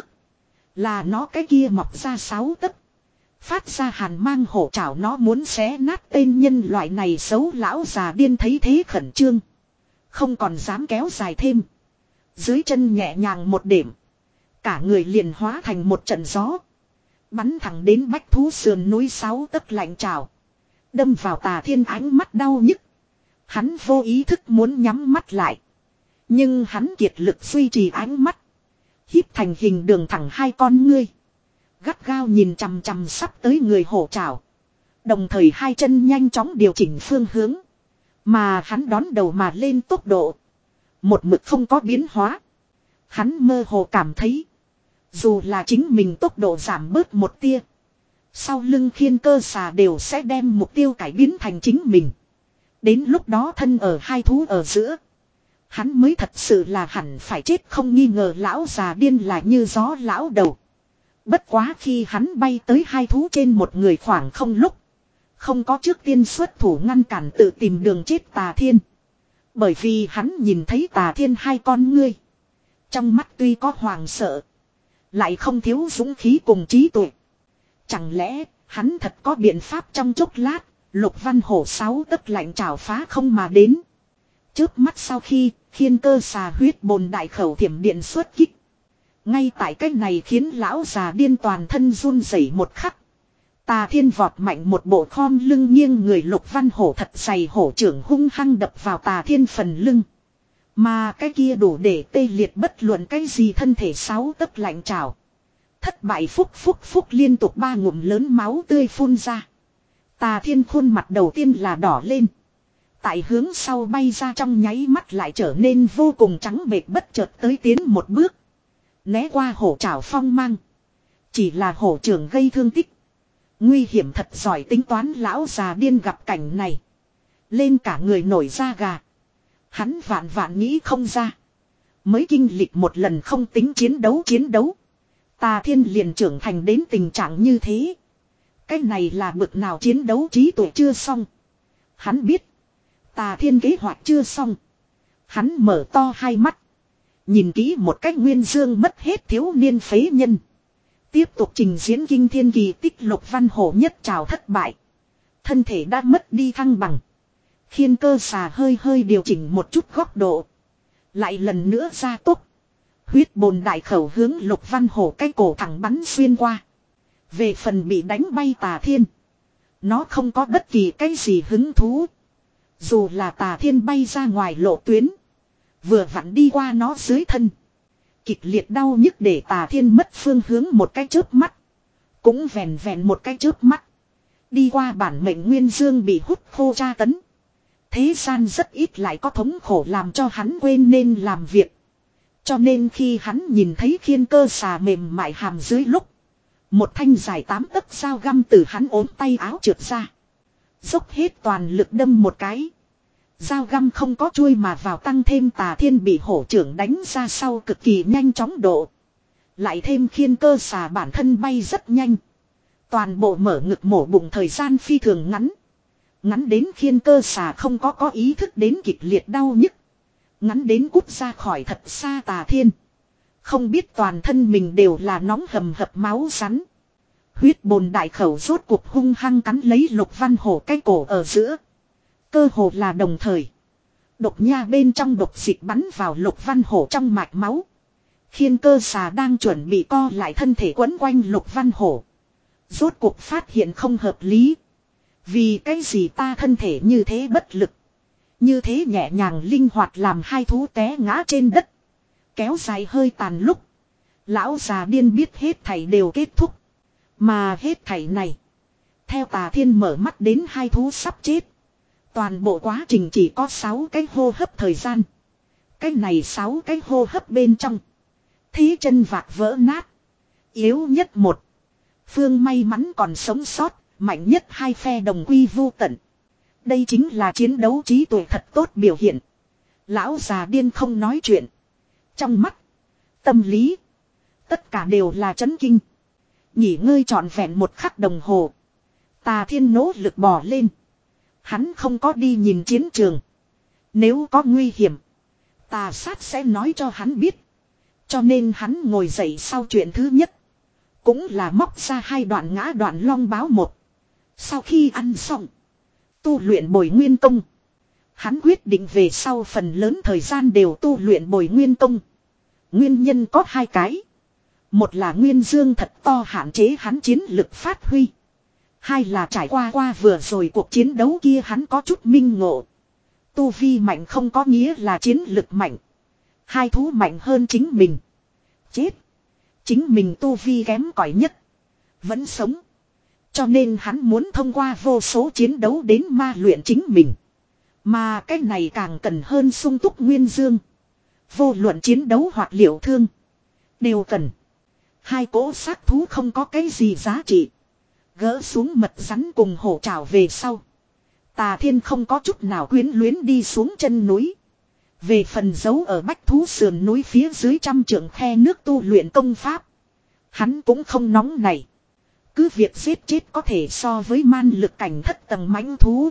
Là nó cái kia mọc ra sáu tấc. Phát ra hàn mang hổ chảo nó muốn xé nát tên nhân loại này xấu lão già điên thấy thế khẩn trương. Không còn dám kéo dài thêm. Dưới chân nhẹ nhàng một điểm. Cả người liền hóa thành một trận gió. Bắn thẳng đến bách thú sườn núi sáu tấc lạnh trào. Đâm vào Tà Thiên ánh mắt đau nhức. Hắn vô ý thức muốn nhắm mắt lại. Nhưng hắn kiệt lực duy trì ánh mắt. Híp thành hình đường thẳng hai con ngươi. Gắt gao nhìn chằm chằm sắp tới người hổ trảo. Đồng thời hai chân nhanh chóng điều chỉnh phương hướng. Mà hắn đón đầu mà lên tốc độ. Một mực không có biến hóa. Hắn mơ hồ cảm thấy. Dù là chính mình tốc độ giảm bớt một tia. Sau lưng Khiên Cơ Xà đều sẽ đem mục tiêu cải biến thành chính mình. Đến lúc đó thân ở hai thú ở giữa. Hắn mới thật sự là hẳn phải chết không nghi ngờ lão già điên là như gió lão đầu. Bất quá khi hắn bay tới hai thú trên một người khoảng không lúc. Không có trước tiên xuất thủ ngăn cản tự tìm đường chết Tà Thiên. Bởi vì hắn nhìn thấy Tà Thiên hai con ngươi. Trong mắt tuy có hoàng sợ. Lại không thiếu dũng khí cùng trí tuệ. Chẳng lẽ hắn thật có biện pháp trong chốc lát. Lục Văn Hổ sáu tấc lạnh trào phá không mà đến. Chớp mắt sau khi Khiên Cơ Xà huyết bồn đại khẩu thiểm điện xuất kích. Ngay tại cách này khiến lão già điên toàn thân run rẩy một khắc. Tà Thiên vọt mạnh một bộ khom lưng nghiêng người Lục Văn Hổ thật dày hổ trưởng hung hăng đập vào Tà Thiên phần lưng. Mà cái kia đủ để tê liệt bất luận cái gì thân thể sáu tấc lạnh trào. Thất bại phúc phúc phúc liên tục ba ngụm lớn máu tươi phun ra. Tà Thiên khuôn mặt đầu tiên là đỏ lên. Tại hướng sau bay ra trong nháy mắt lại trở nên vô cùng trắng bệch bất chợt tới tiến một bước. Né qua hổ trảo phong mang. Chỉ là hổ trưởng gây thương tích. Nguy hiểm thật giỏi tính toán lão già điên gặp cảnh này. Lên cả người nổi da gà. Hắn vạn vạn nghĩ không ra. Mới kinh lịch một lần không tính chiến đấu chiến đấu. Tà Thiên liền trưởng thành đến tình trạng như thế. Cái này là bực nào chiến đấu trí tuệ chưa xong. Hắn biết. Tà Thiên kế hoạch chưa xong. Hắn mở to hai mắt. Nhìn kỹ một cách Nguyên Dương mất hết thiếu niên phế nhân. Tiếp tục trình diễn kinh thiên kỳ tích Lục Văn Hổ nhất trào thất bại. Thân thể đã mất đi thăng bằng. Khiên cơ xà hơi hơi điều chỉnh một chút góc độ. Lại lần nữa ra tốc. Huyết bồn đại khẩu hướng Lục Văn Hổ cái cổ thẳng bắn xuyên qua. Về phần bị đánh bay Tà Thiên. Nó không có bất kỳ cái gì hứng thú. Dù là Tà Thiên bay ra ngoài lộ tuyến. Vừa vặn đi qua nó dưới thân. Kịch liệt đau nhức để Tà Thiên mất phương hướng một cái chớp mắt. Cũng vèn vèn một cái chớp mắt. Đi qua bản mệnh Nguyên Dương bị hút khô tra tấn. Thế gian rất ít lại có thống khổ làm cho hắn quên nên làm việc. Cho nên khi hắn nhìn thấy khiên cơ xà mềm mại hàm dưới lúc. Một thanh dài tám tấc dao găm từ hắn ốm tay áo trượt ra. Dốc hết toàn lực đâm một cái. Dao găm không có chuôi mà vào tăng thêm Tà Thiên bị hổ trưởng đánh ra sau cực kỳ nhanh chóng độ. Lại thêm khiên cơ xà bản thân bay rất nhanh. Toàn bộ mở ngực mổ bụng thời gian phi thường ngắn. Ngắn đến khiên cơ xà không có có ý thức đến kịch liệt đau nhức. Ngắn đến cút ra khỏi thật xa Tà Thiên. Không biết toàn thân mình đều là nóng hầm hập máu rắn. Huyết bồn đại khẩu rốt cuộc hung hăng cắn lấy Lục Văn Hổ cái cổ ở giữa. Cơ hồ là đồng thời. Độc nha bên trong độc dịch bắn vào Lục Văn Hổ trong mạch máu. Khiên cơ xà đang chuẩn bị co lại thân thể quấn quanh Lục Văn Hổ. Rốt cuộc phát hiện không hợp lý. Vì cái gì ta thân thể như thế bất lực. Như thế nhẹ nhàng linh hoạt làm hai thú té ngã trên đất. Kéo dài hơi tàn lúc. Lão già điên biết hết thảy đều kết thúc. Mà hết thảy này. Theo Tà Thiên mở mắt đến hai thú sắp chết. Toàn bộ quá trình chỉ có sáu cái hô hấp thời gian. Cái này sáu cái hô hấp bên trong. Thế chân vạc vỡ nát. Yếu nhất một. Phương may mắn còn sống sót. Mạnh nhất hai phe đồng quy vu tận. Đây chính là chiến đấu trí tuệ thật tốt biểu hiện. Lão già điên không nói chuyện. Trong mắt. Tâm lý. Tất cả đều là chấn kinh. Nghỉ ngơi trọn vẹn một khắc đồng hồ. Tà Thiên nỗ lực bò lên. Hắn không có đi nhìn chiến trường. Nếu có nguy hiểm. Tà sát sẽ nói cho hắn biết. Cho nên hắn ngồi dậy sau chuyện thứ nhất. Cũng là móc ra hai đoạn ngã đoạn long báo một. Sau khi ăn xong. Tu luyện bồi nguyên công. Hắn quyết định về sau phần lớn thời gian đều tu luyện bồi nguyên công. Nguyên nhân có hai cái. Một là Nguyên Dương thật to hạn chế hắn chiến lực phát huy. Hai là trải qua qua vừa rồi cuộc chiến đấu kia hắn có chút minh ngộ. Tu vi mạnh không có nghĩa là chiến lực mạnh. Hai thú mạnh hơn chính mình. Chết. Chính mình tu vi kém cỏi nhất. Vẫn sống. Cho nên hắn muốn thông qua vô số chiến đấu đến ma luyện chính mình. Mà cái này càng cần hơn sung túc Nguyên Dương. Vô luận chiến đấu hoặc liệu thương. Đều cần. Hai cỗ xác thú không có cái gì giá trị. Gỡ xuống mật rắn cùng hổ trảo về sau. Tà Thiên không có chút nào quyến luyến đi xuống chân núi. Về phần giấu ở bách thú sườn núi phía dưới trăm trượng khe nước tu luyện công pháp. Hắn cũng không nóng này. Cứ việc giết chết có thể so với man lực cảnh thất tầng mãnh thú.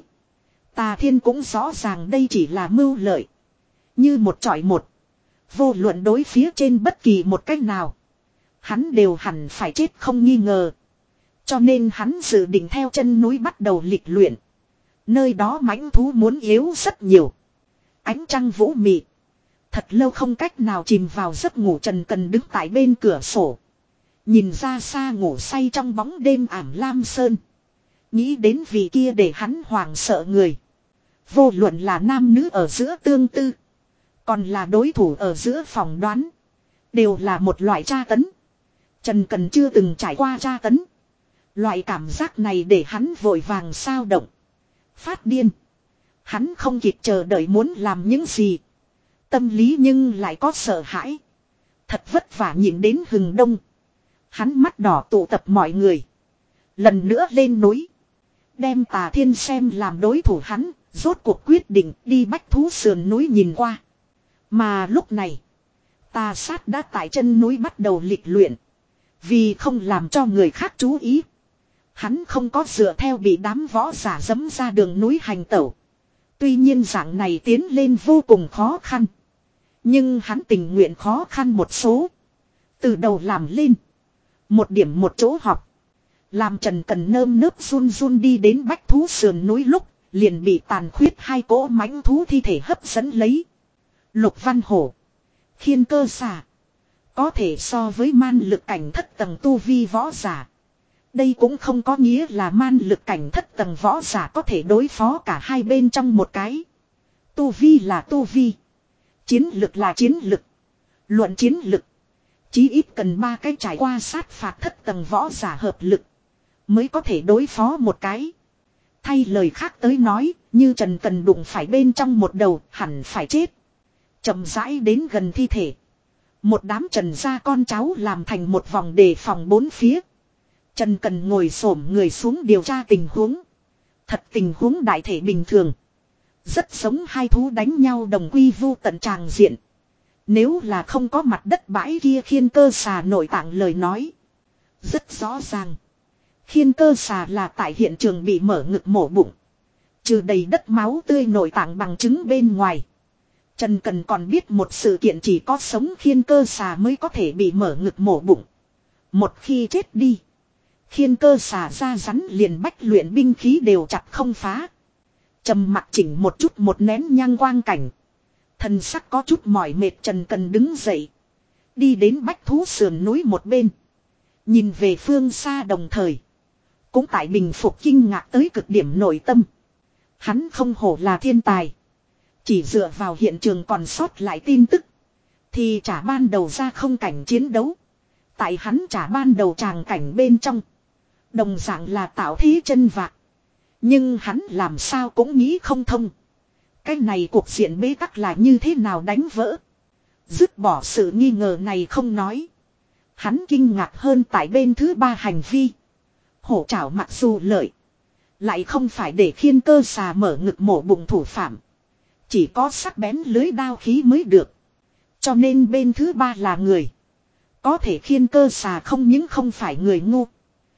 Tà Thiên cũng rõ ràng đây chỉ là mưu lợi. Như một chọi một. Vô luận đối phía trên bất kỳ một cách nào. Hắn đều hẳn phải chết không nghi ngờ. Cho nên hắn dự định theo chân núi bắt đầu lịch luyện. Nơi đó mãnh thú muốn yếu rất nhiều. Ánh trăng vũ mị. Thật lâu không cách nào chìm vào giấc ngủ Trần Cần đứng tại bên cửa sổ. Nhìn ra xa ngủ say trong bóng đêm ảm lam sơn. Nghĩ đến vị kia để hắn hoảng sợ người. Vô luận là nam nữ ở giữa tương tư. Còn là đối thủ ở giữa phỏng đoán. Đều là một loại tra tấn. Trần Cần chưa từng trải qua tra tấn. Loại cảm giác này để hắn vội vàng sao động. Phát điên. Hắn không kịp chờ đợi muốn làm những gì. Tâm lý nhưng lại có sợ hãi. Thật vất vả nhìn đến hừng đông. Hắn mắt đỏ tụ tập mọi người. Lần nữa lên núi. Đem Tà Thiên xem làm đối thủ hắn. Rốt cuộc quyết định đi bách thú sườn núi nhìn qua. Mà lúc này. Tà sát đã tại chân núi bắt đầu lịch luyện. Vì không làm cho người khác chú ý. Hắn không có dựa theo bị đám võ giả dẫm ra đường núi hành tẩu. Tuy nhiên dạng này tiến lên vô cùng khó khăn. Nhưng hắn tình nguyện khó khăn một số. Từ đầu làm lên. Một điểm một chỗ học. Làm Trần Cần nơm nớp run run đi đến bách thú sườn núi lúc. Liền bị tàn khuyết hai cỗ mãnh thú thi thể hấp dẫn lấy. Lục Văn Hổ. Khiên Cơ Xà. Có thể so với man lực cảnh thất tầng tu vi võ giả. Đây cũng không có nghĩa là man lực cảnh thất tầng võ giả có thể đối phó cả hai bên trong một cái. Tu vi là tu vi. Chiến lực là chiến lực. Luận chiến lực. Chí ít cần ba cái trải qua sát phạt thất tầng võ giả hợp lực. Mới có thể đối phó một cái. Thay lời khác tới nói, như Trần Cần đụng phải bên trong một đầu, hẳn phải chết. Chậm rãi đến gần thi thể. Một đám Trần gia con cháu làm thành một vòng đề phòng bốn phía. Trần Cần ngồi xổm người xuống điều tra tình huống. Thật tình huống đại thể bình thường. Rất giống hai thú đánh nhau đồng quy vu tận tràng diện. Nếu là không có mặt đất bãi kia Khiên Cơ Xà nội tạng lời nói. Rất rõ ràng. Khiên Cơ Xà là tại hiện trường bị mở ngực mổ bụng. Trừ đầy đất máu tươi nội tạng bằng chứng bên ngoài. Trần Cần còn biết một sự kiện chỉ có sống Khiên Cơ Xà mới có thể bị mở ngực mổ bụng. Một khi chết đi. Khiên Cơ Xà ra rắn liền bách luyện binh khí đều chặt không phá. Trầm mặc chỉnh một chút một nén nhang quang cảnh. Thần sắc có chút mỏi mệt Trần Cần đứng dậy. Đi đến bách thú sườn núi một bên. Nhìn về phương xa đồng thời. Cũng tại bình phục kinh ngạc tới cực điểm nội tâm. Hắn không hổ là thiên tài. Chỉ dựa vào hiện trường còn sót lại tin tức. Thì trả ban đầu ra không cảnh chiến đấu. Tại hắn trả ban đầu tràng cảnh bên trong. Đồng dạng là tạo thế chân vạc. Nhưng hắn làm sao cũng nghĩ không thông. Cái này cuộc diện bế tắc là như thế nào đánh vỡ. Dứt bỏ sự nghi ngờ này không nói. Hắn kinh ngạc hơn tại bên thứ ba hành vi. Hổ trảo mặc dù lợi. Lại không phải để Khiên Cơ Xà mở ngực mổ bụng thủ phạm. Chỉ có sắc bén lưới đao khí mới được. Cho nên bên thứ ba là người. Có thể Khiên Cơ Xà không những không phải người ngu.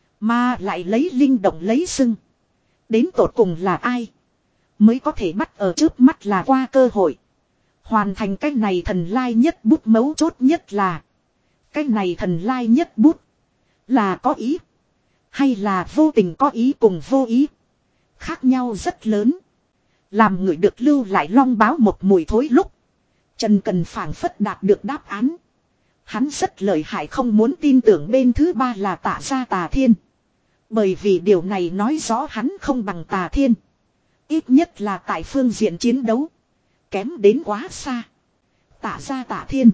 Mà lại lấy linh động lấy sưng. Đến tột cùng là ai. Mới có thể bắt ở trước mắt là qua cơ hội. Hoàn thành cái này thần lai nhất bút mấu chốt nhất là. Cái này thần lai nhất bút. Là có ý. Hay là vô tình có ý cùng vô ý. Khác nhau rất lớn. Làm người được lưu lại long báo một mùi thối lúc. Trần Cần phảng phất đạt được đáp án. Hắn rất lợi hại không muốn tin tưởng bên thứ ba là Tạ gia Tà Thiên. Bởi vì điều này nói rõ hắn không bằng Tà Thiên. Ít nhất là tại phương diện chiến đấu. Kém đến quá xa. Tạ gia Tà Thiên.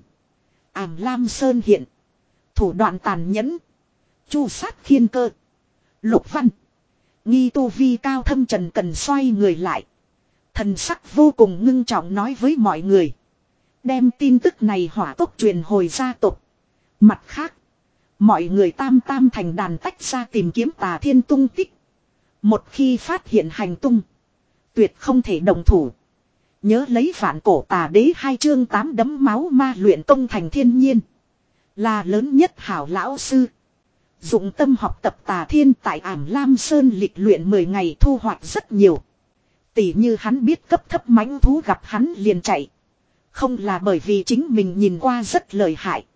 Ảm Lam Sơn hiện. Thủ đoạn tàn nhẫn. Chu sát Khiên Cơ. Lục Văn. Nghi tu vi cao thâm Trần Cần xoay người lại. Thần sắc vô cùng ngưng trọng nói với mọi người. Đem tin tức này hỏa tốc truyền hồi gia tộc. Mặt khác. Mọi người tam tam thành đàn tách ra tìm kiếm Tà Thiên tung tích. Một khi phát hiện hành tung. Tuyệt không thể đồng thủ. Nhớ lấy vạn cổ tà đế hai chương tám đấm máu ma luyện công thành thiên nhiên. Là lớn nhất hảo lão sư. Dụng tâm học tập Tà Thiên tại Ảm Lam Sơn lịch luyện mười ngày thu hoạch rất nhiều. Tỉ như hắn biết cấp thấp mãnh thú gặp hắn liền chạy. Không là bởi vì chính mình nhìn qua rất lợi hại.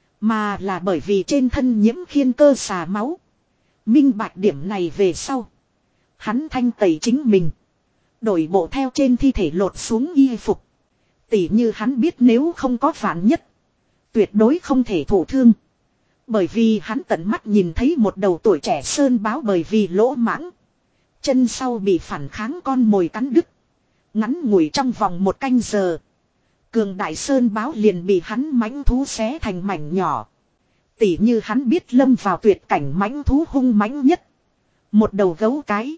Mà là bởi vì trên thân nhiễm Khiên Cơ Xà máu. Minh bạch điểm này về sau. Hắn thanh tẩy chính mình. Đổi bộ theo trên thi thể lột xuống y phục. Tỉ như hắn biết nếu không có vạn nhất. Tuyệt đối không thể thổ thương. Bởi vì hắn tận mắt nhìn thấy một đầu tuổi trẻ sơn báo bởi vì lỗ mãng. Chân sau bị phản kháng con mồi cắn đứt. Ngắn ngủi trong vòng một canh giờ. Cường đại sơn báo liền bị hắn mãnh thú xé thành mảnh nhỏ. Tỉ như hắn biết lâm vào tuyệt cảnh mãnh thú hung mãnh nhất. Một đầu gấu cái.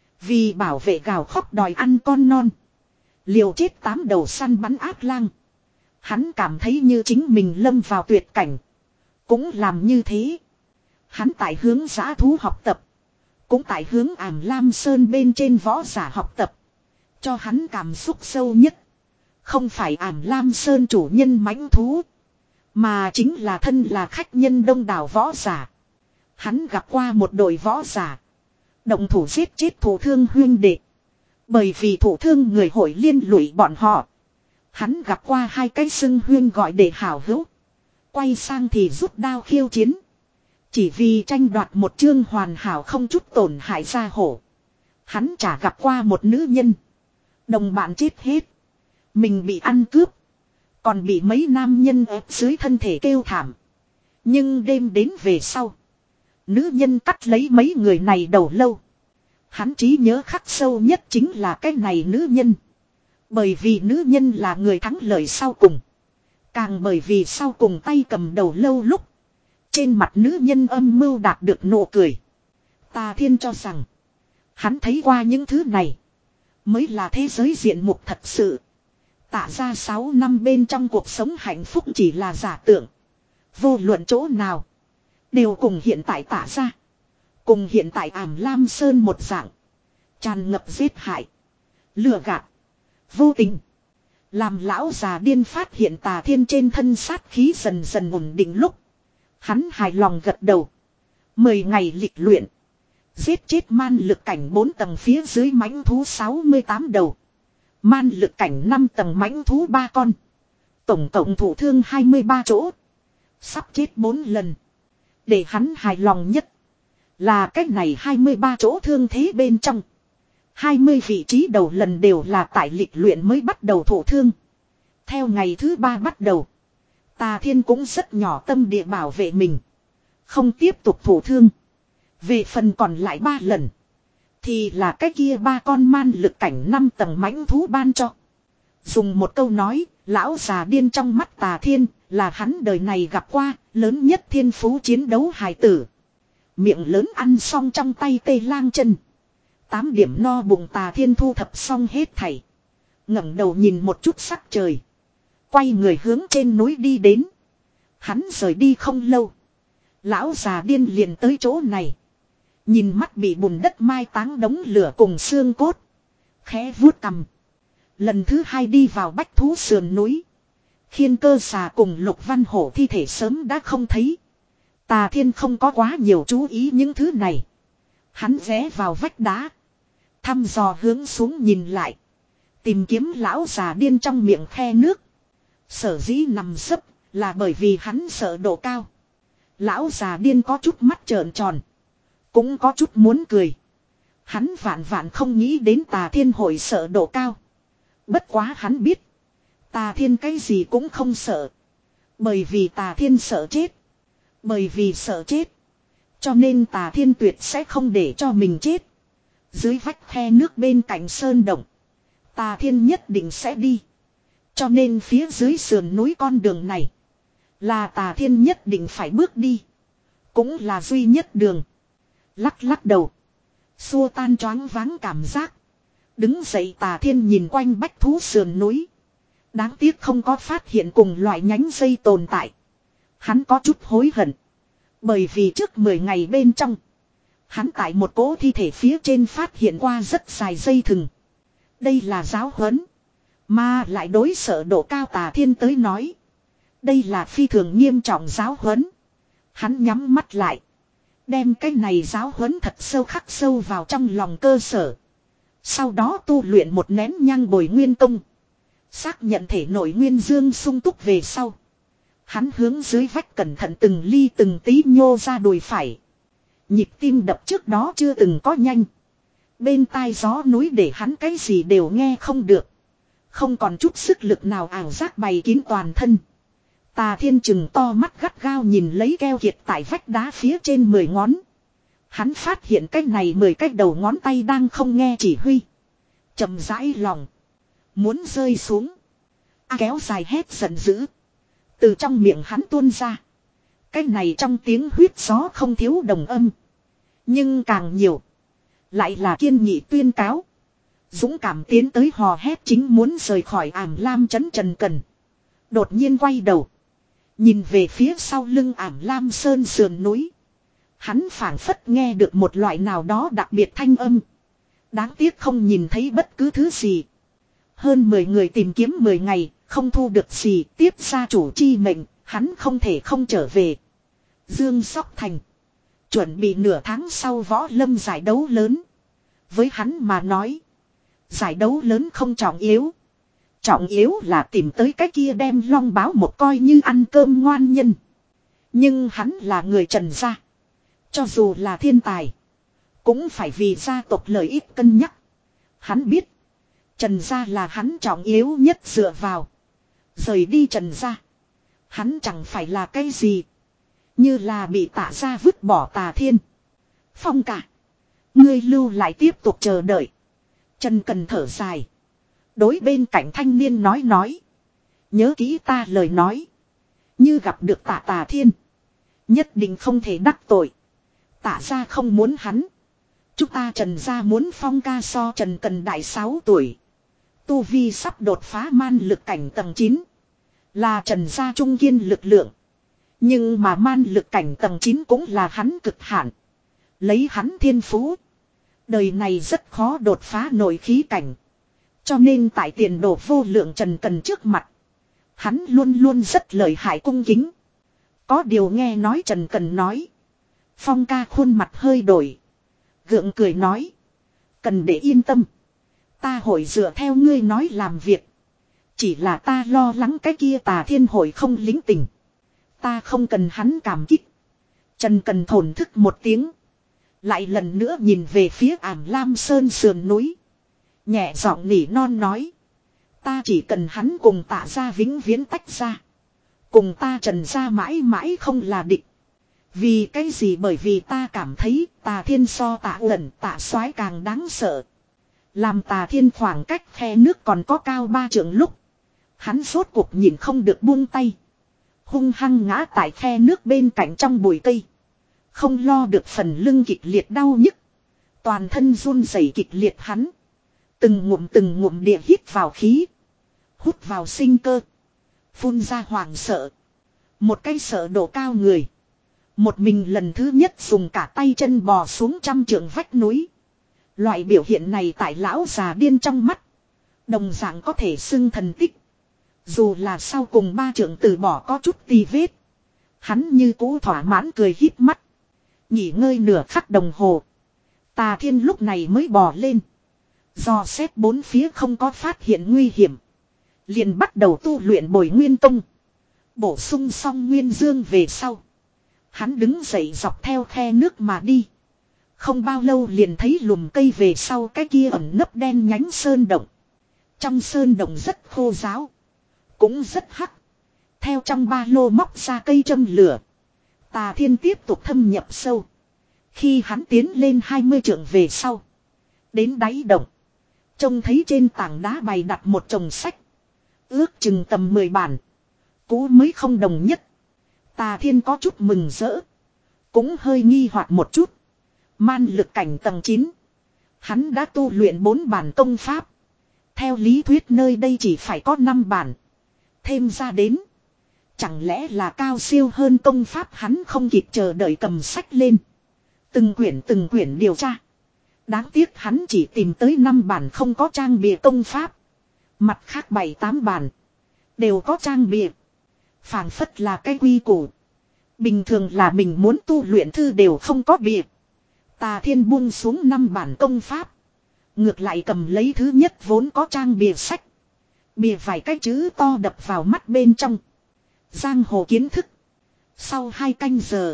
Vì bảo vệ gào khóc đòi ăn con non. Liều chết tám đầu săn bắn ác lang. Hắn cảm thấy như chính mình lâm vào tuyệt cảnh. Cũng làm như thế. Hắn tại hướng giã thú học tập. Cũng tại hướng Ảm Lam Sơn bên trên võ giả học tập. Cho hắn cảm xúc sâu nhất. Không phải Ảm Lam Sơn chủ nhân mãnh thú. Mà chính là thân là khách nhân đông đảo võ giả. Hắn gặp qua một đội võ giả. Động thủ giết chết thủ thương huyên đệ. Bởi vì thủ thương người hội liên lụy bọn họ. Hắn gặp qua hai cái xưng huyên gọi để hảo hữu. Quay sang thì rút đao khiêu chiến. Chỉ vì tranh đoạt một chương hoàn hảo không chút tổn hại ra hổ. Hắn chả gặp qua một nữ nhân. Đồng bạn chết hết. Mình bị ăn cướp. Còn bị mấy nam nhân ép dưới thân thể kêu thảm. Nhưng đêm đến về sau. Nữ nhân cắt lấy mấy người này đầu lâu. Hắn trí nhớ khắc sâu nhất chính là cái này nữ nhân. Bởi vì nữ nhân là người thắng lợi sau cùng. Càng bởi vì sau cùng tay cầm đầu lâu lúc. Trên mặt nữ nhân âm mưu đạt được nụ cười. Tà Thiên cho rằng. Hắn thấy qua những thứ này. Mới là thế giới diện mục thật sự. Tạ ra sáu năm bên trong cuộc sống hạnh phúc chỉ là giả tưởng. Vô luận chỗ nào. Đều cùng hiện tại tạ ra. Cùng hiện tại ảm lam sơn một dạng. Tràn ngập giết hại. Lừa gạt. Vô tình. Làm lão già điên phát hiện Tà Thiên trên thân sát khí dần dần ổn định lúc. Hắn hài lòng gật đầu. Mười ngày lịch luyện. Giết chết man lực cảnh bốn tầng phía dưới mãnh thú sáu mươi tám đầu. Man lực cảnh năm tầng mãnh thú ba con. Tổng cộng thủ thương hai mươi ba chỗ. Sắp chết bốn lần. Để hắn hài lòng nhất. Là cách này hai mươi ba chỗ thương thế bên trong. hai mươi vị trí đầu lần đều là tại lịch luyện mới bắt đầu thủ thương. Theo ngày thứ ba bắt đầu. Tà Thiên cũng rất nhỏ tâm địa bảo vệ mình. Không tiếp tục thủ thương. Về phần còn lại ba lần. Thì là cái kia ba con man lực cảnh năm tầng mãnh thú ban cho. Dùng một câu nói, lão già điên trong mắt Tà Thiên là hắn đời này gặp qua lớn nhất thiên phú chiến đấu hài tử. Miệng lớn ăn xong trong tay tê lang chân. Tám điểm no bụng Tà Thiên thu thập xong hết thảy. Ngẩng đầu nhìn một chút sắc trời. Quay người hướng trên núi đi đến. Hắn rời đi không lâu. Lão già điên liền tới chỗ này. Nhìn mắt bị bùn đất mai táng đống lửa cùng xương cốt. Khẽ vuốt cằm. Lần thứ hai đi vào bách thú sườn núi. Khiên Cơ xà cùng Lục Văn Hổ thi thể sớm đã không thấy. Tà Thiên không có quá nhiều chú ý những thứ này. Hắn ghé vào vách đá. Thăm dò hướng xuống nhìn lại. Tìm kiếm lão già điên trong miệng khe nước. Sở dĩ nằm sấp là bởi vì hắn sợ độ cao. Lão già điên có chút mắt trợn tròn. Cũng có chút muốn cười. Hắn vạn vạn không nghĩ đến Tà Thiên hội sợ độ cao. Bất quá hắn biết. Tà Thiên cái gì cũng không sợ. Bởi vì Tà Thiên sợ chết. Bởi vì sợ chết. Cho nên Tà Thiên tuyệt sẽ không để cho mình chết. Dưới vách khe nước bên cạnh sơn động. Tà Thiên nhất định sẽ đi. Cho nên phía dưới sườn núi con đường này. Là Tà Thiên nhất định phải bước đi. Cũng là duy nhất đường. Lắc lắc đầu. Xua tan choáng váng cảm giác. Đứng dậy Tà Thiên nhìn quanh bách thú sườn núi. Đáng tiếc không có phát hiện cùng loại nhánh dây tồn tại. Hắn có chút hối hận. Bởi vì trước mười ngày bên trong. Hắn tại một cỗ thi thể phía trên phát hiện qua rất dài dây thừng. Đây là giáo huấn. Mà lại đối sợ độ cao Tà Thiên tới nói. Đây là phi thường nghiêm trọng giáo huấn. Hắn nhắm mắt lại. Đem cái này giáo huấn thật sâu khắc sâu vào trong lòng cơ sở. Sau đó tu luyện một nén nhang bồi nguyên công. Xác nhận thể nội nguyên dương sung túc về sau. Hắn hướng dưới vách cẩn thận từng ly từng tí nhô ra đùi phải. Nhịp tim đập trước đó chưa từng có nhanh. Bên tai gió núi để hắn cái gì đều nghe không được. Không còn chút sức lực nào ảo giác bày kín toàn thân. Tà Thiên chừng to mắt gắt gao nhìn lấy keo kiệt tại vách đá phía trên mười ngón. Hắn phát hiện cái này mười cái đầu ngón tay đang không nghe chỉ huy. Chậm rãi lòng. Muốn rơi xuống. A kéo dài hét giận dữ. Từ trong miệng hắn tuôn ra. Cái này trong tiếng huyết gió không thiếu đồng âm. Nhưng càng nhiều. Lại là kiên nghị tuyên cáo. Dũng cảm tiến tới hò hét chính muốn rời khỏi ảm lam trấn Trần Cần. Đột nhiên quay đầu. Nhìn về phía sau lưng ảm lam sơn sườn núi. Hắn phảng phất nghe được một loại nào đó đặc biệt thanh âm. Đáng tiếc không nhìn thấy bất cứ thứ gì. Hơn mười người tìm kiếm mười ngày, không thu được gì, tiếp gia chủ chi mệnh, hắn không thể không trở về. Dương Sóc Thành. Chuẩn bị nửa tháng sau võ lâm giải đấu lớn. Với hắn mà nói. Giải đấu lớn không trọng yếu. Trọng yếu là tìm tới cái kia đem long báo một coi như ăn cơm ngoan nhân. Nhưng hắn là người Trần gia. Cho dù là thiên tài. Cũng phải vì gia tộc lợi ích cân nhắc. Hắn biết. Trần gia là hắn trọng yếu nhất dựa vào. Rời đi Trần gia. Hắn chẳng phải là cái gì. Như là bị Tạ gia vứt bỏ Tà Thiên. Phong cả. Ngươi lưu lại tiếp tục chờ đợi. Trần Cần thở dài. Đối bên cạnh thanh niên nói nói. Nhớ kỹ ta lời nói. Như gặp được Tạ Tà Thiên. Nhất định không thể đắc tội. Tạ gia không muốn hắn. Chúng ta Trần gia muốn Phong ca so Trần Cần đại sáu tuổi. Tu Vi sắp đột phá man lực cảnh tầng chín. Là Trần gia trung kiên lực lượng. Nhưng mà man lực cảnh tầng chín cũng là hắn cực hạn. Lấy hắn thiên phú. Đời này rất khó đột phá nổi khí cảnh. Cho nên tại tiền đồ vô lượng Trần Cần trước mặt. Hắn luôn luôn rất lợi hại cung kính. Có điều nghe nói Trần Cần nói. Phong ca khuôn mặt hơi đổi. Gượng cười nói. Cần để yên tâm. Ta hội dựa theo ngươi nói làm việc. Chỉ là ta lo lắng cái kia Tà Thiên hội không lính tình. Ta không cần hắn cảm kích. Trần Cần thổn thức một tiếng. Lại lần nữa nhìn về phía Ảm Lam Sơn sườn núi. Nhẹ giọng nỉ non nói. Ta chỉ cần hắn cùng Tạ gia vĩnh viễn tách ra. Cùng ta Trần gia mãi mãi không là địch. Vì cái gì? Bởi vì ta cảm thấy Tà Thiên so Tạ Ẩn Tạ Soái càng đáng sợ. Làm Tà Thiên khoảng cách khe nước còn có cao ba trượng lúc. Hắn rốt cuộc nhìn không được buông tay. Hung hăng ngã tại khe nước bên cạnh trong bụi cây. Không lo được phần lưng kịch liệt đau nhức. Toàn thân run rẩy kịch liệt hắn. Từng ngụm từng ngụm địa hít vào khí. Hút vào sinh cơ. Phun ra hoảng sợ. Một cái sợ độ cao người. Một mình lần thứ nhất dùng cả tay chân bò xuống trăm trượng vách núi. Loại biểu hiện này tại lão già điên trong mắt. Đồng dạng có thể xưng thần tích. Dù là sau cùng ba trượng từ bỏ có chút tì vết. Hắn như cũ thỏa mãn cười hít mắt. Nghỉ ngơi nửa khắc đồng hồ. Tà Thiên lúc này mới bò lên. Do xét bốn phía không có phát hiện nguy hiểm. Liền bắt đầu tu luyện Bồi Nguyên Tông. Bổ sung xong Nguyên Dương về sau. Hắn đứng dậy dọc theo khe nước mà đi. Không bao lâu liền thấy lùm cây về sau cái kia ẩn nấp đen nhánh sơn động. Trong sơn động rất khô ráo. Cũng rất hắc. Theo trong ba lô móc ra cây châm lửa. Tà Thiên tiếp tục thâm nhập sâu. Khi hắn tiến lên hai mươi trượng về sau. Đến đáy động. Trông thấy trên tảng đá bày đặt một chồng sách. Ước chừng tầm mười bản. Cũ mới không đồng nhất. Tà Thiên có chút mừng rỡ. Cũng hơi nghi hoặc một chút. Man lực cảnh tầng chín. Hắn đã tu luyện bốn bản công pháp. Theo lý thuyết nơi đây chỉ phải có năm bản. Thêm ra đến. Chẳng lẽ là cao siêu hơn công pháp? Hắn không kịp chờ đợi cầm sách lên. Từng quyển từng quyển điều tra. Đáng tiếc hắn chỉ tìm tới năm bản không có trang bìa công pháp. Mặt khác bảy tám bản. Đều có trang bìa. Phảng phất là cái quy củ. Bình thường là mình muốn tu luyện thư đều không có bìa. Tà Thiên buông xuống năm bản công pháp. Ngược lại cầm lấy thứ nhất vốn có trang bìa sách. Bìa vài cái chữ to đập vào mắt bên trong. Giang hồ kiến thức. Sau hai canh giờ.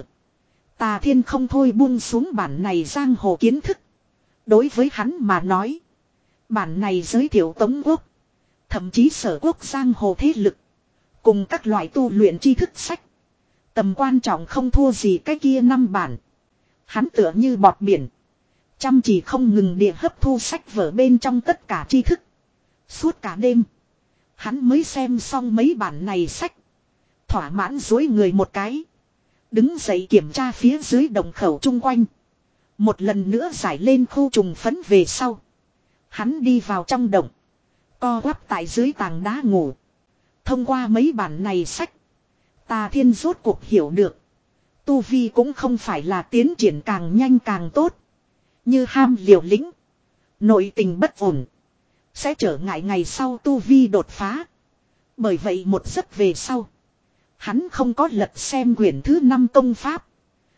Tà Thiên không thôi buông xuống bản này giang hồ kiến thức. Đối với hắn mà nói. Bản này giới thiệu Tống quốc. Thậm chí sở quốc giang hồ thế lực. Cùng các loại tu luyện tri thức sách. Tầm quan trọng không thua gì cái kia năm bản. Hắn tựa như bọt biển. Chăm chỉ không ngừng địa hấp thu sách vở bên trong tất cả tri thức. Suốt cả đêm. Hắn mới xem xong mấy bản này sách. Thỏa mãn dối người một cái. Đứng dậy kiểm tra phía dưới đồng khẩu chung quanh. Một lần nữa giải lên khu trùng phấn về sau. Hắn đi vào trong động. Co quắp tại dưới tảng đá ngủ. Thông qua mấy bản này sách. Tà Thiên rốt cuộc hiểu được. Tu vi cũng không phải là tiến triển càng nhanh càng tốt. Như ham liều lĩnh. Nội tình bất ổn. Sẽ trở ngại ngày sau tu vi đột phá. Bởi vậy một giấc về sau. Hắn không có lật xem quyển thứ năm công pháp.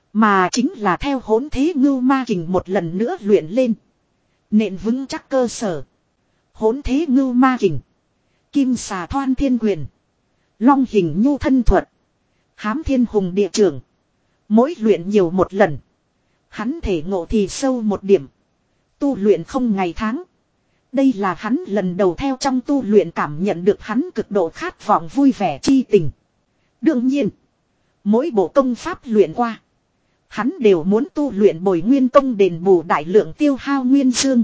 Mà chính là theo Hỗn Thế Ngưu Ma Kình một lần nữa luyện lên. Nện vững chắc cơ sở. Hỗn thế ngưu ma kình. Kim xà thoan thiên quyền. Long hình nhu thân thuật. Hám thiên hùng địa trưởng. Mỗi luyện nhiều một lần. Hắn thể ngộ thì sâu một điểm. Tu luyện không ngày tháng. Đây là hắn lần đầu theo trong tu luyện cảm nhận được hắn cực độ khát vọng vui vẻ chi tình. Đương nhiên. Mỗi bộ công pháp luyện qua. Hắn đều muốn tu luyện bồi nguyên công đền bù đại lượng tiêu hao nguyên dương.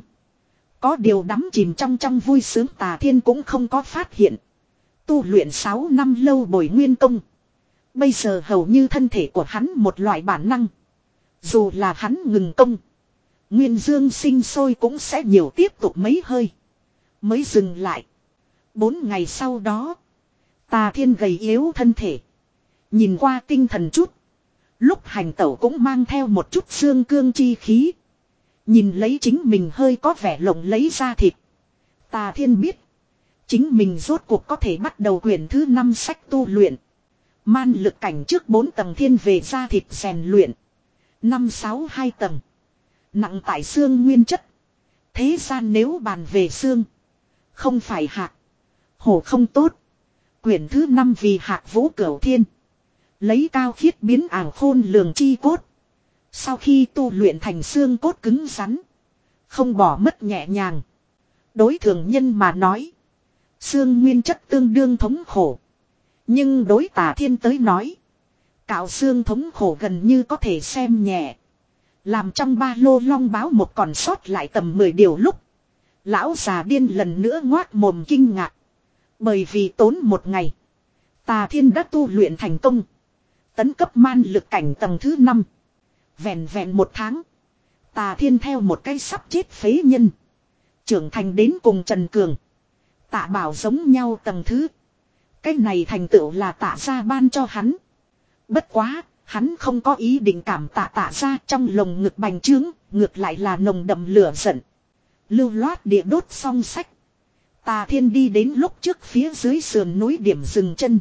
Có điều đắm chìm trong trong vui sướng Tà Thiên cũng không có phát hiện. Tu luyện sáu năm lâu bồi nguyên công. Bây giờ hầu như thân thể của hắn một loại bản năng. Dù là hắn ngừng công. Nguyên dương sinh sôi cũng sẽ nhiều tiếp tục mấy hơi. Mới dừng lại. Bốn ngày sau đó. Tà Thiên gầy yếu thân thể. Nhìn qua tinh thần chút. Lúc hành tẩu cũng mang theo một chút xương cương chi khí. Nhìn lấy chính mình hơi có vẻ lộng lấy ra thịt. Tà Thiên biết. Chính mình rốt cuộc có thể bắt đầu quyển thứ năm sách tu luyện. Man lực cảnh trước bốn tầng thiên về ra thịt rèn luyện. Năm sáu hai tầng. Nặng tại xương nguyên chất. Thế gian nếu bàn về xương. Không phải hạc. Hổ không tốt. Quyển thứ năm vì hạc vũ cửu thiên. Lấy cao khiết biến ảo khôn lường chi cốt. Sau khi tu luyện thành xương cốt cứng rắn. Không bỏ mất nhẹ nhàng. Đối thường nhân mà nói. Xương nguyên chất tương đương thống khổ. Nhưng đối Tà Thiên tới nói. Cạo xương thống khổ gần như có thể xem nhẹ. Làm trong ba lô long báo một còn sót lại tầm mười điều lúc. Lão già điên lần nữa ngoác mồm kinh ngạc. Bởi vì tốn một ngày. Tà Thiên đã tu luyện thành công. Tấn cấp man lực cảnh tầng thứ năm. Vẹn vẹn một tháng. Tà Thiên theo một cái sắp chết phế nhân. Trưởng thành đến cùng Trần Cường. Tạ Bảo giống nhau tầng thứ. Cái này thành tựu là Tạ gia ban cho hắn. Bất quá, hắn không có ý định cảm tạ Tạ gia trong lồng ngực bành trướng, ngược lại là nồng đậm lửa giận. Lưu loát địa đốt song sách. Tà Thiên đi đến lúc trước phía dưới sườn núi điểm dừng chân.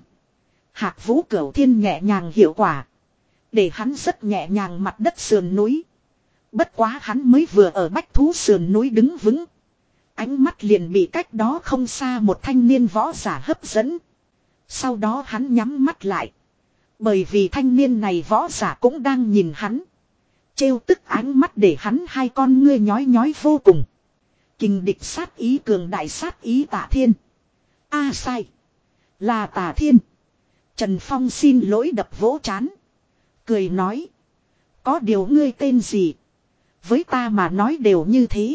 Hạc vũ cửu thiên nhẹ nhàng hiệu quả. Để hắn rất nhẹ nhàng mặt đất sườn núi. Bất quá hắn mới vừa ở bách thú sườn núi đứng vững. Ánh mắt liền bị cách đó không xa một thanh niên võ giả hấp dẫn. Sau đó hắn nhắm mắt lại. Bởi vì thanh niên này võ giả cũng đang nhìn hắn. Trêu tức ánh mắt để hắn hai con ngươi nhói nhói vô cùng. Kình địch sát ý cường đại sát ý Tà Thiên. A à, sai. Là Tà Thiên. Trần Phong xin lỗi đập vỗ chán. Cười nói. Có điều ngươi tên gì? Với ta mà nói đều như thế.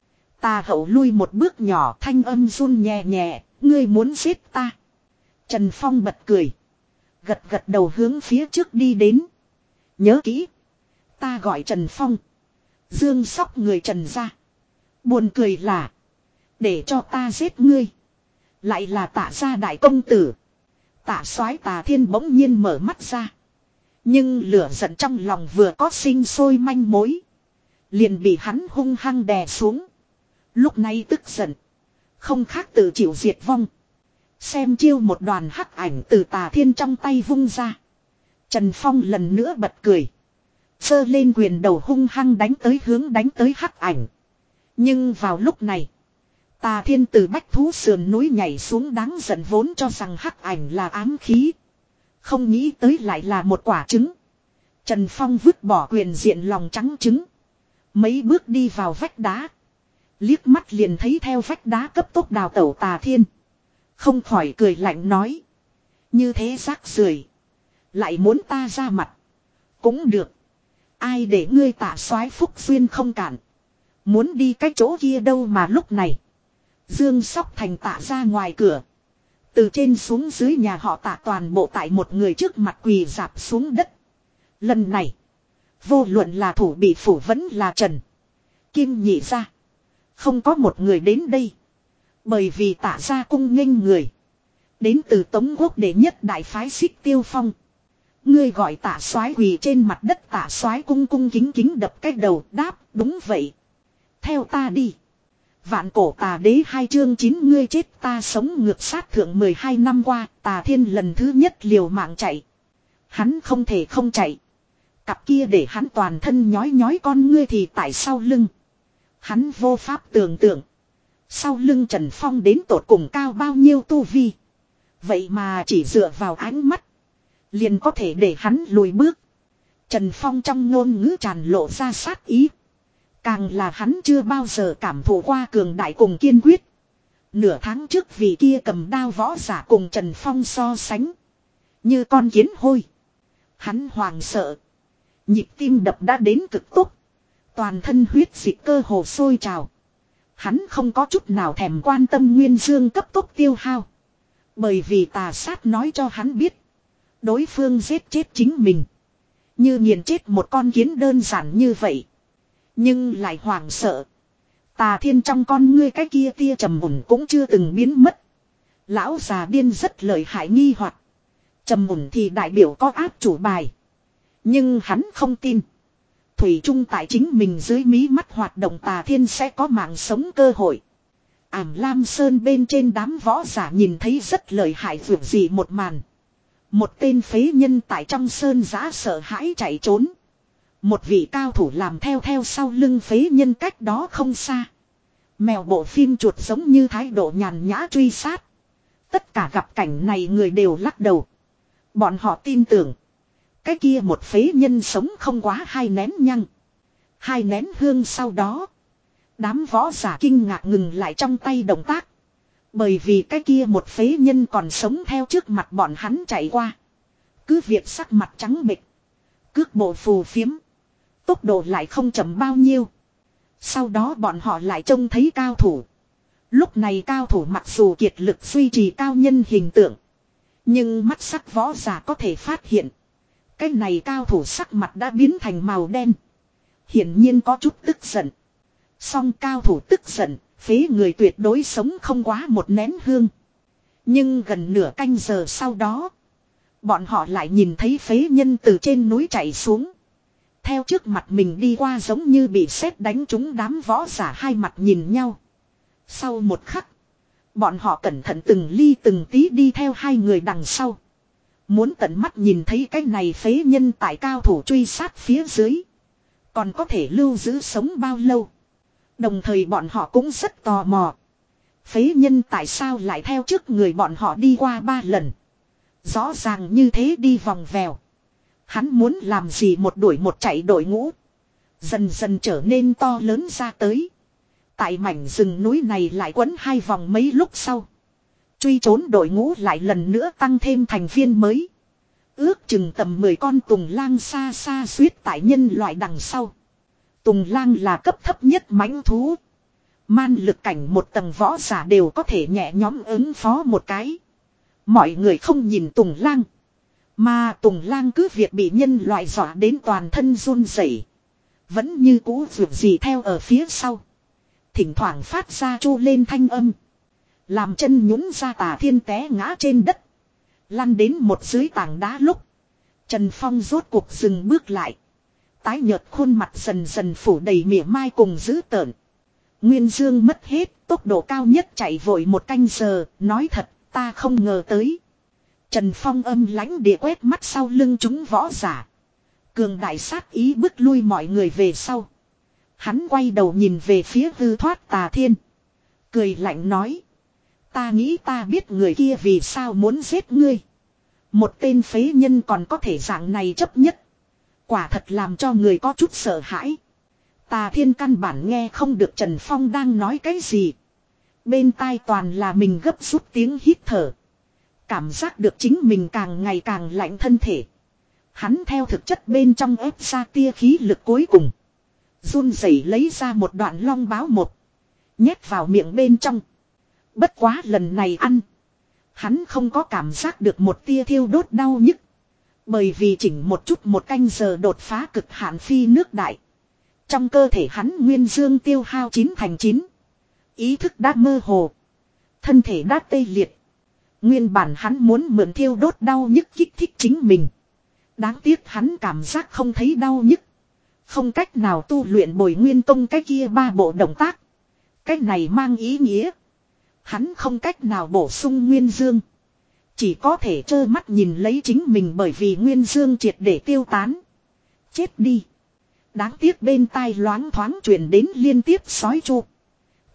Tà hậu lui một bước nhỏ thanh âm run nhẹ nhẹ. Ngươi muốn giết ta. Trần Phong bật cười. Gật gật đầu hướng phía trước đi đến. Nhớ kỹ. Ta gọi Trần Phong. Dương sóc người Trần ra. Buồn cười là. Để cho ta giết ngươi. Lại là Tạ gia đại công tử. Tạ soái Tà Thiên bỗng nhiên mở mắt ra. Nhưng lửa giận trong lòng vừa có sinh sôi manh mối. Liền bị hắn hung hăng đè xuống. Lúc này tức giận. Không khác tự chịu diệt vong. Xem chiêu một đoàn hắc ảnh từ Tà Thiên trong tay vung ra. Trần Phong lần nữa bật cười. Sơ lên quyền đầu hung hăng đánh tới hướng đánh tới hắc ảnh. Nhưng vào lúc này. Tà Thiên từ bách thú sườn núi nhảy xuống đáng giận vốn cho rằng hắc ảnh là ám khí. Không nghĩ tới lại là một quả trứng. Trần Phong vứt bỏ quyền diện lòng trắng trứng. Mấy bước đi vào vách đá. Liếc mắt liền thấy theo vách đá cấp tốc đào tẩu Tà Thiên. Không khỏi cười lạnh nói. Như thế rác rưởi, lại muốn ta ra mặt. Cũng được. Ai để ngươi Tạ soái phúc duyên không cản. Muốn đi cái chỗ kia đâu mà lúc này. Dương Sóc Thành Tạ ra ngoài cửa. Từ trên xuống dưới nhà họ Tạ toàn bộ tại một người trước mặt quỳ dạp xuống đất. Lần này. Vô luận là thủ bị phủ vẫn là Trần Kim nhị ra. Không có một người đến đây. Bởi vì Tạ ra cung nghênh người. Đến từ Tống Quốc đệ nhất đại phái Xích Tiêu Phong. Ngươi gọi Tạ soái quỳ trên mặt đất. Tạ soái cung cung kính kính đập cái đầu đáp đúng vậy. Theo ta đi. Vạn cổ Tà đế hai chương chín ngươi chết ta sống ngược sát thượng mười hai năm qua. Tà Thiên lần thứ nhất liều mạng chạy. Hắn không thể không chạy. Cặp kia để hắn toàn thân nhói nhói con ngươi thì tại sau lưng. Hắn vô pháp tưởng tượng. Sau lưng Trần Phong đến tột cùng cao bao nhiêu tu vi. Vậy mà chỉ dựa vào ánh mắt. Liền có thể để hắn lùi bước. Trần Phong trong ngôn ngữ tràn lộ ra sát ý. Càng là hắn chưa bao giờ cảm thụ qua cường đại cùng kiên quyết. Nửa tháng trước vì kia cầm đao võ giả cùng Trần Phong so sánh. Như con kiến hôi. Hắn hoàng sợ. Nhịp tim đập đã đến cực tốc. Toàn thân huyết dịch cơ hồ sôi trào. Hắn không có chút nào thèm quan tâm nguyên dương cấp tốc tiêu hao. Bởi vì tà sát nói cho hắn biết. Đối phương giết chết chính mình. Như nghiền chết một con kiến đơn giản như vậy. Nhưng lại hoảng sợ. Tà Thiên trong con ngươi cái kia tia trầm mùn cũng chưa từng biến mất. Lão già điên rất lợi hại nghi hoặc. Trầm mùn thì đại biểu có áp chủ bài. Nhưng hắn không tin. Thủy chung tại chính mình dưới mí mắt hoạt động Tà Thiên sẽ có mạng sống cơ hội. Ảm Lam Sơn bên trên đám võ giả nhìn thấy rất lợi hại vượt gì một màn. Một tên phế nhân tại trong sơn giã sợ hãi chạy trốn. Một vị cao thủ làm theo theo sau lưng phế nhân cách đó không xa. Mèo bộ phim chuột giống như thái độ nhàn nhã truy sát. Tất cả gặp cảnh này người đều lắc đầu. Bọn họ tin tưởng. Cái kia một phế nhân sống không quá hai nén nhăng. Hai nén hương sau đó. Đám võ giả kinh ngạc ngừng lại trong tay động tác. Bởi vì cái kia một phế nhân còn sống theo trước mặt bọn hắn chạy qua. Cứ việc sắc mặt trắng bệch. Cước bộ phù phiếm. Tốc độ lại không chậm bao nhiêu. Sau đó bọn họ lại trông thấy cao thủ. Lúc này cao thủ mặc dù kiệt lực duy trì cao nhân hình tượng. Nhưng mắt sắc võ giả có thể phát hiện. Cái này cao thủ sắc mặt đã biến thành màu đen. Hiển nhiên có chút tức giận. Song cao thủ tức giận, phế người tuyệt đối sống không quá một nén hương. Nhưng gần nửa canh giờ sau đó. Bọn họ lại nhìn thấy phế nhân từ trên núi chạy xuống. Theo trước mặt mình đi qua giống như bị sét đánh trúng đám võ giả hai mặt nhìn nhau. Sau một khắc. Bọn họ cẩn thận từng ly từng tí đi theo hai người đằng sau. Muốn tận mắt nhìn thấy cái này phế nhân tại cao thủ truy sát phía dưới. Còn có thể lưu giữ sống bao lâu. Đồng thời bọn họ cũng rất tò mò. Phế nhân tại sao lại theo trước người bọn họ đi qua ba lần. Rõ ràng như thế đi vòng vèo. Hắn muốn làm gì một đuổi một chạy đội ngũ. Dần dần trở nên to lớn ra tới. Tại mảnh rừng núi này lại quấn hai vòng mấy lúc sau. Truy trốn đội ngũ lại lần nữa tăng thêm thành viên mới. Ước chừng tầm mười con tùng lang xa xa suýt tại nhân loại đằng sau. Tùng lang là cấp thấp nhất mãnh thú. Man lực cảnh một tầng võ giả đều có thể nhẹ nhõm ứng phó một cái. Mọi người không nhìn Tùng lang. Mà Tùng lang cứ việc bị nhân loại dọa đến toàn thân run rẩy, vẫn như cũ vượt gì theo ở phía sau. Thỉnh thoảng phát ra chu lên thanh âm. Làm chân nhũn ra Tà Thiên té ngã trên đất. Lăn đến một dưới tảng đá lúc. Trần Phong rốt cuộc dừng bước lại. Tái nhợt khuôn mặt dần dần phủ đầy mỉa mai cùng dữ tợn. Nguyên Dương mất hết, tốc độ cao nhất chạy vội một canh giờ, nói thật, ta không ngờ tới. Trần Phong âm lãnh địa quét mắt sau lưng chúng võ giả. Cường đại sát ý bức lui mọi người về sau. Hắn quay đầu nhìn về phía hư thoát Tà Thiên. Cười lạnh nói. Ta nghĩ ta biết người kia vì sao muốn giết ngươi. Một tên phế nhân còn có thể dạng này chấp nhất. Quả thật làm cho người có chút sợ hãi. Tà Thiên căn bản nghe không được Trần Phong đang nói cái gì. Bên tai toàn là mình gấp rút tiếng hít thở. Cảm giác được chính mình càng ngày càng lạnh thân thể. Hắn theo thực chất bên trong ép ra tia khí lực cuối cùng. Run rẩy lấy ra một đoạn long báo một. Nhét vào miệng bên trong. Bất quá lần này ăn. Hắn không có cảm giác được một tia thiêu đốt đau nhức. Bởi vì chỉnh một chút một canh giờ đột phá cực hạn phi nước đại. Trong cơ thể hắn nguyên dương tiêu hao chín thành chín. Ý thức đã mơ hồ. Thân thể đã tê liệt. Nguyên bản hắn muốn mượn thiêu đốt đau nhức kích thích chính mình. Đáng tiếc hắn cảm giác không thấy đau nhức. Không cách nào tu luyện bồi nguyên tông cái kia ba bộ động tác. Cái này mang ý nghĩa. Hắn không cách nào bổ sung nguyên dương. Chỉ có thể trơ mắt nhìn lấy chính mình bởi vì nguyên dương triệt để tiêu tán. Chết đi. Đáng tiếc bên tai loáng thoáng truyền đến liên tiếp sói chu.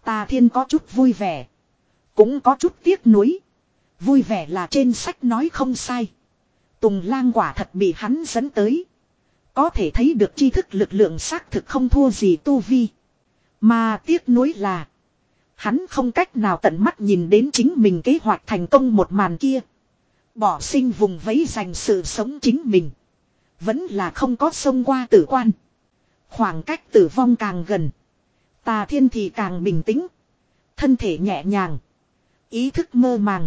Tà Thiên có chút vui vẻ. Cũng có chút tiếc nuối. Vui vẻ là trên sách nói không sai. Tùng Lang quả thật bị hắn dẫn tới. Có thể thấy được tri thức lực lượng xác thực không thua gì tu vi. Mà tiếc nuối là. Hắn không cách nào tận mắt nhìn đến chính mình kế hoạch thành công một màn kia. Bỏ sinh vùng vẫy dành sự sống chính mình. Vẫn là không có xông qua tử quan. Khoảng cách tử vong càng gần. Tà Thiên thì càng bình tĩnh. Thân thể nhẹ nhàng. Ý thức mơ màng.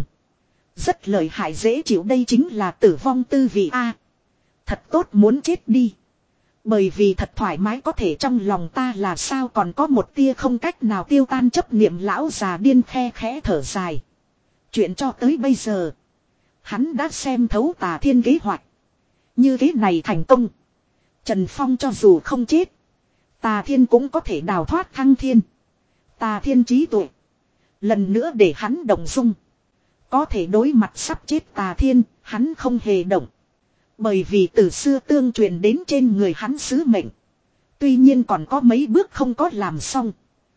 Rất lợi hại dễ chịu, đây chính là tử vong tư vị a. Thật tốt muốn chết đi. Bởi vì thật thoải mái, có thể trong lòng ta là sao còn có một tia không cách nào tiêu tan chấp niệm. Lão già điên khe khẽ thở dài. Chuyện cho tới bây giờ. Hắn đã xem thấu Tà Thiên kế hoạch. Như thế này thành công. Trần Phong cho dù không chết. Tà Thiên cũng có thể đào thoát thăng thiên. Tà Thiên trí tuệ. Lần nữa để hắn động dung. Có thể đối mặt sắp chết Tà Thiên, hắn không hề động. Bởi vì từ xưa tương truyền đến trên người hắn sứ mệnh. Tuy nhiên còn có mấy bước không có làm xong.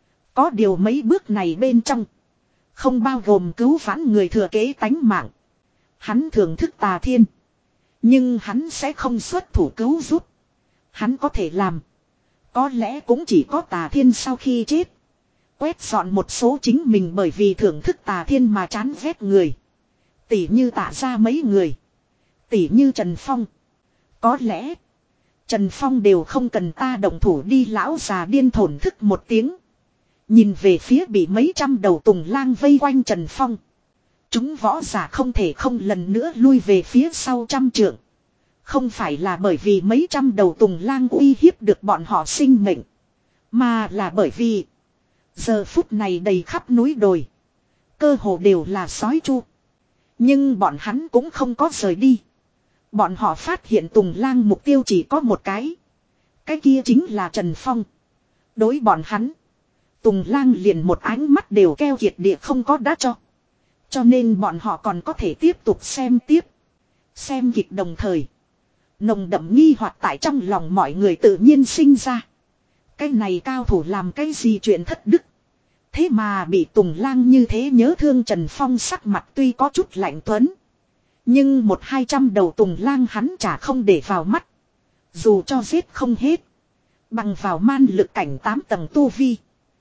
Có điều mấy bước này bên trong. Không bao gồm cứu vãn người thừa kế tánh mạng. Hắn thưởng thức Tà Thiên. Nhưng hắn sẽ không xuất thủ cứu giúp. Hắn có thể làm. Có lẽ cũng chỉ có Tà Thiên sau khi chết. Quét dọn một số chính mình bởi vì thưởng thức Tà Thiên mà chán ghét người. Tỉ như Tạ ra mấy người. Tỉ như Trần Phong. Có lẽ. Trần Phong đều không cần ta động thủ đi. Lão già điên thổn thức một tiếng. Nhìn về phía bị mấy trăm đầu Tùng Lang vây quanh Trần Phong. Chúng võ giả không thể không lần nữa lui về phía sau trăm trượng. Không phải là bởi vì mấy trăm đầu Tùng Lang uy hiếp được bọn họ sinh mệnh. Mà là bởi vì. Giờ phút này đầy khắp núi đồi. Cơ hồ đều là sói chu. Nhưng bọn hắn cũng không có rời đi. Bọn họ phát hiện Tùng Lang mục tiêu chỉ có một cái. Cái kia chính là Trần Phong. Đối bọn hắn. Tùng Lang liền một ánh mắt đều keo kiệt địa không có đá cho. Cho nên bọn họ còn có thể tiếp tục xem tiếp. Xem kịch đồng thời. Nồng đậm nghi hoặc tại trong lòng mọi người tự nhiên sinh ra. Cái này cao thủ làm cái gì chuyện thất đức. Thế mà bị Tùng Lang như thế nhớ thương. Trần Phong sắc mặt tuy có chút lạnh tuấn. Nhưng một hai trăm đầu Tùng Lang hắn chả không để vào mắt. Dù cho giết không hết. Bằng vào man lực cảnh tám tầng tu vi.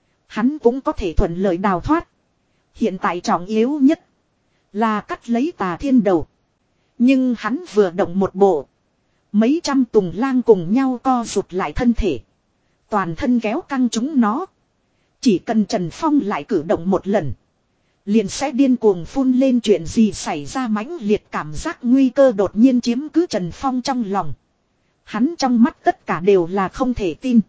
Hắn cũng có thể thuận lợi đào thoát. Hiện tại trọng yếu nhất. Là cắt lấy Tà Thiên đầu. Nhưng hắn vừa động một bộ. Mấy trăm Tùng Lang cùng nhau co rụt lại thân thể. Toàn thân kéo căng chúng nó. Chỉ cần Trần Phong lại cử động một lần. Liền sẽ điên cuồng phun lên chuyện gì xảy ra. Mãnh liệt cảm giác nguy cơ đột nhiên chiếm cứ Trần Phong trong lòng. Hắn trong mắt tất cả đều là không thể tin.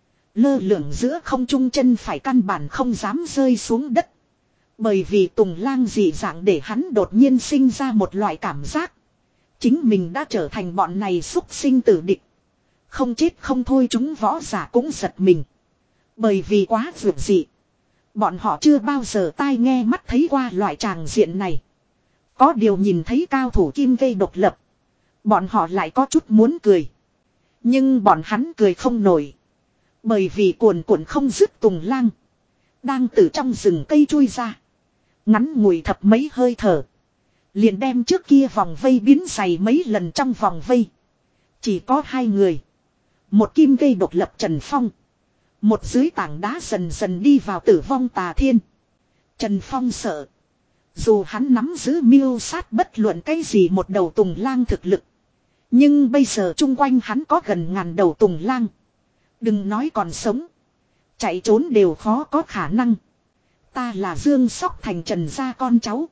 Lơ lửng giữa không trung chân phải căn bản không dám rơi xuống đất. Bởi vì Tùng Lang dị dạng để hắn đột nhiên sinh ra một loại cảm giác. Chính mình đã trở thành bọn này xúc sinh tử địch. Không chết không thôi, chúng võ giả cũng giật mình. Bởi vì quá vượt dị. Bọn họ chưa bao giờ tai nghe mắt thấy qua loại tràng diện này. Có điều nhìn thấy cao thủ kim gây độc lập. Bọn họ lại có chút muốn cười. Nhưng bọn hắn cười không nổi. Bởi vì cuồn cuộn không dứt Tùng Lang. Đang từ trong rừng cây chui ra. Ngắn ngủi thập mấy hơi thở. Liền đem trước kia vòng vây biến dày mấy lần trong vòng vây. Chỉ có hai người. Một kim gây độc lập Trần Phong. Một dưới tảng đá dần dần đi vào tử vong Tà Thiên. Trần Phong sợ. Dù hắn nắm giữ miêu sát bất luận cái gì một đầu Tùng Lang thực lực. Nhưng bây giờ chung quanh hắn có gần ngàn đầu Tùng Lang. Đừng nói còn sống. Chạy trốn đều khó có khả năng. Ta là Dương Sóc Thành Trần gia con cháu.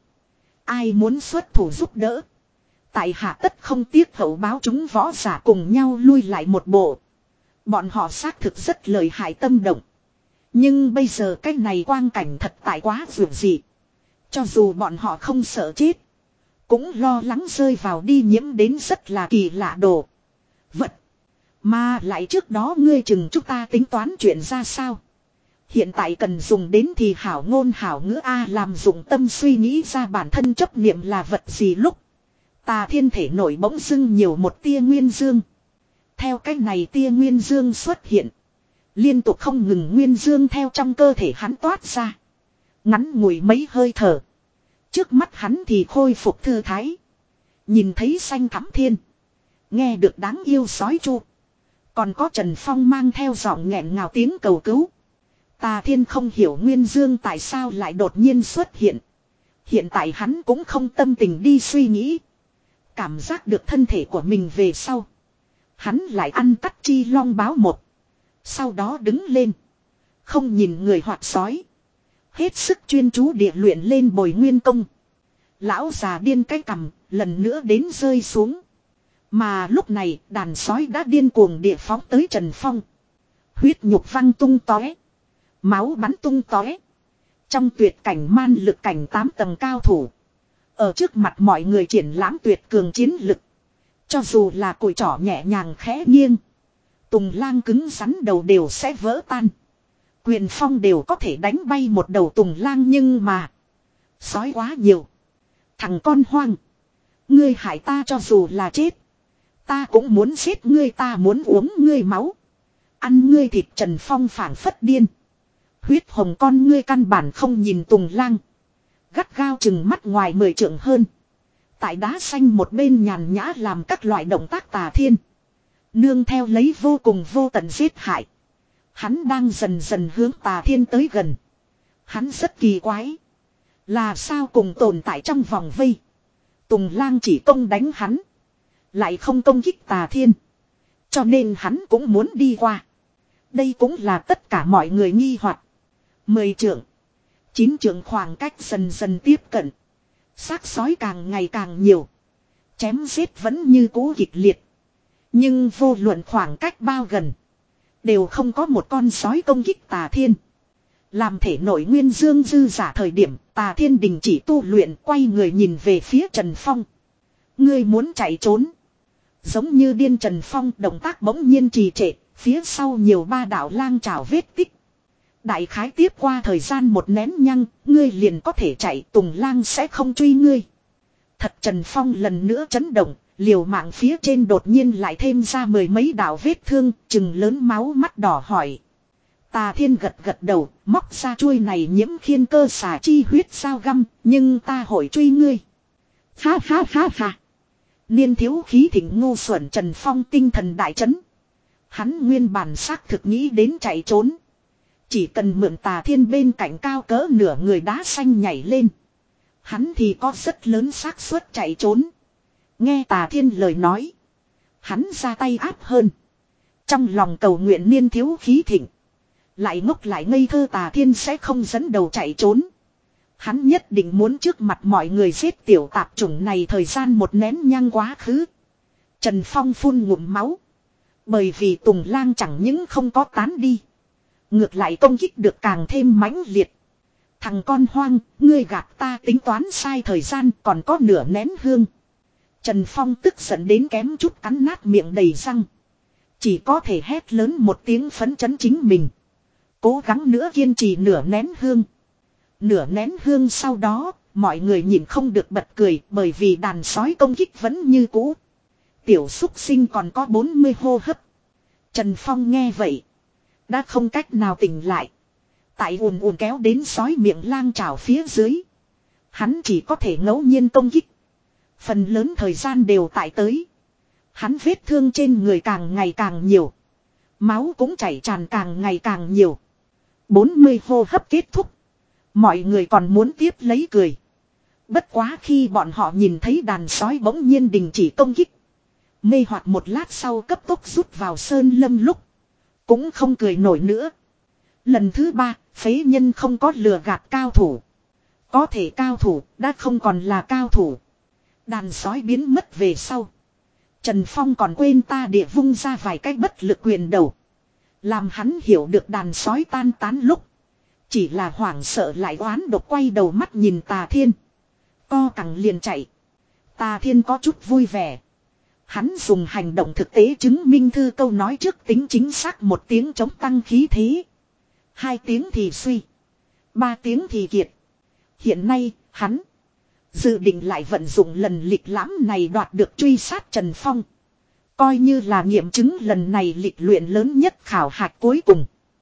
Ai muốn xuất thủ giúp đỡ. Tại hạ tất không tiếc hậu báo. Chúng võ giả cùng nhau lui lại một bộ. Bọn họ xác thực rất lợi hại tâm động. Nhưng bây giờ cái này quang cảnh thật tại quá vượt dị. Cho dù bọn họ không sợ chết. Cũng lo lắng rơi vào đi nhiễm đến rất là kỳ lạ đồ. Vật. Mà lại trước đó ngươi chừng chúng ta tính toán chuyện ra sao. Hiện tại cần dùng đến thì hảo ngôn hảo ngữ A, làm dụng tâm suy nghĩ ra bản thân chấp niệm là vật gì lúc. Tà Thiên thể nổi bỗng dưng nhiều một tia nguyên dương. Theo cách này tia nguyên dương xuất hiện. Liên tục không ngừng nguyên dương theo trong cơ thể hắn toát ra. Ngắn ngủi mấy hơi thở. Trước mắt hắn thì khôi phục thư thái. Nhìn thấy xanh thắm thiên. Nghe được đáng yêu sói chu. Còn có Trần Phong mang theo giọng nghẹn ngào tiếng cầu cứu. Tà Thiên không hiểu Nguyên Dương tại sao lại đột nhiên xuất hiện. Hiện tại hắn cũng không tâm tình đi suy nghĩ. Cảm giác được thân thể của mình về sau. Hắn lại ăn cắt chi long báo một. Sau đó đứng lên. Không nhìn người hoặc sói. Hết sức chuyên chú địa luyện lên bồi nguyên công. Lão già điên cái cằm, lần nữa đến rơi xuống. Mà lúc này đàn sói đã điên cuồng địa phóng tới Trần Phong. Huyết nhục văng tung tóe. Máu bắn tung tóe. Trong tuyệt cảnh man lực cảnh tám tầng cao thủ. Ở trước mặt mọi người triển lãm tuyệt cường chiến lực. Cho dù là cùi trỏ nhẹ nhàng khẽ nghiêng. Tùng lang cứng rắn đầu đều sẽ vỡ tan. Quyền phong đều có thể đánh bay một đầu tùng lang nhưng mà. Sói quá nhiều. Thằng con hoang. Ngươi hại ta cho dù là chết. Ta cũng muốn giết ngươi, ta muốn uống ngươi máu. Ăn ngươi thịt. Trần Phong phảng phất điên. Huyết hồng con ngươi căn bản không nhìn tùng lang. Gắt gao chừng mắt ngoài mười trượng hơn. Tại đá xanh một bên nhàn nhã làm các loại động tác Tà Thiên. Nương theo lấy vô cùng vô tận giết hại. Hắn đang dần dần hướng Tà Thiên tới gần. Hắn rất kỳ quái. Là sao cùng tồn tại trong vòng vây. Tùng lang chỉ công đánh hắn. Lại không công kích Tà Thiên. Cho nên hắn cũng muốn đi qua. Đây cũng là tất cả mọi người nghi hoặc. Mười trượng. Chín trượng khoảng cách dần dần tiếp cận. Xác sói càng ngày càng nhiều. Chém giết vẫn như cũ kịch liệt. Nhưng vô luận khoảng cách bao gần. Đều không có một con sói công kích Tà Thiên. Làm thể nội nguyên dương dư giả thời điểm. Tà Thiên đình chỉ tu luyện, quay người nhìn về phía Trần Phong. Ngươi muốn chạy trốn. Giống như điên, Trần Phong động tác bỗng nhiên trì trệ. Phía sau nhiều ba đạo lang trảo vết tích. Đại khái tiếp qua thời gian một nén nhăng, ngươi liền có thể chạy, Tùng lang sẽ không truy ngươi. Thật, Trần Phong lần nữa chấn động, liều mạng phía trên đột nhiên lại thêm ra mười mấy đạo vết thương, chừng lớn máu mắt đỏ hỏi. Tà Thiên gật gật đầu, móc ra chuôi này nhiễm khiên cơ xà chi huyết sao găm, nhưng ta hội truy ngươi. Ha ha ha ha. Niên thiếu khí thịnh ngu xuẩn. Trần Phong tinh thần đại chấn. Hắn nguyên bản xác thực nghĩ đến chạy trốn. Chỉ cần mượn Tà Thiên bên cạnh cao cỡ nửa người đá xanh nhảy lên. Hắn thì có rất lớn xác suất chạy trốn. Nghe Tà Thiên lời nói. Hắn ra tay áp hơn. Trong lòng cầu nguyện niên thiếu khí thịnh. Lại ngốc lại ngây thơ Tà Thiên sẽ không dẫn đầu chạy trốn. Hắn nhất định muốn trước mặt mọi người giết tiểu tạp chủng này. Thời gian một nén nhang quá khứ. Trần Phong phun ngụm máu. Bởi vì Tùng lang chẳng những không có tán đi. Ngược lại công kích được càng thêm mãnh liệt. Thằng con hoang, ngươi gạt ta tính toán sai thời gian, còn có nửa nén hương. Trần Phong tức giận đến kém chút cắn nát miệng đầy răng. Chỉ có thể hét lớn một tiếng phấn chấn chính mình. Cố gắng nữa kiên trì nửa nén hương. Nửa nén hương sau đó, mọi người nhìn không được bật cười bởi vì đàn sói công kích vẫn như cũ. Tiểu xúc sinh còn có bốn mươi hô hấp. Trần Phong nghe vậy. Đã không cách nào tỉnh lại. Tại ùn ùn kéo đến sói miệng lang trảo phía dưới. Hắn chỉ có thể ngẫu nhiên công kích. Phần lớn thời gian đều tại tới. Hắn vết thương trên người càng ngày càng nhiều. Máu cũng chảy tràn càng ngày càng nhiều. bốn mươi hô hấp kết thúc. Mọi người còn muốn tiếp lấy cười. Bất quá khi bọn họ nhìn thấy đàn sói bỗng nhiên đình chỉ công kích. Mê hoặc một lát sau cấp tốc rút vào sơn lâm lúc. Cũng không cười nổi nữa. Lần thứ ba, phế nhân không có lừa gạt cao thủ. Có thể cao thủ đã không còn là cao thủ. Đàn sói biến mất về sau. Trần Phong còn quên ta địa vung ra vài cái bất lực quyền đầu. Làm hắn hiểu được đàn sói tan tán lúc. Chỉ là hoảng sợ lại oán độc quay đầu mắt nhìn Tà Thiên. Co cẳng liền chạy. Tà Thiên có chút vui vẻ. Hắn dùng hành động thực tế chứng minh thư câu nói trước tính chính xác. Một tiếng chống tăng khí thế. Hai tiếng thì suy. Ba tiếng thì kiệt. Hiện nay, hắn dự định lại vận dụng lần lịch lãm này đoạt được truy sát Trần Phong. Coi như là nghiệm chứng lần này lịch luyện lớn nhất khảo hạch cuối cùng.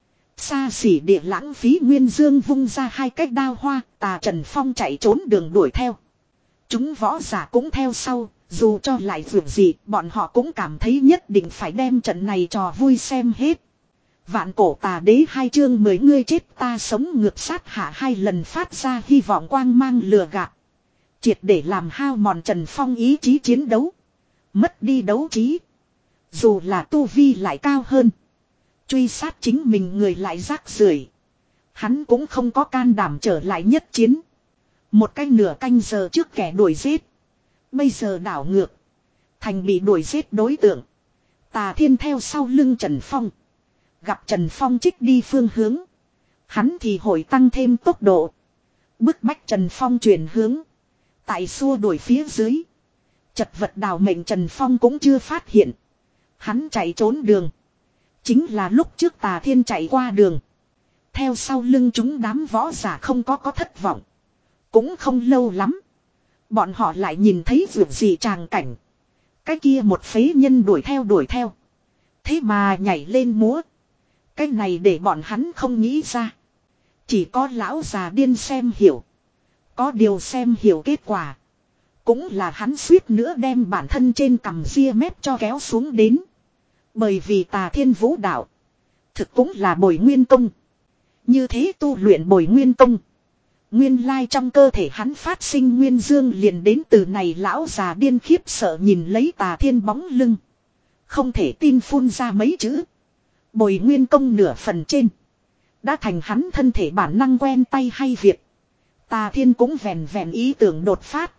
Xa xỉ địa lãng phí Nguyên Dương vung ra hai cái đao hoa, Tà Trần Phong chạy trốn đường đuổi theo. Chúng võ giả cũng theo sau, dù cho lại vượt gì, bọn họ cũng cảm thấy nhất định phải đem trận này trò vui xem hết. Vạn cổ tà đế hai chương mười ngươi chết ta sống ngược sát hạ hai lần phát ra hy vọng quang mang lừa gạt. Triệt để làm hao mòn Trần Phong ý chí chiến đấu. Mất đi đấu trí. Dù là tu vi lại cao hơn. Truy sát chính mình người lại rác rưởi. Hắn cũng không có can đảm trở lại nhất chiến. Một cái nửa canh giờ trước kẻ đuổi giết. Bây giờ đảo ngược. Thành bị đuổi giết đối tượng. Tà Thiên theo sau lưng Trần Phong. Gặp Trần Phong trích đi phương hướng. Hắn thì hội tăng thêm tốc độ. Bức bách Trần Phong chuyển hướng. Tại xua đuổi phía dưới. Chật vật đào mệnh Trần Phong cũng chưa phát hiện. Hắn chạy trốn đường. Chính là lúc trước Tà Thiên chạy qua đường. Theo sau lưng chúng đám võ giả không có có thất vọng. Cũng không lâu lắm. Bọn họ lại nhìn thấy vượt gì tràng cảnh. Cái kia một phế nhân đuổi theo đuổi theo. Thế mà nhảy lên múa. Cái này để bọn hắn không nghĩ ra. Chỉ có lão già điên xem hiểu. Có điều xem hiểu kết quả. Cũng là hắn suýt nữa đem bản thân trên cằm ria mép cho kéo xuống đến. Bởi vì Tà Thiên vũ đạo. Thực cũng là bồi nguyên công. Như thế tu luyện bồi nguyên công. Nguyên lai trong cơ thể hắn phát sinh nguyên dương liền đến từ này lão già điên khiếp sợ nhìn lấy Tà Thiên bóng lưng. Không thể tin phun ra mấy chữ. Bồi nguyên công nửa phần trên. Đã thành hắn thân thể bản năng quen tay hay việc. Tà Thiên cũng vèn vèn ý tưởng đột phát.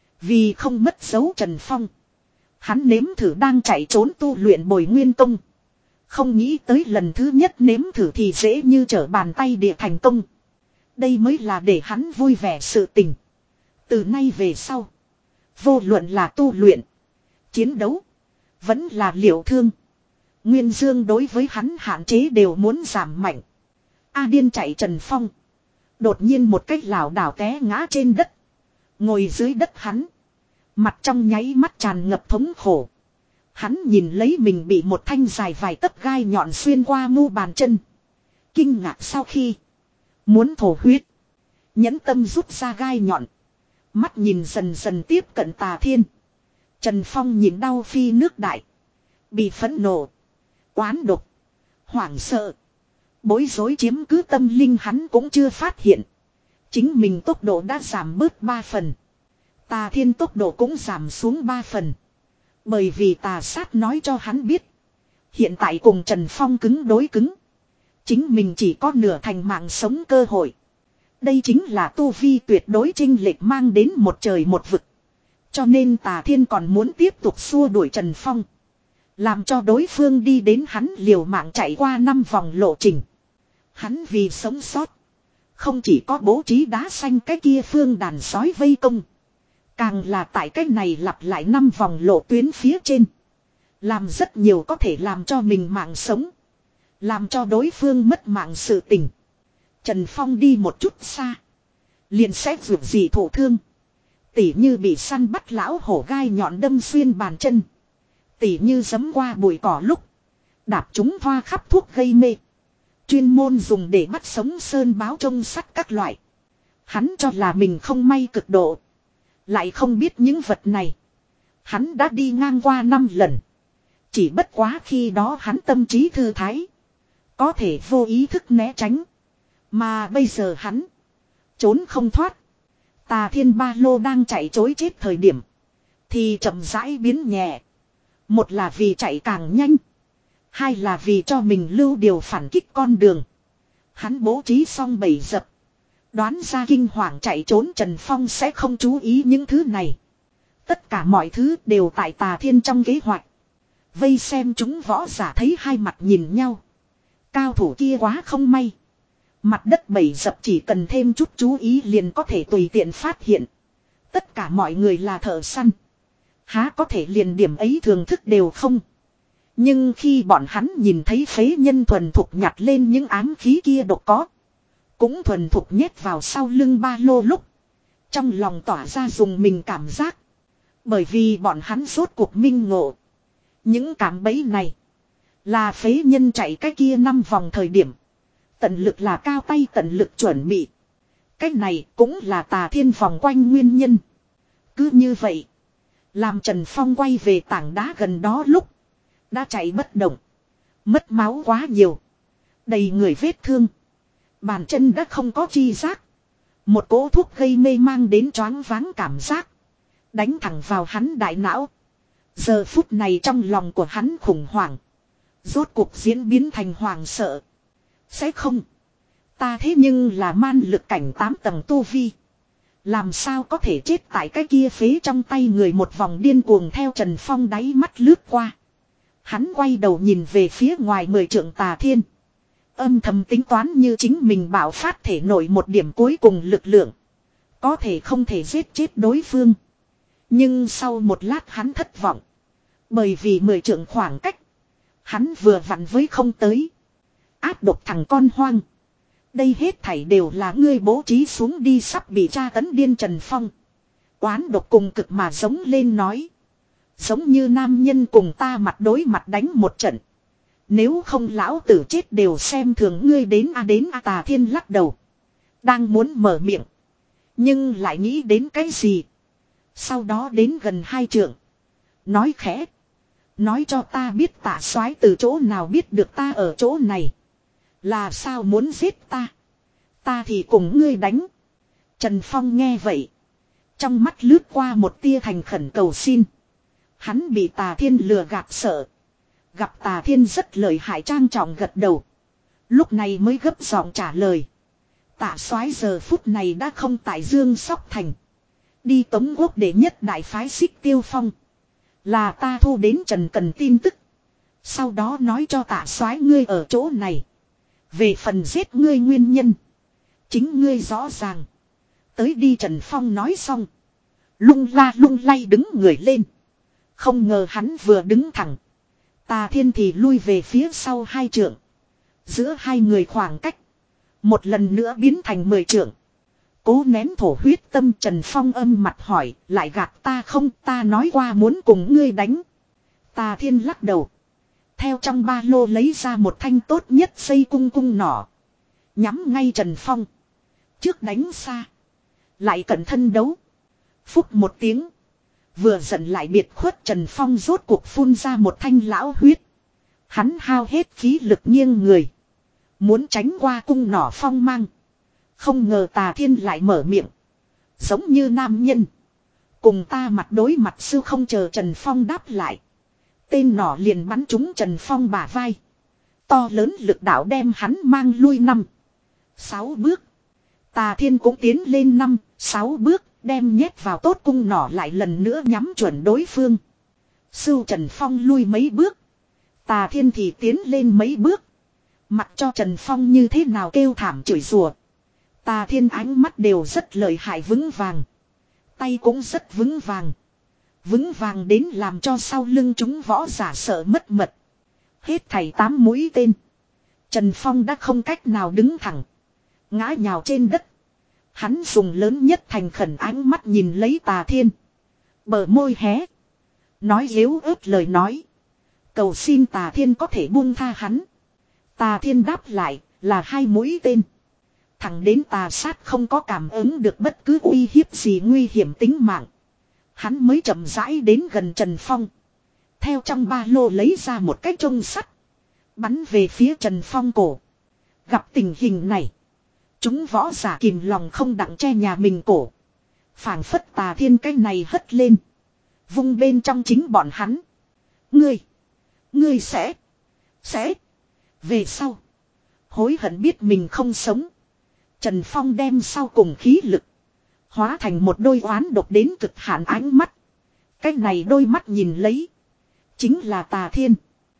Vì không mất dấu Trần Phong. Hắn nếm thử đang chạy trốn tu luyện bồi nguyên công. Không nghĩ tới lần thứ nhất nếm thử thì dễ như trở bàn tay địa thành công. Đây mới là để hắn vui vẻ sự tình. Từ nay về sau. Vô luận là tu luyện. Chiến đấu. Vẫn là liệu thương. Nguyên dương đối với hắn hạn chế đều muốn giảm mạnh. A điên chạy Trần Phong. Đột nhiên một cách lảo đảo té ngã trên đất. Ngồi dưới đất hắn. Mặt trong nháy mắt tràn ngập thống khổ. Hắn nhìn lấy mình bị một thanh dài vài tấc gai nhọn xuyên qua mu bàn chân. Kinh ngạc sau khi. Muốn thổ huyết. Nhẫn tâm rút ra gai nhọn. Mắt nhìn dần dần tiếp cận Tà Thiên. Trần Phong nhìn đau phi nước đại. Bị phẫn nộ. Oán độc. Hoảng sợ. Bối rối chiếm cứ tâm linh hắn cũng chưa phát hiện. Chính mình tốc độ đã giảm bớt ba phần. Tà Thiên tốc độ cũng giảm xuống ba phần. Bởi vì tà sát nói cho hắn biết. Hiện tại cùng Trần Phong cứng đối cứng. Chính mình chỉ có nửa thành mạng sống cơ hội. Đây chính là tu vi tuyệt đối chênh lệch mang đến một trời một vực. Cho nên Tà Thiên còn muốn tiếp tục xua đuổi Trần Phong. Làm cho đối phương đi đến hắn liều mạng chạy qua năm vòng lộ trình. Hắn vì sống sót. Không chỉ có bố trí đá xanh cái kia phương đàn sói vây công. Càng là tại cái này lặp lại năm vòng lộ tuyến phía trên. Làm rất nhiều có thể làm cho mình mạng sống. Làm cho đối phương mất mạng sự tình. Trần Phong đi một chút xa. Liền sẽ vượt gì thổ thương. Tỉ như bị săn bắt lão hổ gai nhọn đâm xuyên bàn chân. Tỉ như giấm qua bụi cỏ lúc. Đạp chúng hoa khắp thuốc gây mê. Chuyên môn dùng để bắt sống sơn báo trông sắt các loại. Hắn cho là mình không may cực độ. Lại không biết những vật này. Hắn đã đi ngang qua năm lần. Chỉ bất quá khi đó hắn tâm trí thư thái. Có thể vô ý thức né tránh. Mà bây giờ hắn. Trốn không thoát. Tà Thiên ba lô đang chạy chối chết thời điểm. Thì chậm rãi biến nhẹ. Một là vì chạy càng nhanh. Hai là vì cho mình lưu điều phản kích con đường. Hắn bố trí xong bầy dập. Đoán ra kinh hoàng chạy trốn Trần Phong sẽ không chú ý những thứ này. Tất cả mọi thứ đều tại Tà Thiên trong kế hoạch. Vây xem chúng võ giả thấy hai mặt nhìn nhau. Cao thủ kia quá không may. Mặt đất bầy dập chỉ cần thêm chút chú ý liền có thể tùy tiện phát hiện. Tất cả mọi người là thợ săn. Há có thể liền điểm ấy thường thức đều không. Nhưng khi bọn hắn nhìn thấy phế nhân thuần thục nhặt lên những ám khí kia độc có. Cũng thuần thục nhét vào sau lưng ba lô lúc. Trong lòng tỏa ra dùng mình cảm giác. Bởi vì bọn hắn rốt cuộc minh ngộ. Những cảm bẫy này. Là phế nhân chạy cái kia năm vòng thời điểm. Tận lực là cao tay tận lực chuẩn bị. Cái này cũng là Tà Thiên vòng quanh nguyên nhân. Cứ như vậy. Làm Trần Phong quay về tảng đá gần đó lúc. Đã chạy bất động. Mất máu quá nhiều. Đầy người vết thương. Bàn chân đã không có chi giác. Một cỗ thuốc gây mê mang đến choáng váng cảm giác. Đánh thẳng vào hắn đại não. Giờ phút này trong lòng của hắn khủng hoảng. Rốt cuộc diễn biến thành hoàng sợ. Sẽ không. Ta thế nhưng là man lực cảnh tám tầng tu vi. Làm sao có thể chết tại cái kia phế trong tay người, một vòng điên cuồng theo Trần Phong đáy mắt lướt qua. Hắn quay đầu nhìn về phía ngoài mười trượng Tà Thiên. Âm thầm tính toán như chính mình bạo phát thể nổi một điểm cuối cùng lực lượng. Có thể không thể giết chết đối phương. Nhưng sau một lát hắn thất vọng. Bởi vì mười trượng khoảng cách. Hắn vừa vặn với không tới. Áp độc thằng con hoang. Đây hết thảy đều là ngươi bố trí xuống đi, sắp bị tra tấn điên Trần Phong. Oán độc cùng cực mà giống lên nói. Giống như nam nhân cùng ta mặt đối mặt đánh một trận. Nếu không lão tử chết đều xem thường ngươi đến a đến a. Tà Thiên lắc đầu. Đang muốn mở miệng. Nhưng lại nghĩ đến cái gì. Sau đó đến gần hai trượng. Nói khẽ. Nói cho ta biết Tạ Soái từ chỗ nào biết được ta ở chỗ này. Là sao muốn giết ta. Ta thì cùng ngươi đánh. Trần Phong nghe vậy. Trong mắt lướt qua một tia thành khẩn cầu xin. Hắn bị Tà Thiên lừa gạt sợ. Gặp Tà Thiên rất lợi hại trang trọng gật đầu. Lúc này mới gấp giọng trả lời. Tạ Soái giờ phút này đã không tại Dương Sóc Thành. Đi Tống Quốc để nhất đại phái Xích Tiêu Phong. Là ta thu đến Trần Cần tin tức. Sau đó nói cho Tạ Soái ngươi ở chỗ này. Về phần giết ngươi nguyên nhân. Chính ngươi rõ ràng. Tới đi. Trần Phong nói xong. Lung la lung lay đứng người lên. Không ngờ hắn vừa đứng thẳng. Tà Thiên thì lui về phía sau hai trượng. Giữa hai người khoảng cách. Một lần nữa biến thành mười trượng. Cố nén thổ huyết tâm, Trần Phong âm mặt hỏi. Lại gạt ta không? Ta nói qua muốn cùng ngươi đánh. Tà Thiên lắc đầu. Theo trong ba lô lấy ra một thanh tốt nhất dây cung cung nỏ. Nhắm ngay Trần Phong. Trước đánh xa. Lại cẩn thân đấu. Phúc một tiếng. Vừa giận lại biệt khuất Trần Phong rốt cuộc phun ra một thanh lão huyết. Hắn hao hết khí lực nghiêng người. Muốn tránh qua cung nỏ phong mang. Không ngờ Tà Thiên lại mở miệng. Giống như nam nhân. Cùng ta mặt đối mặt sư không chờ Trần Phong đáp lại. Tên nỏ liền bắn trúng Trần Phong bả vai. To lớn lực đạo đem hắn mang lui năm. Sáu bước. Tà Thiên cũng tiến lên năm, sáu bước. Đem nhét vào tốt cung nỏ lại lần nữa nhắm chuẩn đối phương. Sưu Trần Phong lui mấy bước. Tà Thiên thì tiến lên mấy bước. Mặc cho Trần Phong như thế nào kêu thảm chửi rủa. Tà Thiên ánh mắt đều rất lợi hại vững vàng. Tay cũng rất vững vàng. Vững vàng đến làm cho sau lưng chúng võ giả sợ mất mật. Hết thảy tám mũi tên. Trần Phong đã không cách nào đứng thẳng. Ngã nhào trên đất. Hắn dùng lớn nhất thành khẩn ánh mắt nhìn lấy Tà Thiên. Bờ môi hé. Nói yếu ớt lời nói. Cầu xin Tà Thiên có thể buông tha hắn. Tà Thiên đáp lại là hai mũi tên. Thẳng đến tà sát không có cảm ứng được bất cứ uy hiếp gì nguy hiểm tính mạng. Hắn mới chậm rãi đến gần Trần Phong. Theo trong ba lô lấy ra một cái trông sắt. Bắn về phía Trần Phong cổ. Gặp tình hình này. Chúng võ giả kìm lòng không đặng che nhà mình cổ. Phảng phất Tà Thiên cái này hất lên. Vung bên trong chính bọn hắn. Ngươi. Ngươi sẽ. Sẽ. Về sau. Hối hận biết mình không sống. Trần Phong đem sau cùng khí lực. Hóa thành một đôi oán độc đến cực hạn ánh mắt. Cái này đôi mắt nhìn lấy. Chính là Tà Thiên.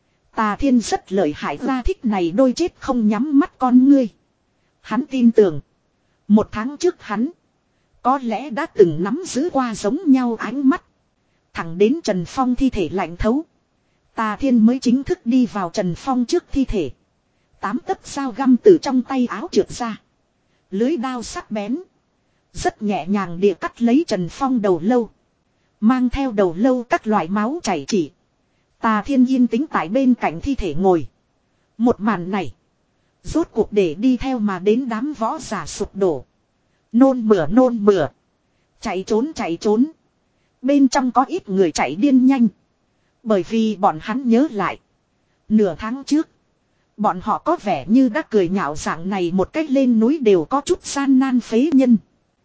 Tà Thiên rất lợi hại ra thích này đôi chết không nhắm mắt con ngươi. Hắn tin tưởng. Một tháng trước hắn. Có lẽ đã từng nắm giữ qua giống nhau ánh mắt. Thẳng đến Trần Phong thi thể lạnh thấu. Tà Thiên mới chính thức đi vào Trần Phong trước thi thể. Tám tấc dao găm từ trong tay áo trượt ra. Lưới đao sắc bén. Rất nhẹ nhàng địa cắt lấy Trần Phong đầu lâu. Mang theo đầu lâu các loại máu chảy chỉ. Tà Thiên yên tĩnh tại bên cạnh thi thể ngồi. Một màn này. Rốt cuộc để đi theo mà đến đám võ giả sụp đổ. Nôn mửa nôn mửa. Chạy trốn chạy trốn. Bên trong có ít người chạy điên nhanh. Bởi vì bọn hắn nhớ lại. Nửa tháng trước. Bọn họ có vẻ như đã cười nhạo dạng này một cách lên núi đều có chút gian nan phế nhân.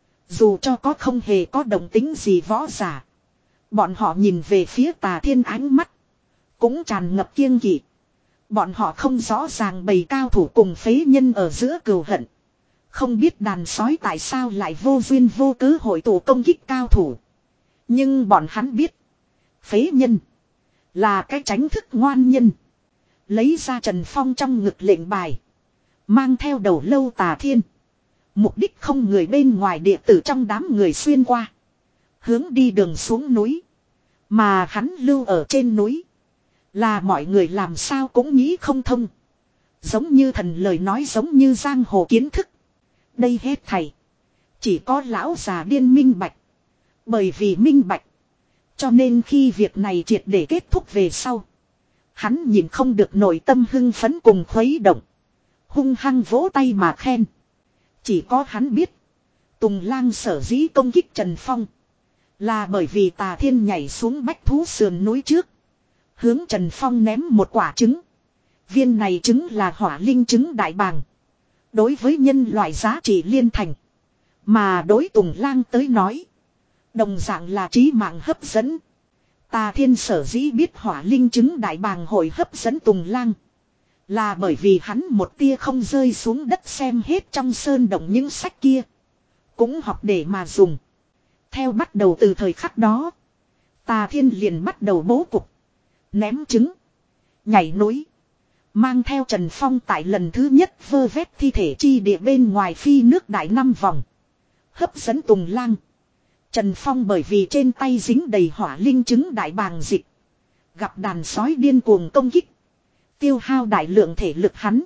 Dù cho có không hề có động tính gì võ giả. Bọn họ nhìn về phía Tà Thiên ánh mắt. Cũng tràn ngập kiêng kỵ. Bọn họ không rõ ràng bầy cao thủ cùng phế nhân ở giữa cừu hận. Không biết đàn sói tại sao lại vô duyên vô cớ hội tụ công kích cao thủ. Nhưng bọn hắn biết. Phế nhân. Là cái tránh thức ngoan nhân. Lấy ra Trần Phong trong ngực lệnh bài. Mang theo đầu lâu Tà Thiên. Mục đích không người bên ngoài địa tử trong đám người xuyên qua. Hướng đi đường xuống núi. Mà hắn lưu ở trên núi. Là mọi người làm sao cũng nghĩ không thông. Giống như thần lời nói giống như giang hồ kiến thức. Đây hết thầy. Chỉ có lão già điên minh bạch. Bởi vì minh bạch. Cho nên khi việc này triệt để kết thúc về sau. Hắn nhìn không được nội tâm hưng phấn cùng khuấy động. Hung hăng vỗ tay mà khen. Chỉ có hắn biết. Tùng Lang sở dĩ công kích Trần Phong. Là bởi vì Tà Thiên nhảy xuống bách thú sườn núi trước. Hướng Trần Phong ném một quả trứng. Viên này trứng là hỏa linh trứng đại bàng. Đối với nhân loại giá trị liên thành. Mà đối Tùng Lang tới nói. Đồng dạng là trí mạng hấp dẫn. Tà Thiên sở dĩ biết hỏa linh trứng đại bàng hội hấp dẫn Tùng Lang. Là bởi vì hắn một tia không rơi xuống đất xem hết trong sơn động những sách kia. Cũng học để mà dùng. Theo bắt đầu từ thời khắc đó. Tà Thiên liền bắt đầu bố cục. Ném trứng. Nhảy núi. Mang theo Trần Phong tại lần thứ nhất vơ vét thi thể chi địa bên ngoài phi nước đại năm vòng. Hấp dẫn Tùng Lang. Trần Phong bởi vì trên tay dính đầy hỏa linh trứng đại bàng dịch. Gặp đàn sói điên cuồng công kích. Tiêu hao đại lượng thể lực hắn.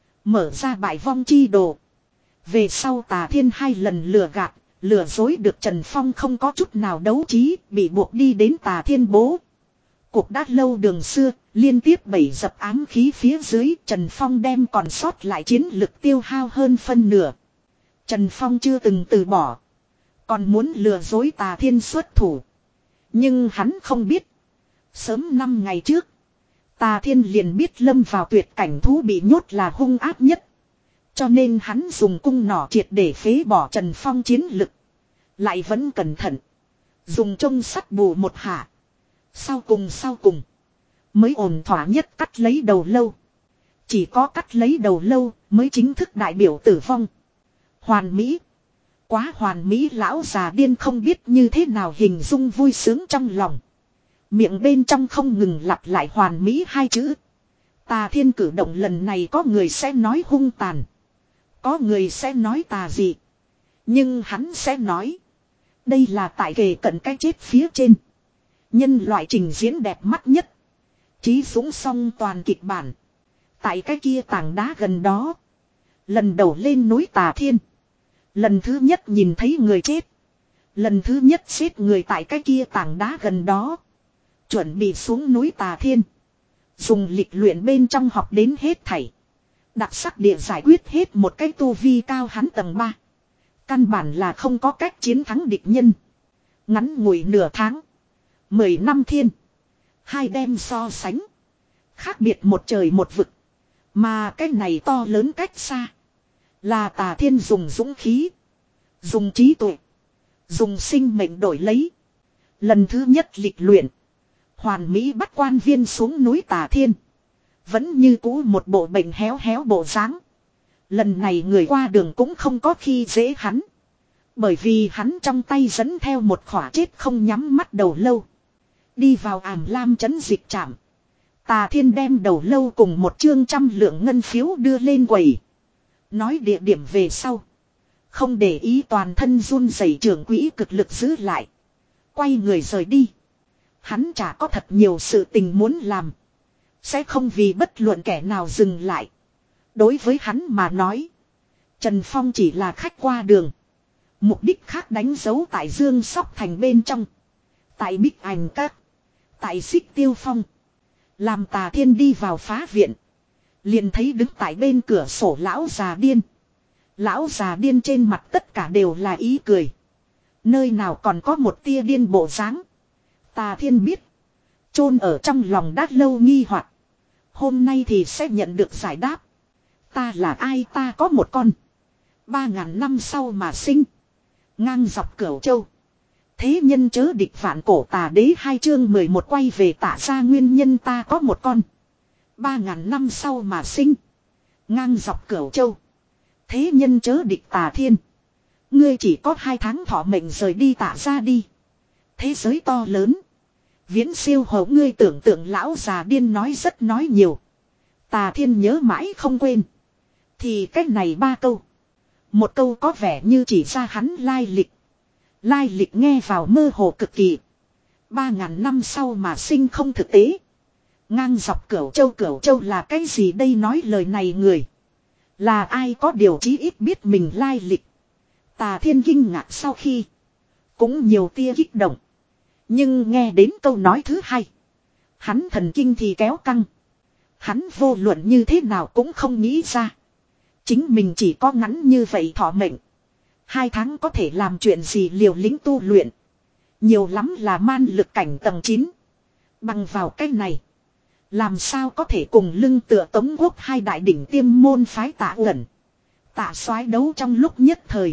Mở ra bại vong chi đồ. Về sau Tà Thiên hai lần lừa gạt. Lừa dối được Trần Phong không có chút nào đấu trí. Bị buộc đi đến Tà Thiên bố. Cuộc đã lâu đường xưa. Liên tiếp bảy dập ám khí phía dưới. Trần Phong đem còn sót lại chiến lực tiêu hao hơn phân nửa. Trần Phong chưa từng từ bỏ. Còn muốn lừa dối Tà Thiên xuất thủ. Nhưng hắn không biết. Sớm năm ngày trước. Tà Thiên liền biết lâm vào tuyệt cảnh thú bị nhốt là hung ác nhất. Cho nên hắn dùng cung nỏ triệt để phế bỏ Trần Phong chiến lực. Lại vẫn cẩn thận. Dùng trông sắt bù một hạ. Sau cùng sau cùng. Mới ổn thỏa nhất cắt lấy đầu lâu. Chỉ có cắt lấy đầu lâu mới chính thức đại biểu tử vong. Hoàn mỹ. Quá hoàn mỹ lão già điên không biết như thế nào hình dung vui sướng trong lòng. Miệng bên trong không ngừng lặp lại hoàn mỹ hai chữ. Tà Thiên cử động lần này có người sẽ nói hung tàn. Có người sẽ nói tà dị. Nhưng hắn sẽ nói. Đây là tại kề cận cái chết phía trên. Nhân loại trình diễn đẹp mắt nhất. Chí dũng song toàn kịch bản. Tại cái kia tảng đá gần đó. Lần đầu lên núi Tà Thiên. Lần thứ nhất nhìn thấy người chết. Lần thứ nhất xếp người tại cái kia tảng đá gần đó. Chuẩn bị xuống núi Tà Thiên. Dùng lịch luyện bên trong học đến hết thảy. Đặc sắc địa giải quyết hết một cái tu vi cao hắn tầng ba. Căn bản là không có cách chiến thắng địch nhân. Ngắn ngủi nửa tháng. Mười năm thiên. Hai đem so sánh. Khác biệt một trời một vực. Mà cái này to lớn cách xa. Là Tà Thiên dùng dũng khí. Dùng trí tuệ. Dùng sinh mệnh đổi lấy. Lần thứ nhất lịch luyện. Hoàn Mỹ bắt quan viên xuống núi Tà Thiên. Vẫn như cũ một bộ bệnh héo héo bộ dáng. Lần này người qua đường cũng không có khi dễ hắn. Bởi vì hắn trong tay dẫn theo một khỏa chết không nhắm mắt đầu lâu. Đi vào ảm lam trấn dịch trạm. Tà Thiên đem đầu lâu cùng một chương trăm lượng ngân phiếu đưa lên quầy. Nói địa điểm về sau. Không để ý toàn thân run rẩy trưởng quỹ cực lực giữ lại. Quay người rời đi. Hắn chả có thật nhiều sự tình muốn làm. Sẽ không vì bất luận kẻ nào dừng lại. Đối với hắn mà nói. Trần Phong chỉ là khách qua đường. Mục đích khác đánh dấu tại Dương Sóc Thành bên trong. Tại Bích Ảnh Các. Tại Xích Tiêu Phong. Làm Tà Thiên đi vào phá viện. Liền thấy đứng tại bên cửa sổ lão già điên. Lão già điên trên mặt tất cả đều là ý cười. Nơi nào còn có một tia điên bộ dáng. Tà Thiên biết. Chôn ở trong lòng đã lâu nghi hoặc. Hôm nay thì sẽ nhận được giải đáp. Ta là ai, ta có một con. Ba ngàn năm sau mà sinh. Ngang dọc Cửu Châu. Thế nhân chớ địch vạn cổ tà đế hai chương mười một quay về Tạ gia nguyên nhân ta có một con. Ba ngàn năm sau mà sinh. Ngang dọc Cửu Châu. Thế nhân chớ địch Tà Thiên. Ngươi chỉ có hai tháng thọ mệnh rời đi Tạ gia đi. Thế giới to lớn. Viễn siêu hầu ngươi tưởng tượng lão già điên nói rất nói nhiều. Tà Thiên nhớ mãi không quên. Thì cách này ba câu. Một câu có vẻ như chỉ ra hắn lai lịch. Lai lịch nghe vào mơ hồ cực kỳ. Ba ngàn năm sau mà sinh không thực tế. Ngang dọc Cửu Châu, Cửu Châu là cái gì đây, nói lời này người. Là ai có điều chí ít biết mình lai lịch. Tà Thiên kinh ngạc sau khi. Cũng nhiều tia kích động. Nhưng nghe đến câu nói thứ hai. Hắn thần kinh thì kéo căng. Hắn vô luận như thế nào cũng không nghĩ ra. Chính mình chỉ có ngắn như vậy thọ mệnh. Hai tháng có thể làm chuyện gì liều lĩnh tu luyện. Nhiều lắm là man lực cảnh tầng chín. Bằng vào cách này. Làm sao có thể cùng lưng tựa Tống Quốc hai đại đỉnh tiêm môn phái Tạ Uẩn. Tạ Soái đấu trong lúc nhất thời.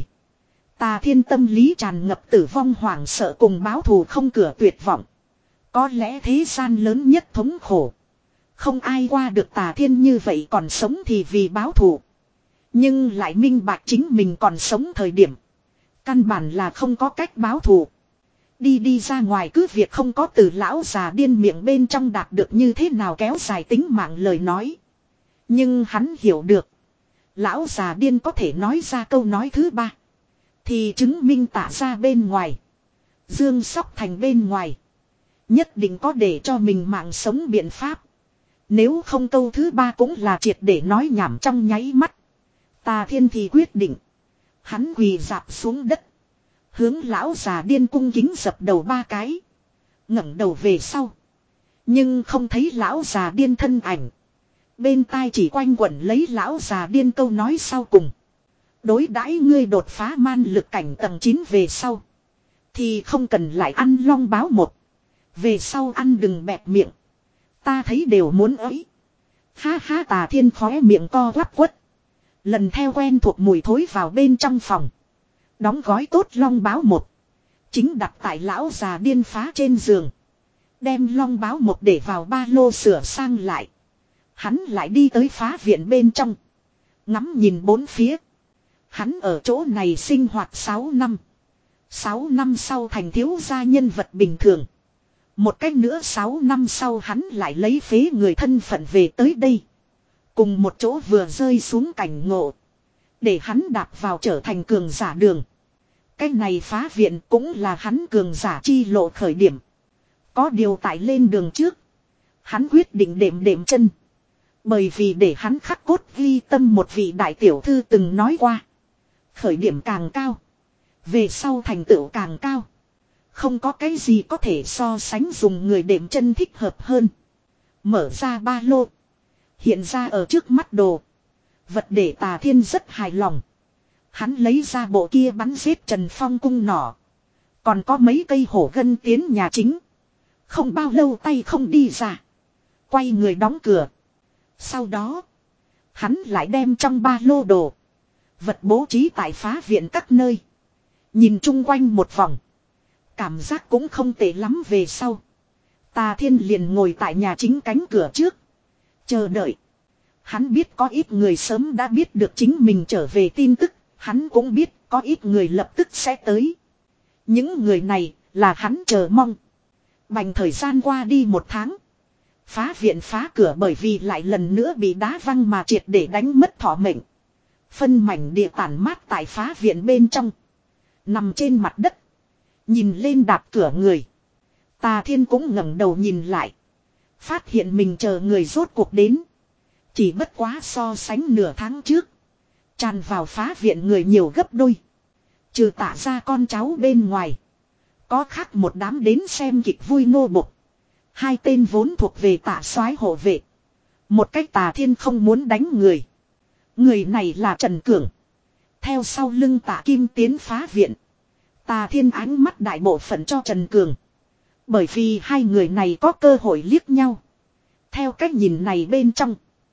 Tà Thiên tâm lý tràn ngập tử vong hoảng sợ cùng báo thù không cửa tuyệt vọng. Có lẽ thế gian lớn nhất thống khổ. Không ai qua được Tà Thiên như vậy, còn sống thì vì báo thù. Nhưng lại minh bạch chính mình còn sống thời điểm. Căn bản là không có cách báo thù. Đi đi ra ngoài cứ việc không có từ lão già điên miệng bên trong đạt được như thế nào kéo dài tính mạng lời nói. Nhưng hắn hiểu được. Lão già điên có thể nói ra câu nói thứ ba. Thì chứng minh Tạ ra bên ngoài. Dương Sóc Thành bên ngoài. Nhất định có để cho mình mạng sống biện pháp. Nếu không câu thứ ba cũng là triệt để nói nhảm trong nháy mắt. Tà Thiên thì quyết định. Hắn quỳ dạp xuống đất. Hướng lão già điên cung kính dập đầu ba cái. ngẩng đầu về sau. Nhưng không thấy lão già điên thân ảnh. Bên tai chỉ quanh quẩn lấy lão già điên câu nói sau cùng. Đối đãi ngươi đột phá man lực cảnh tầng chín về sau. Thì không cần lại ăn long báo một. Về sau ăn đừng bẹp miệng. Ta thấy đều muốn ấy. Ha ha, Tà Thiên khóe miệng co quắp quất. Lần theo quen thuộc mùi thối vào bên trong phòng. Đóng gói tốt long báo một. Chính đặt tại lão già điên phá trên giường. Đem long báo một để vào ba lô sửa sang lại. Hắn lại đi tới phá viện bên trong. Ngắm nhìn bốn phía. Hắn ở chỗ này sinh hoạt sáu năm. sáu năm sau thành thiếu gia nhân vật bình thường. Một cách nữa sáu năm sau hắn lại lấy phế người thân phận về tới đây. Cùng một chỗ vừa rơi xuống cảnh ngộ. Để hắn đạp vào trở thành cường giả đường. Cái này phá viện cũng là hắn cường giả chi lộ khởi điểm. Có điều tại lên đường trước. Hắn quyết định đệm đệm chân. Bởi vì để hắn khắc cốt ghi tâm một vị đại tiểu thư từng nói qua. Khởi điểm càng cao. Về sau thành tựu càng cao. Không có cái gì có thể so sánh dùng người đệm chân thích hợp hơn. Mở ra ba lô. Hiện ra ở trước mắt đồ. Vật để Tà Thiên rất hài lòng. Hắn lấy ra bộ kia bắn giết Trần Phong cung nỏ. Còn có mấy cây hổ gân tiến nhà chính. Không bao lâu tay không đi ra. Quay người đóng cửa. Sau đó. Hắn lại đem trong ba lô đồ. Vật bố trí tại phá viện các nơi. Nhìn chung quanh một vòng. Cảm giác cũng không tệ lắm về sau. Tà Thiên liền ngồi tại nhà chính cánh cửa trước. Chờ đợi. Hắn biết có ít người sớm đã biết được chính mình trở về tin tức. Hắn cũng biết có ít người lập tức sẽ tới. Những người này là hắn chờ mong. Bành thời gian qua đi một tháng. Phá viện phá cửa bởi vì lại lần nữa bị đá văng mà triệt để đánh mất thọ mệnh. Phân mảnh địa tản mát tại phá viện bên trong. Nằm trên mặt đất. Nhìn lên đạp cửa người. Tà Thiên cũng ngẩng đầu nhìn lại. Phát hiện mình chờ người rốt cuộc đến. Chỉ bất quá so sánh nửa tháng trước. Tràn vào phá viện người nhiều gấp đôi. Trừ Tạ ra con cháu bên ngoài. Có khác một đám đến xem kịch vui nô bộc. Hai tên vốn thuộc về Tạ soái hộ vệ. Một cách Tà Thiên không muốn đánh người. Người này là Trần Cường. Theo sau lưng Tạ Kim tiến phá viện. Tà Thiên ánh mắt đại bộ phận cho Trần Cường. Bởi vì hai người này có cơ hội liếc nhau. Theo cách nhìn này bên trong.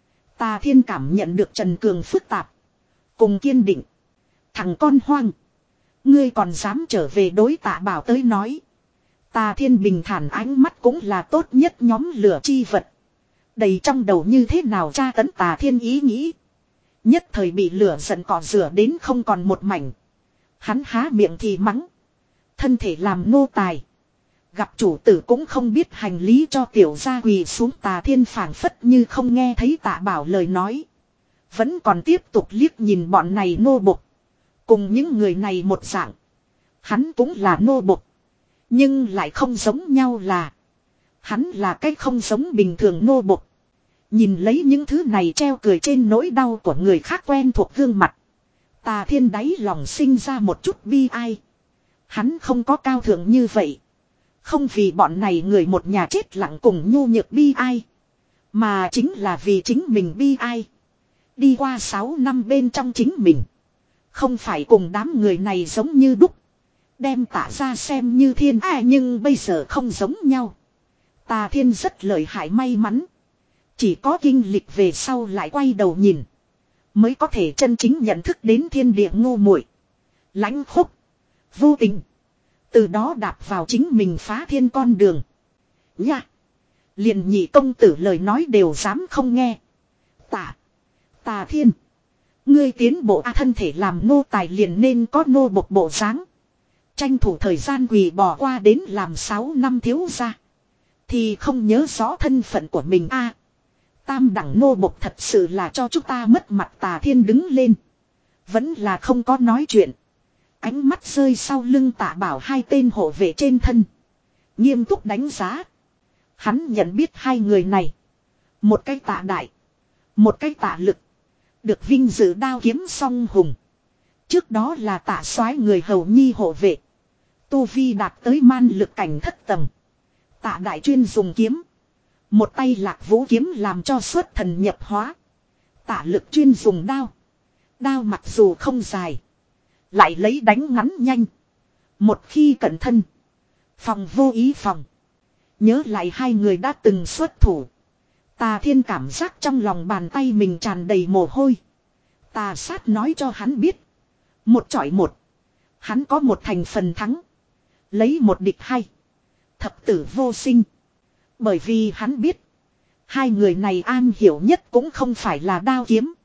Tà Thiên cảm nhận được Trần Cường phức tạp. Cùng kiên định. Thằng con hoang. Ngươi còn dám trở về đối Tạ Bảo tới nói. Tà Thiên bình thản ánh mắt cũng là tốt nhất nhóm lửa chi vật. Đầy trong đầu như thế nào tra tấn Tà Thiên ý nghĩ. Nhất thời bị lửa giận cỏ rửa đến không còn một mảnh. Hắn há miệng thì mắng. Thân thể làm nô tài. Gặp chủ tử cũng không biết hành lý cho tiểu gia quỳ xuống. Tà Thiên phảng phất như không nghe thấy Tạ Bảo lời nói. Vẫn còn tiếp tục liếc nhìn bọn này nô bộc. Cùng những người này một dạng. Hắn cũng là nô bộc. Nhưng lại không giống nhau là. Hắn là cái không giống bình thường nô bộc. Nhìn lấy những thứ này treo cười trên nỗi đau của người khác quen thuộc gương mặt. Tà Thiên đáy lòng sinh ra một chút bi ai. Hắn không có cao thượng như vậy. Không vì bọn này người một nhà chết lặng cùng nhu nhược bi ai. Mà chính là vì chính mình bi ai. Đi qua sáu năm bên trong chính mình. Không phải cùng đám người này giống như đúc. Đem Tạ ra xem như thiên ai nhưng bây giờ không giống nhau. Tà Thiên rất lợi hại may mắn. Chỉ có kinh lịch về sau lại quay đầu nhìn. Mới có thể chân chính nhận thức đến thiên địa ngu muội, lãnh khúc, vô tình. Từ đó đạp vào chính mình phá thiên con đường. Nha. Liền nhị công tử lời nói đều dám không nghe. Tà. Tà Thiên. Ngươi tiến bộ a thân thể làm nô tài liền nên có nô bộc bộ dáng. Tranh thủ thời gian quỳ bỏ qua đến làm sáu năm thiếu gia. Thì không nhớ rõ thân phận của mình a. Tam đẳng nô bộc thật sự là cho chúng ta mất mặt. Tà Thiên đứng lên. Vẫn là không có nói chuyện. Ánh mắt rơi sau lưng Tạ Bảo hai tên hộ vệ trên thân. Nghiêm túc đánh giá. Hắn nhận biết hai người này. Một cái Tạ Đại. Một cái Tạ Lực. Được vinh dự đao kiếm song hùng. Trước đó là Tạ soái người hầu nhi hộ vệ. Tu vi đạt tới man lực cảnh thất tầng. Tạ Đại chuyên dùng kiếm. Một tay Lạc Vũ kiếm làm cho xuất thần nhập hóa. Tạ Lực chuyên dùng đao. Đao mặc dù không dài. Lại lấy đánh ngắn nhanh. Một khi cẩn thân. Phòng vô ý phòng. Nhớ lại hai người đã từng xuất thủ. Tà Thiên cảm giác trong lòng bàn tay mình tràn đầy mồ hôi. Tà sát nói cho hắn biết. Một chọi một. Hắn có một thành phần thắng. Lấy một địch hai. Thập tử vô sinh. Bởi vì hắn biết. Hai người này an hiểu nhất cũng không phải là đao kiếm.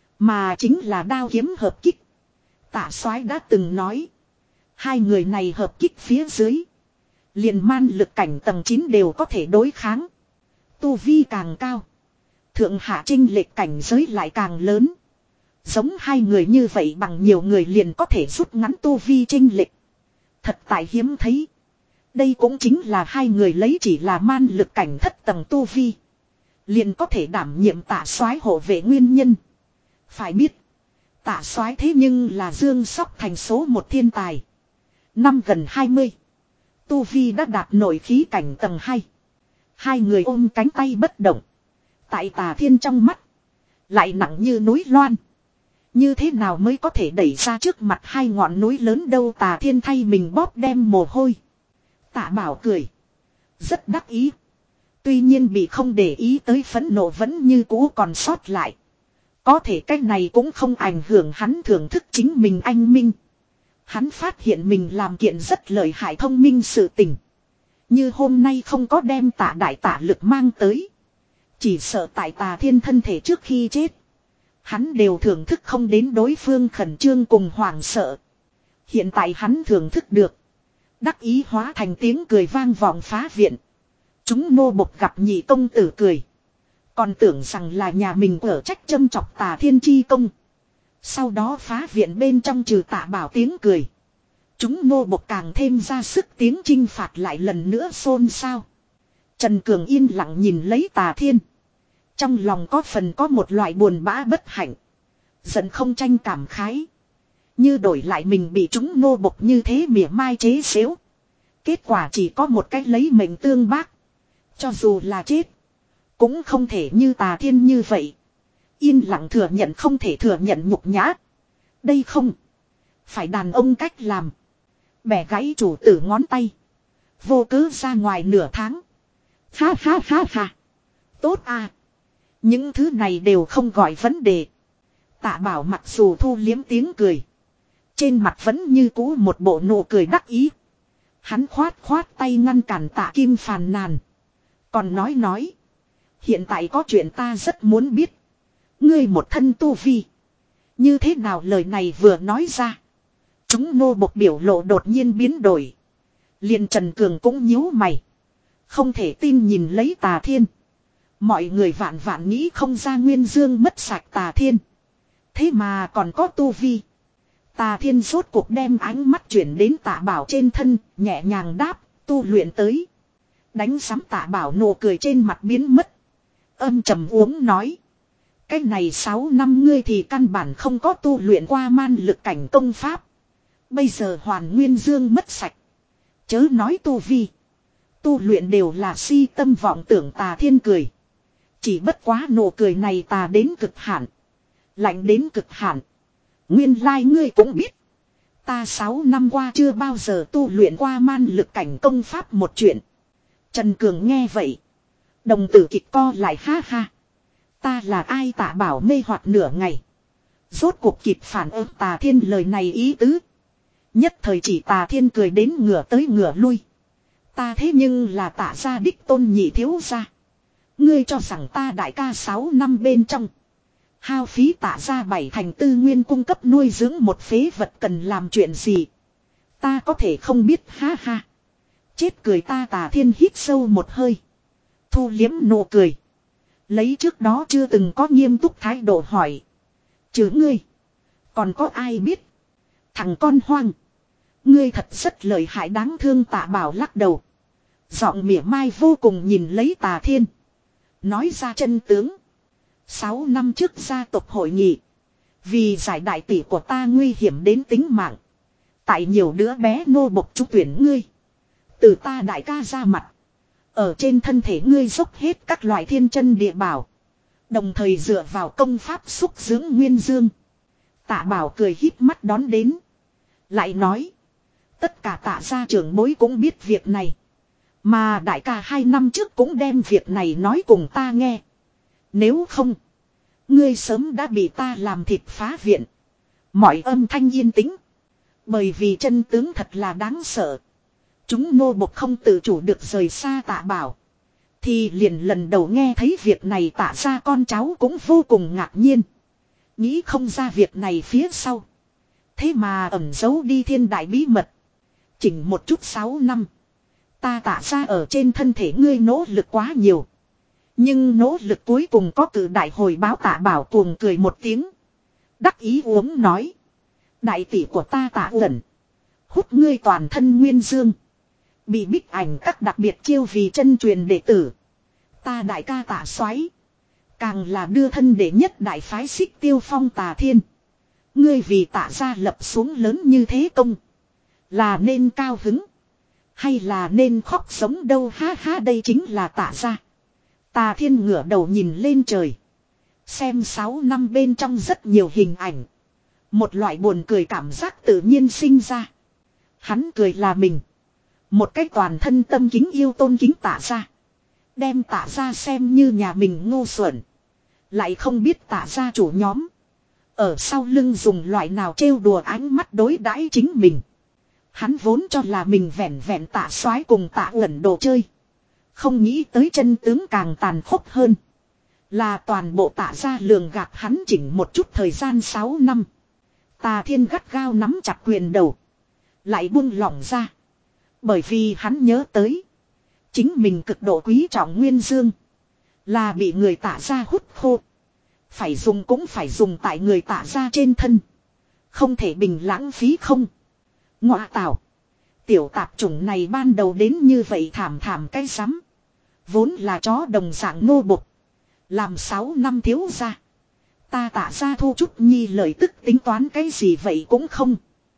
Mà chính là đao kiếm hợp kích. Tạ soái đã từng nói. Hai người này hợp kích phía dưới. Liền man lực cảnh tầng chín đều có thể đối kháng. Tu vi càng cao. Thượng hạ trinh lệch cảnh giới lại càng lớn. Giống hai người như vậy bằng nhiều người liền có thể rút ngắn tu vi trinh lệch. Thật tại hiếm thấy. Đây cũng chính là hai người lấy chỉ là man lực cảnh thất tầng tu vi. Liền có thể đảm nhiệm Tạ soái hộ vệ nguyên nhân. Phải biết. Tạ soái thế nhưng là Dương Sóc thành số một thiên tài. Năm gần hai mươi. Tu vi đã đạt nội khí cảnh tầng hai. Hai người ôm cánh tay bất động. Tại Tà Thiên trong mắt. Lại nặng như núi loan. Như thế nào mới có thể đẩy ra trước mặt hai ngọn núi lớn đâu. Tà Thiên thay mình bóp đem mồ hôi. Tạ Bảo cười. Rất đắc ý. Tuy nhiên bị không để ý tới phẫn nộ vẫn như cũ còn sót lại. Có thể cái này cũng không ảnh hưởng hắn thưởng thức chính mình anh minh. Hắn phát hiện mình làm kiện rất lợi hại thông minh sự tình. Như hôm nay không có đem Tạ Đại Tạ Lực mang tới. Chỉ sợ tại Tà Thiên thân thể trước khi chết. Hắn đều thưởng thức không đến đối phương khẩn trương cùng hoảng sợ. Hiện tại hắn thưởng thức được. Đắc ý hóa thành tiếng cười vang vọng phá viện. Chúng nô bộc gặp nhị công tử cười. Còn tưởng rằng là nhà mình ở trách châm chọc Tà Thiên chi công. Sau đó phá viện bên trong trừ Tạ Bảo tiếng cười. Chúng nô bộc càng thêm ra sức tiếng chinh phạt lại lần nữa xôn xao. Trần Cường yên lặng nhìn lấy Tà Thiên. Trong lòng có phần có một loại buồn bã bất hạnh. Giận không tranh cảm khái. Như đổi lại mình bị chúng nô bộc như thế mỉa mai chế xếu. Kết quả chỉ có một cách lấy mệnh tương bác. Cho dù là chết. Cũng không thể như Tà Thiên như vậy. Yên lặng thừa nhận không thể thừa nhận nhục nhã. Đây không. Phải đàn ông cách làm. Bẻ gãy chủ tử ngón tay. Vô cớ ra ngoài nửa tháng. Ha ha ha ha. Tốt à. Những thứ này đều không gọi vấn đề. Tạ Bảo mặc dù thu liếm tiếng cười. Trên mặt vẫn như cũ một bộ nụ cười đắc ý. Hắn khoát khoát tay ngăn cản Tạ Kim phàn nàn. Còn nói nói. Hiện tại có chuyện ta rất muốn biết. Ngươi một thân tu vi. Như thế nào lời này vừa nói ra. Chúng nô bộc biểu lộ đột nhiên biến đổi. Liền Trần Cường cũng nhíu mày. Không thể tin nhìn lấy Tà Thiên. Mọi người vạn vạn nghĩ không ra Nguyên Dương mất sạch Tà Thiên. Thế mà còn có tu vi. Tà Thiên rốt cuộc đem ánh mắt chuyển đến Tạ Bảo trên thân, nhẹ nhàng đáp, tu luyện tới. Đánh sắm Tạ Bảo nụ cười trên mặt biến mất. Âm trầm uống nói. Cái này sáu năm ngươi thì căn bản không có tu luyện qua man lực cảnh công pháp. Bây giờ hoàn Nguyên Dương mất sạch. Chớ nói tu vi. Tu luyện đều là si tâm vọng tưởng. Tà Thiên cười. Chỉ bất quá nụ cười này tà đến cực hạn. Lạnh đến cực hạn. Nguyên lai like ngươi cũng biết. Ta sáu năm qua chưa bao giờ tu luyện qua man lực cảnh công pháp một chuyện. Trần Cường nghe vậy. Đồng tử kịch co lại ha ha. Ta là ai Tạ Bảo mê hoặc nửa ngày. Rốt cuộc kịp phản ứng Tà Thiên lời này ý tứ. Nhất thời chỉ Tà Thiên cười đến ngửa tới ngửa lui. Ta thế nhưng là Tạ gia đích tôn nhị thiếu gia. Ngươi cho rằng ta đại ca sáu năm bên trong. Hao phí Tạ gia bảy thành tư nguyên cung cấp nuôi dưỡng một phế vật cần làm chuyện gì. Ta có thể không biết ha ha. Chết cười ta. Tà Thiên hít sâu một hơi. Thu liếm nụ cười. Lấy trước đó chưa từng có nghiêm túc thái độ hỏi. Chứ ngươi. Còn có ai biết. Thằng con hoang. Ngươi thật rất lợi hại đáng thương. Tạ Bảo lắc đầu. Giọng mỉa mai vô cùng nhìn lấy Tà Thiên. Nói ra chân tướng. Sáu năm trước gia tộc hội nghị. Vì giải đại tỷ của ta nguy hiểm đến tính mạng. Tại nhiều đứa bé nô bộc trúng tuyển ngươi. Từ ta đại ca ra mặt. Ở trên thân thể ngươi dốc hết các loại thiên chân địa bảo. Đồng thời dựa vào công pháp xúc dưỡng Nguyên Dương. Tạ Bảo cười híp mắt đón đến. Lại nói. Tất cả Tạ gia trưởng bối cũng biết việc này. Mà đại ca hai năm trước cũng đem việc này nói cùng ta nghe. Nếu không. Ngươi sớm đã bị ta làm thịt phá viện. Mọi âm thanh yên tĩnh. Bởi vì chân tướng thật là đáng sợ. Chúng nô bộc không tự chủ được rời xa Tạ Bảo. Thì liền lần đầu nghe thấy việc này Tạ ra con cháu cũng vô cùng ngạc nhiên. Nghĩ không ra việc này phía sau. Thế mà ẩn giấu đi thiên đại bí mật. Chỉnh một chút sáu năm. Ta Tạ ra ở trên thân thể ngươi nỗ lực quá nhiều. Nhưng nỗ lực cuối cùng có cử đại hồi báo. Tạ Bảo cuồng cười một tiếng. Đắc ý uống nói. Đại tỷ của ta Tạ Uẩn. Hút ngươi toàn thân Nguyên Dương. Bị bích ảnh các đặc biệt chiêu vì chân truyền đệ tử. Ta đại ca Tạ Soái càng là đưa thân đệ nhất đại phái Xích Tiêu Phong Tà Thiên. Ngươi vì Tạ gia lập xuống lớn như thế công. Là nên cao hứng. Hay là nên khóc sống đâu ha ha. Đây chính là Tạ gia. Tà Thiên ngửa đầu nhìn lên trời. Xem sáu năm bên trong rất nhiều hình ảnh. Một loại buồn cười cảm giác tự nhiên sinh ra. Hắn cười là mình. Một cái toàn thân tâm kính yêu tôn kính Tạ gia. Đem Tạ gia xem như nhà mình ngu xuẩn. Lại không biết Tạ gia chủ nhóm. Ở sau lưng dùng loại nào trêu đùa ánh mắt đối đãi chính mình. Hắn vốn cho là mình vẹn vẹn Tạ Soái cùng Tạ Uẩn đồ chơi. Không nghĩ tới chân tướng càng tàn khốc hơn. Là toàn bộ Tạ gia lường gạt hắn chỉnh một chút thời gian sáu năm. Tà Thiên gắt gao nắm chặt quyền đầu. Lại buông lỏng ra. Bởi vì hắn nhớ tới. Chính mình cực độ quý trọng Nguyên Dương. Là bị người Tạ gia hút khô. Phải dùng cũng phải dùng tại người Tạ gia trên thân. Không thể bình lãng phí không. Ngọa tảo. Tiểu tạp chủng này ban đầu đến như vậy thảm thảm cái rắm. Vốn là chó đồng dạng nô bộc. Làm sáu năm thiếu gia. Ta Tạ gia thu chút nhi lời tức tính toán cái gì vậy cũng không.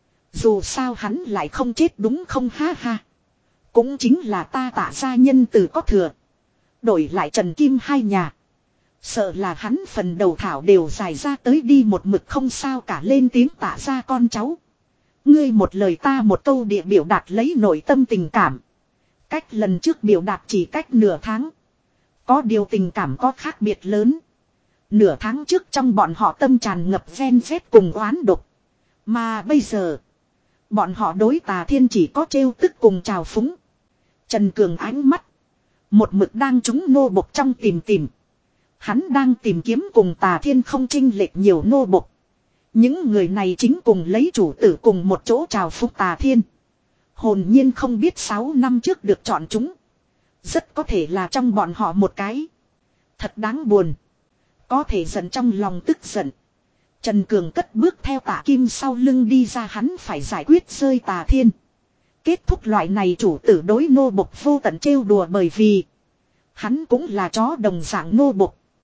Dù sao hắn lại không chết đúng không ha ha. Cũng chính là ta Tạ gia nhân từ có thừa. Đổi lại Trần Kim hai nhà. Sợ là hắn phần đầu thảo đều dài ra tới đi một mực không sao cả lên tiếng tạ ra con cháu. Ngươi một lời ta một câu địa biểu đạt lấy nội tâm tình cảm. Cách lần trước biểu đạt chỉ cách nửa tháng. Có điều tình cảm có khác biệt lớn. Nửa tháng trước trong bọn họ tâm tràn ngập ven vét cùng oán độc. Mà bây giờ, bọn họ đối Tà Thiên chỉ có trêu tức cùng trào phúng. Trần Cường ánh mắt, một mực đang trúng nô bộc trong tìm tìm. Hắn đang tìm kiếm cùng Tà Thiên không chênh lệch nhiều nô bộc. Những người này chính cùng lấy chủ tử cùng một chỗ trào phúng Tà Thiên. Hồn nhiên không biết sáu năm trước được chọn chúng. Rất có thể là trong bọn họ một cái. Thật đáng buồn. Có thể giận trong lòng tức giận. Trần Cường cất bước theo Tạ Kim sau lưng đi ra, hắn phải giải quyết rơi Tà Thiên. Kết thúc loại này chủ tử đối nô bộc vô tận trêu đùa, bởi vì hắn cũng là chó đồng dạng nô bộc.